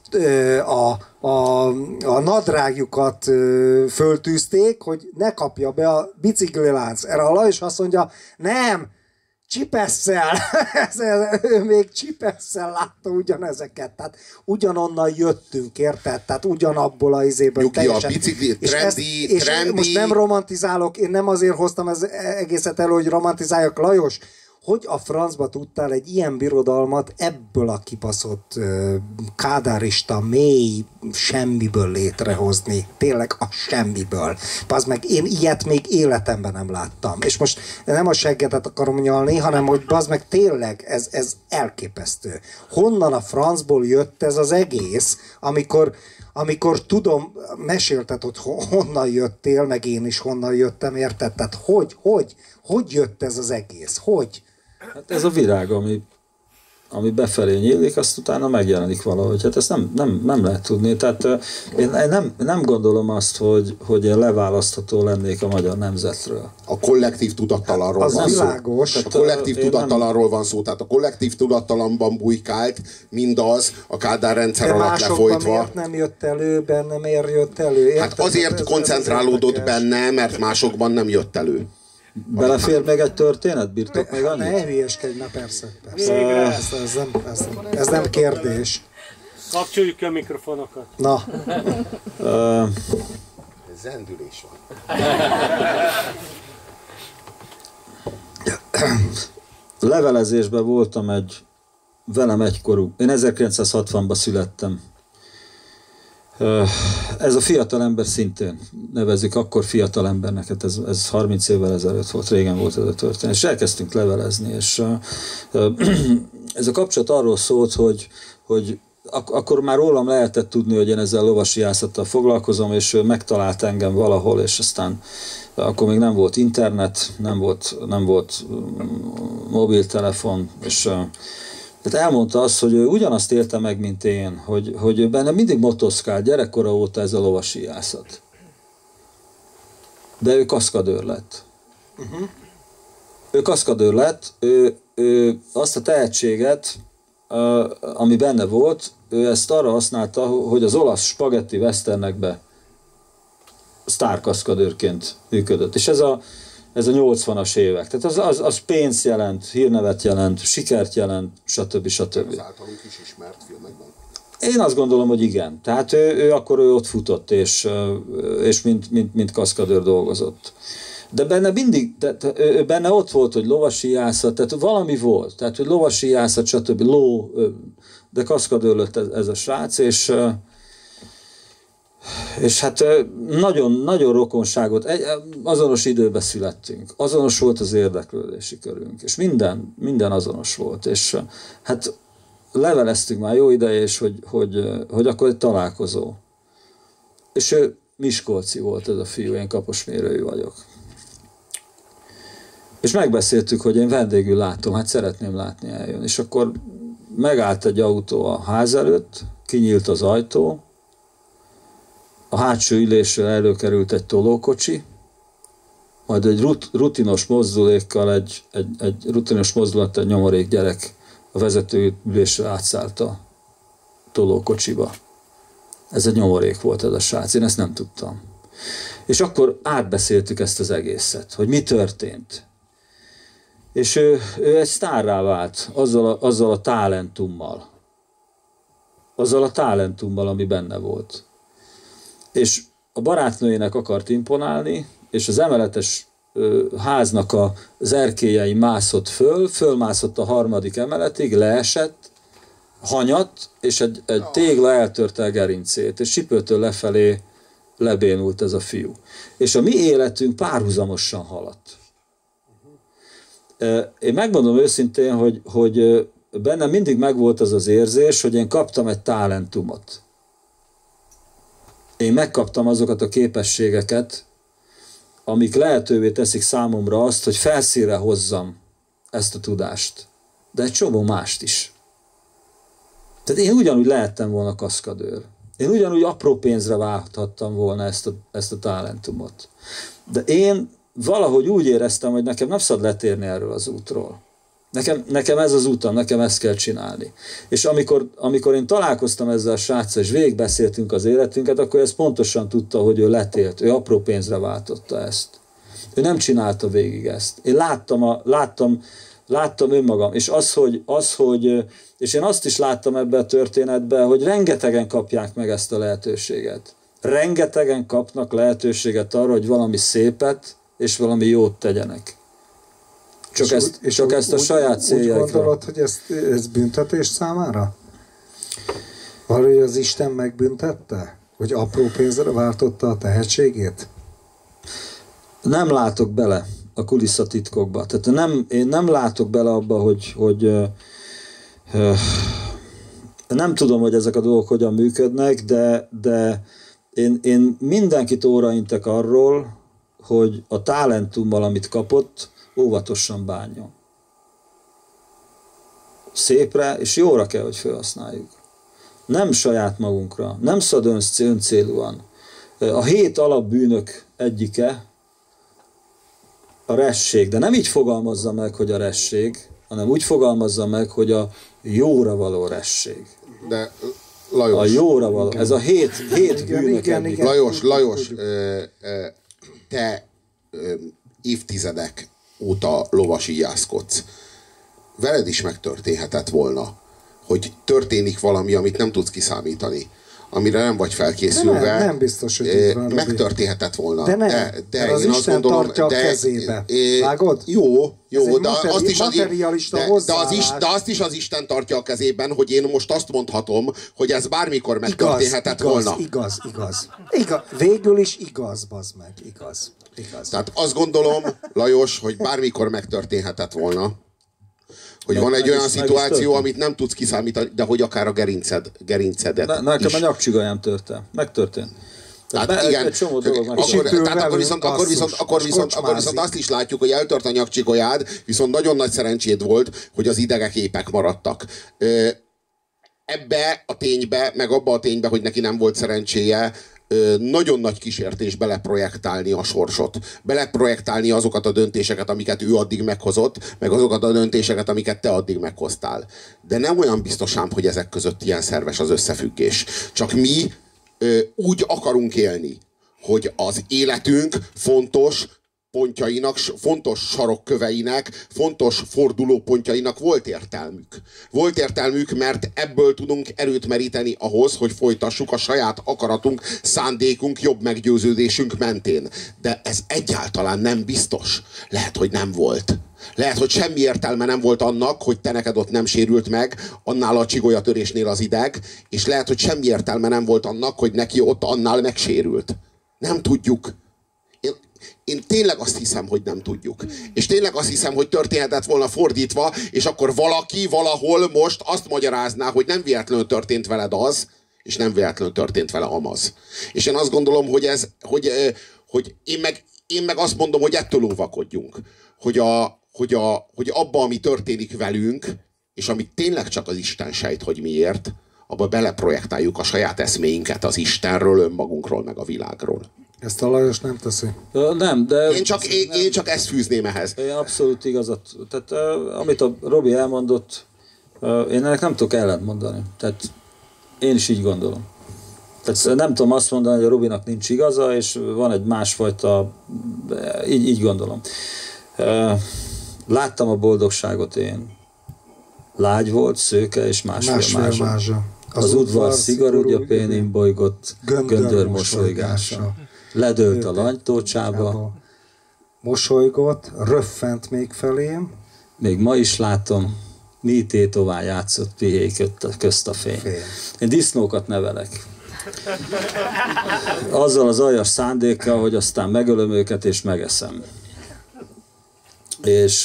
a nadrágjukat föltűzték, hogy ne kapja be a biciklilánc. Erre a Lajos azt mondja, nem, csipesszel, ő még csipesszel látta ugyanezeket, tehát ugyanonnan jöttünk, érted? Tehát ugyanabból a izéből teljesen. A bicikli, trendi. Most nem romantizálok, én nem azért hoztam ez egészet elő, hogy romantizáljak, Lajos, hogy a francba tudtál egy ilyen birodalmat ebből a kibaszott kádárista, mély semmiből létrehozni. Tényleg a semmiből. Pazd meg, én ilyet még életemben nem láttam. És most nem a seggedet akarom nyalni, hanem hogy pazd meg, tényleg ez elképesztő. Honnan a francból jött ez az egész, amikor tudom, mesélted, hogy honnan jöttél, meg én is honnan jöttem, érted? Tehát hogy jött ez az egész? Hogy? Hát ez a virág, ami befelé nyílik, azt utána megjelenik valahogy. Hát ezt nem lehet tudni. Tehát én nem gondolom azt, hogy én leválasztható lennék a magyar nemzetről. A kollektív tudattalanról van szó. A kollektív tudattalanról van szó. Tehát a kollektív tudattalanban bujkált mindaz a Kádár rendszer alatt lefolytva. Miért nem jött elő, benne miért jött elő? Érted? Hát azért koncentrálódott benne, mert másokban nem jött elő. Belefér még egy történet? Bírtok még annyit? Ne hülyeskedj, na persze. Ez nem kérdés. Kapcsoljuk ki a mikrofonokat. Na. Zendülés van. Levelezésben voltam velem egykorú. Én 1960-ban születtem. Ez a fiatalember szintén nevezik akkor fiatalembernek, hát ez 30 évvel ezelőtt volt, régen volt ez a történet, és elkezdtünk levelezni, és ez a kapcsolat arról szólt, hogy akkor már rólam lehetett tudni, hogy én ezzel lovashiászattal foglalkozom, és ő megtalált engem valahol, és aztán akkor még nem volt internet, nem volt mobiltelefon, és tehát elmondta azt, hogy ő ugyanazt élte meg, mint én, hogy ő benne mindig motoszkál, gyerekkora óta ez a lovashiászat. De ő kaszkadőr lett. Ő kaszkadőr lett, ő azt a tehetséget, ami benne volt, ő ezt arra használta, hogy az olasz spagetti westernekbe sztárkaszkadőrként működött. És ez a 80-as évek. Tehát az pénzt jelent, hírnevet jelent, sikert jelent, stb. Az általunk is ismert filmekben. Én azt gondolom, hogy igen. Tehát ő akkor ott futott, és mint kaszkadőr dolgozott. De benne mindig, benne ott volt, hogy lovashiászat, tehát valami volt. Tehát, hogy lovashiászat, stb. De kaszkadőr lett ez a srác, és hát nagyon, nagyon rokonságot, azonos időben születtünk, azonos volt az érdeklődési körünk, és minden azonos volt, és hát leveleztünk már jó ideje, és hogy akkor egy találkozó. És ő miskolci volt ez a fiú, én Kaposmérői vagyok. És megbeszéltük, hogy én vendégül látom, hát szeretném látni, eljön. És akkor megállt egy autó a ház előtt, kinyílt az ajtó, a hátsó ülésről előkerült egy tolókocsi, majd egy rutinos mozdulékkal, egy rutinos mozdulat, egy nyomorék gyerek a vezetőülésre átszállt a tolókocsiba. Ez egy nyomorék volt ez a srác, én ezt nem tudtam. És akkor átbeszéltük ezt az egészet, hogy mi történt. És ő egy sztárrá vált azzal a talentummal. Azzal a talentummal, ami benne volt. És a barátnőjének akart imponálni, és az emeletes háznak az erkélyei mászott fölmászott a 3. emeletig, leesett, hanyatt, és egy tégla eltörte a gerincét, és Csipőtől lefelé lebénult ez a fiú. És a mi életünk párhuzamosan haladt. Én megmondom őszintén, hogy bennem mindig megvolt az az érzés, hogy én kaptam egy talentumot. Én megkaptam azokat a képességeket, amik lehetővé teszik számomra azt, hogy felszínre hozzam ezt a tudást. De egy csomó mást is. Tehát én ugyanúgy lehettem volna kaszkadőr. Én ugyanúgy apró pénzre válthattam volna ezt a talentumot. De én valahogy úgy éreztem, hogy nekem nem szabad letérni erről az útról. Nekem ez az utam, nekem ezt kell csinálni. És amikor én találkoztam ezzel a sráccal, és végigbeszéltünk az életünket, akkor ezt pontosan tudta, hogy ő letélt, ő apró pénzre váltotta ezt. Ő nem csinálta végig ezt. Én láttam önmagam, és és én azt is láttam ebben a történetben, hogy rengetegen kapják meg ezt a lehetőséget. Rengetegen kapnak lehetőséget arra, hogy valami szépet és valami jót tegyenek. Csak ezt a saját céljaikra. Úgy gondolod, hogy ez büntetés számára? Valahogy az Isten megbüntette? Hogy apró pénzre váltotta a tehetségét? Nem látok bele a kulisszatitkokba. Tehát én nem látok bele abba, hogy nem tudom, hogy ezek a dolgok hogyan működnek, de én mindenkit óraintek arról, hogy a talentummal, amit kapott, óvatosan bánjon. Szépre és jóra kell, hogy felhasználjuk. Nem saját magunkra, nem szabad öncélúan. A 7 alapbűnök egyike a resség, de nem így fogalmazza meg, hogy a resség, hanem úgy fogalmazza meg, hogy a jóra való resség. De Lajos. A jóra való, ez a 7 bűnök egyike. Lajos, te évtizedek óta lovasíjászkodsz. Veled is megtörténhetett volna, hogy történik valami, amit nem tudsz kiszámítani, amire nem vagy felkészülve. Nem biztos, hogy így van. Megtörténhetett volna. De nem, de az én Isten azt gondolom, tartja a kezébe. Vágod? Jó, de azt is az Isten tartja a kezében, hogy én most azt mondhatom, hogy ez bármikor megtörténhetett volna. Igaz. Végül is igaz, bazd meg. Igaz. Tehát azt gondolom, Lajos, hogy bármikor megtörténhetett volna. Hogy van egy olyan szituáció, amit nem tudsz kiszámítani, de hogy akár a gerincedet nekem is. a nyakcsigajám megtörtént. Hát igen, egy csomó dolog akkor viszont azt is látjuk, hogy eltört a nyakcsigolyád, viszont nagyon nagy szerencséd volt, hogy az idegek épek maradtak. Ebbe a ténybe, meg abba a ténybe, hogy neki nem volt szerencséje, nagyon nagy kísértés beleprojektálni a sorsot. Beleprojektálni azokat a döntéseket, amiket ő addig meghozott, meg azokat a döntéseket, amiket te addig meghoztál. De nem olyan biztos ám, hogy ezek között ilyen szerves az összefüggés. Csak mi úgy akarunk élni, hogy az életünk fontos pontjainak, fontos sarokköveinek, fontos fordulópontjainak volt értelmük. Volt értelmük, mert ebből tudunk erőt meríteni ahhoz, hogy folytassuk a saját akaratunk, szándékunk, jobb meggyőződésünk mentén. De ez egyáltalán nem biztos. Lehet, hogy nem volt. Lehet, hogy semmi értelme nem volt annak, hogy te neked ott nem sérült meg, annál a csigolyatörésnél az ideg, és lehet, hogy semmi értelme nem volt annak, hogy neki ott annál megsérült. Nem tudjuk. Én tényleg azt hiszem, hogy nem tudjuk. És tényleg azt hiszem, hogy történhetett volna fordítva, és akkor valaki valahol most azt magyarázná, hogy nem véletlenül történt veled az, és nem véletlenül történt vele amaz. És én azt gondolom, hogy én meg azt mondom, hogy ettől óvakodjunk. Hogy abba, ami történik velünk, és amit tényleg csak az Isten sejt, hogy miért, abba beleprojektáljuk a saját eszméinket az Istenről, önmagunkról, meg a világról. Ezt a Lajos nem teszi. Nem, de... Én csak ezt fűzném ehhez. Én abszolút igazat. Tehát amit a Robi elmondott, én ennek nem tudok ellent mondani. Tehát én is így gondolom. Tehát nem tudom azt mondani, hogy a Robinak nincs igaza, és van egy másfajta... Így gondolom. Láttam a boldogságot én. Lágy volt, szőke és másfél mázsa. Az udvar szigorúgya pénén bolygott göndör mosolygása. Ledőlt a langytócsába. Mosolygott, röffent még felém. Még ma is látom, mi tétován játszott pihéj közt a fény. Én disznókat nevelek. Azzal az aljas szándékkal, hogy aztán megölöm őket és megeszem. És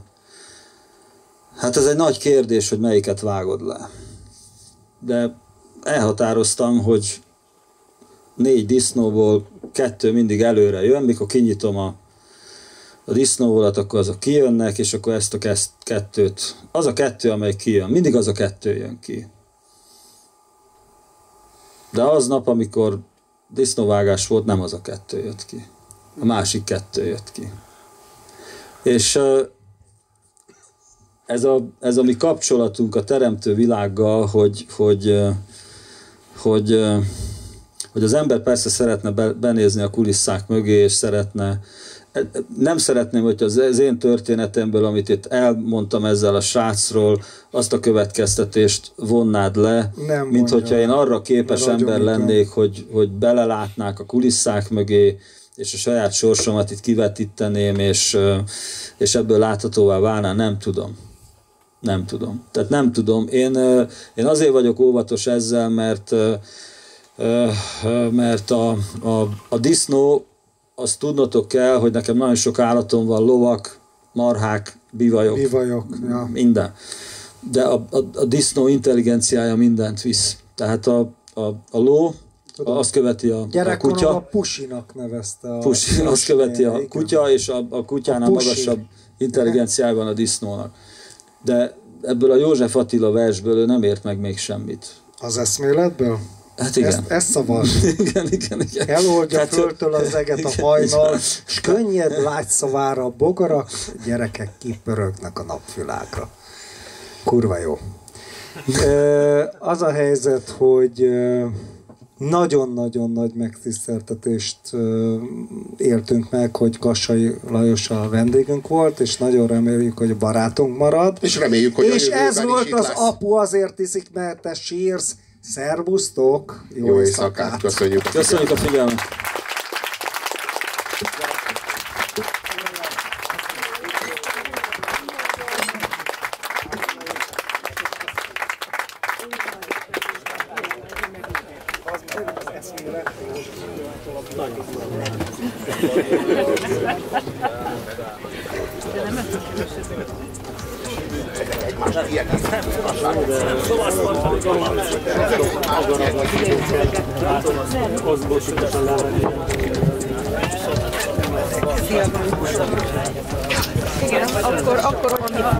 hát ez egy nagy kérdés, hogy melyiket vágod le. De elhatároztam, hogy 4 disznóból 2 mindig előre jön, mikor kinyitom a disznóvolat, akkor azok kijönnek, és akkor ezt a 2-t, az a 2, amely kijön, mindig az a 2 jön ki. De aznap, amikor disznóvágás volt, nem az a 2 jött ki. A másik 2 jött ki. És ez a mi kapcsolatunk a teremtő világgal, hogy az ember persze szeretne benézni a kulisszák mögé, és nem szeretném, hogy az én történetemből, amit itt elmondtam ezzel a srácról, azt a következtetést vonnád le, mint hogyha én arra képes ember lennék, hogy belelátnák a kulisszák mögé, és a saját sorsomat itt kivetíteném, és ebből láthatóvá válná, nem tudom. Nem tudom. Tehát nem tudom. Én azért vagyok óvatos ezzel, mert a disznó, azt tudnotok kell, hogy nekem nagyon sok állatom van, lovak, marhák, bivajok, ja. Minden. De a disznó intelligenciája mindent visz. Tehát a ló, azt követi a kutya. A Pusinak nevezte. Azt követi a kutya, és a kutyánál magasabb intelligenciája van a disznónak. De ebből a József Attila versből ő nem ért meg még semmit. Az eszméletből? Hát igen. Ezt szavaz. igen. Elordja föltől az eget a hajnal, és könnyed lágyszavára a bogarak, gyerekek kipörögnek a napvilágra. Kurva jó. Az a helyzet, hogy nagyon-nagyon nagy megtiszteltetést éltünk meg, hogy Kassai Lajos a vendégünk volt, és nagyon reméljük, hogy barátunk marad. És reméljük, hogy és ez volt az lesz. Apu azért iszik, mert te sírsz. Szervusztok! Jó éjszakát! Köszönjük a figyelmet! Egymást kiegészíteni. Igen, akkor